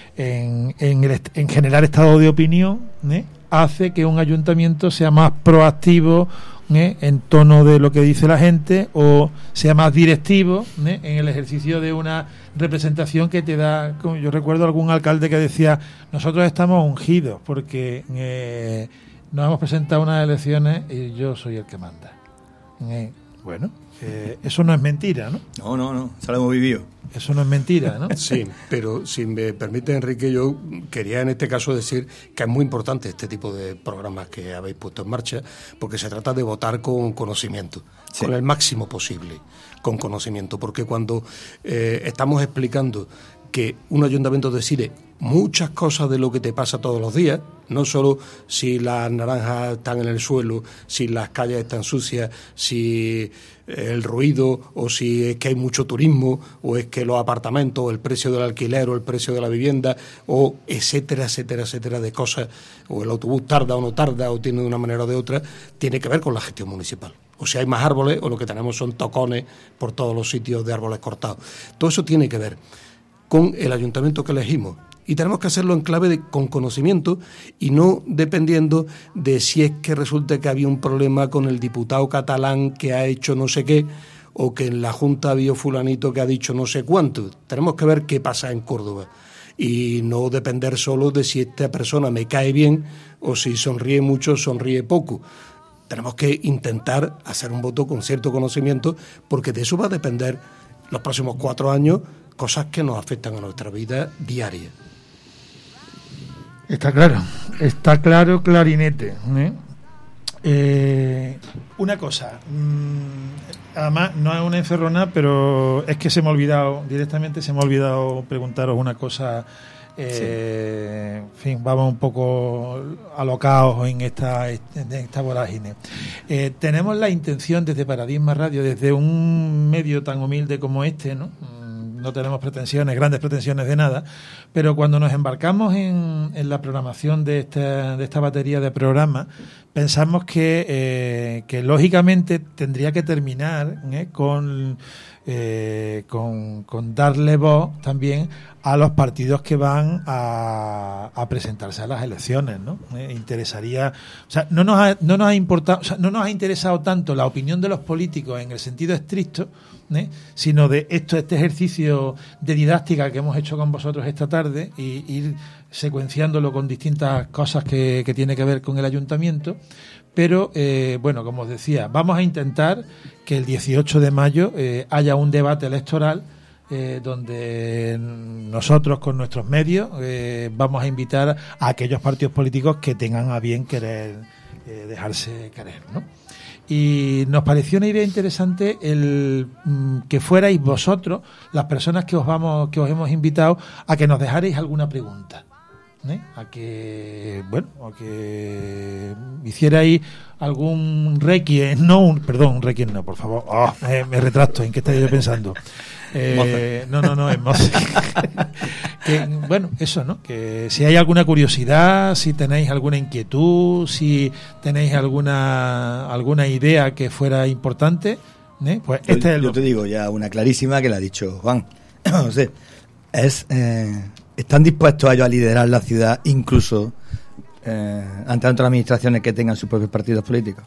Speaker 1: generar estado de opinión, hace que un ayuntamiento sea más proactivo en tono de lo que dice la gente, o sea más directivo en el ejercicio de una representación que te da. Como yo recuerdo algún alcalde que decía: nosotros estamos ungidos porque nos hemos presentado a unas elecciones y yo soy el que manda. Bueno, eso no es mentira, ¿no?
Speaker 9: No, eso lo hemos vivido.
Speaker 1: Eso no es mentira, ¿no?
Speaker 10: Sí, pero si me permite, Enrique, yo quería en este caso decir que es muy importante este tipo de programas que habéis puesto en marcha, porque se trata de votar con conocimiento, con el máximo posible, con conocimiento, porque cuando estamos explicando que un ayuntamiento decide muchas cosas de lo que te pasa todos los días, no solo si las naranjas están en el suelo, si las calles están sucias, si el ruido, o si es que hay mucho turismo, o es que los apartamentos, o el precio del alquiler, o el precio de la vivienda, o etcétera, etcétera, etcétera de cosas, o el autobús tarda o no tarda, o tiene de una manera o de otra, tiene que ver con la gestión municipal. O si hay más árboles, o lo que tenemos son tocones por todos los sitios de árboles cortados. Todo eso tiene que ver con el ayuntamiento que elegimos. Y tenemos que hacerlo en clave con conocimiento y no dependiendo de si es que resulta que había un problema con el diputado catalán que ha hecho no sé qué, o que en la Junta había fulanito que ha dicho no sé cuánto. Tenemos que ver qué pasa en Córdoba y no depender solo de si esta persona me cae bien o si sonríe mucho o sonríe poco. Tenemos que intentar hacer un voto con cierto conocimiento, porque de eso va a depender los próximos 4 años cosas que nos afectan a nuestra vida diaria.
Speaker 1: Está claro, clarinete. Una cosa, además no es una encerrona, pero es que se me ha olvidado preguntaros una cosa. En fin, vamos un poco alocados en esta vorágine. Tenemos la intención desde Paradigma Radio, desde un medio tan humilde como este, ¿no? No tenemos grandes pretensiones de nada, pero cuando nos embarcamos en la programación de esta batería de programas, pensamos que lógicamente tendría que terminar con darle voz también a los partidos que van a presentarse a las elecciones, ¿no? Interesaría, o sea, no nos ha importado, o sea, no nos ha interesado tanto la opinión de los políticos en el sentido estricto, sino de este ejercicio de didáctica que hemos hecho con vosotros esta tarde, y ir secuenciándolo con distintas cosas que tiene que ver con el ayuntamiento. Pero, bueno, como os decía, vamos a intentar que el 18 de mayo haya un debate electoral donde nosotros, con nuestros medios, vamos a invitar a aquellos partidos políticos que tengan a bien querer dejarse querer, ¿no? Y nos pareció una idea interesante el que fuerais vosotros, las personas que os hemos invitado, a que nos dejarais alguna pregunta, a que hicierais algún requiem, un requiem no, por favor, me retracto, ¿en qué estáis yo pensando? No, es Mozart. Bueno, eso, ¿no? Que si hay alguna curiosidad, si tenéis alguna inquietud, si tenéis alguna idea que fuera importante, Pues este es el...
Speaker 9: Yo te digo ya una clarísima que la ha dicho Juan. José, ¿están dispuestos ellos a liderar la ciudad incluso ante otras administraciones que tengan sus propios partidos políticos?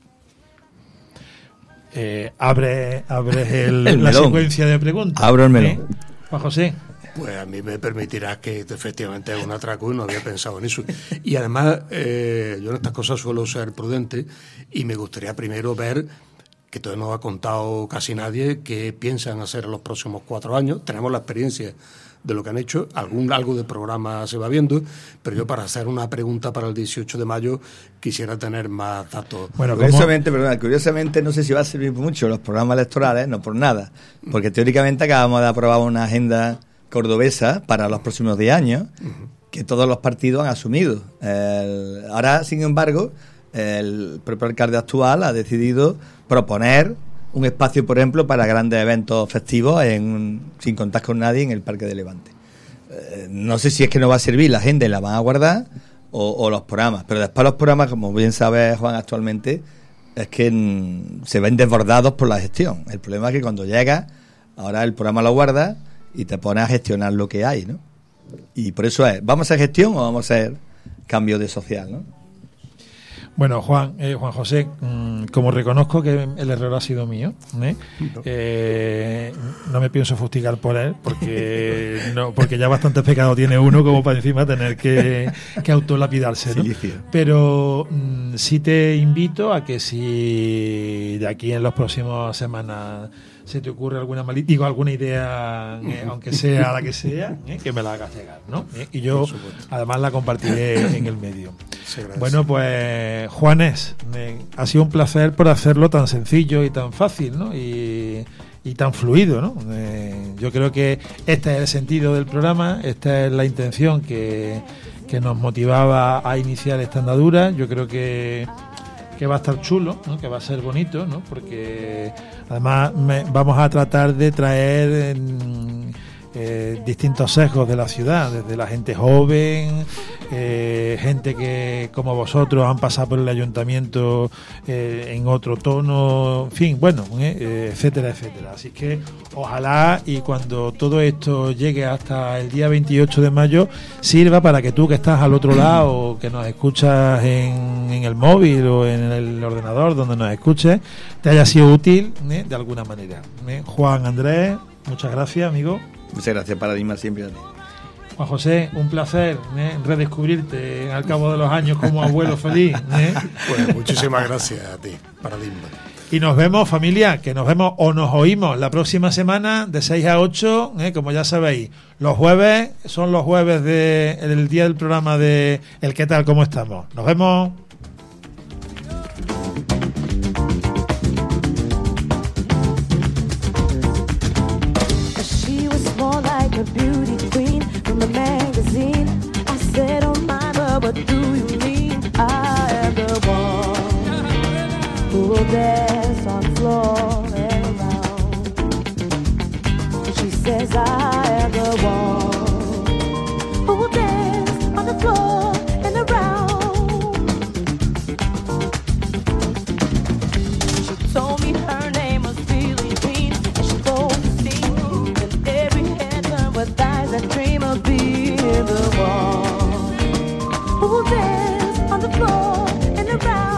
Speaker 1: Abre la secuencia de preguntas.
Speaker 9: Abro el melón.
Speaker 1: Juan José.
Speaker 10: Pues a mí me permitirás que efectivamente es un atraco y no había pensado en eso. Y además, yo en estas cosas suelo ser prudente y me gustaría primero ver, que todavía no ha contado casi nadie, qué piensan hacer en los próximos 4 años. Tenemos la experiencia de lo que han hecho, algo de programa se va viendo, pero yo para hacer una pregunta para el 18 de mayo quisiera tener más datos.
Speaker 9: Bueno, curiosamente no sé si va a servir mucho los programas electorales, no por nada, porque teóricamente acabamos de aprobar una agenda cordobesa para los próximos 10 años, que todos los partidos han asumido. Ahora, sin embargo, el propio alcalde actual ha decidido proponer un espacio, por ejemplo, para grandes eventos festivos sin contar con nadie en el Parque de Levante. No sé si es que no va a servir la agenda y la van a guardar o los programas, pero después los programas, como bien sabe Juan actualmente, es que se ven desbordados por la gestión. El problema es que cuando llega, ahora el programa lo guarda y te pones a gestionar lo que hay, ¿no? Y por eso ¿vamos a hacer gestión o vamos a hacer cambio de social, ¿no?
Speaker 1: Bueno, Juan José, como reconozco que el error ha sido mío, no me pienso fustigar por él, porque ya bastante pecado tiene uno como para encima tener que autolapidarse, ¿no? Pero sí te invito a que si de aquí en las próximas semanas se te ocurre alguna idea, aunque sea la que sea, que me la hagas llegar, ¿no? Y yo además la compartiré en el medio. Bueno, pues Juanes, ha sido un placer por hacerlo tan sencillo y tan fácil, ¿no? Y tan fluido, ¿no? Yo creo que este es el sentido del programa, esta es la intención que nos motivaba a iniciar esta andadura. Yo creo que va a estar chulo, ¿no? Que va a ser bonito, ¿no? Porque además vamos a tratar de traer distintos sesgos de la ciudad, desde la gente joven, gente que como vosotros han pasado por el ayuntamiento en otro tono, en fin, bueno, etcétera, etcétera. Así que ojalá y cuando todo esto llegue hasta el día 28 de mayo sirva para que tú que estás al otro lado, que nos escuchas en el móvil o en el ordenador donde nos escuches, te haya sido útil de alguna manera. Juan Andrés, muchas gracias, amigo.
Speaker 9: Muchas gracias, Paradigma, siempre a ti.
Speaker 1: Juan José, un placer redescubrirte al cabo de los años como abuelo feliz.
Speaker 10: Pues muchísimas gracias a ti, Paradigma.
Speaker 1: Y nos vemos, familia, que nos vemos o nos oímos la próxima semana de 6 a 8, como ya sabéis. Los jueves son los jueves del día del programa de El ¿Qué tal? ¿Cómo estamos? Nos vemos.
Speaker 12: A beauty queen from a magazine. I said, oh my love, what do you mean? I am the one who will dance on the floor and around. She says, I am the one who will dance on the floor and around. She told me her name was Billie Jean, and she told me in every head with eyes that dream of being the one who will dance on the floor and around.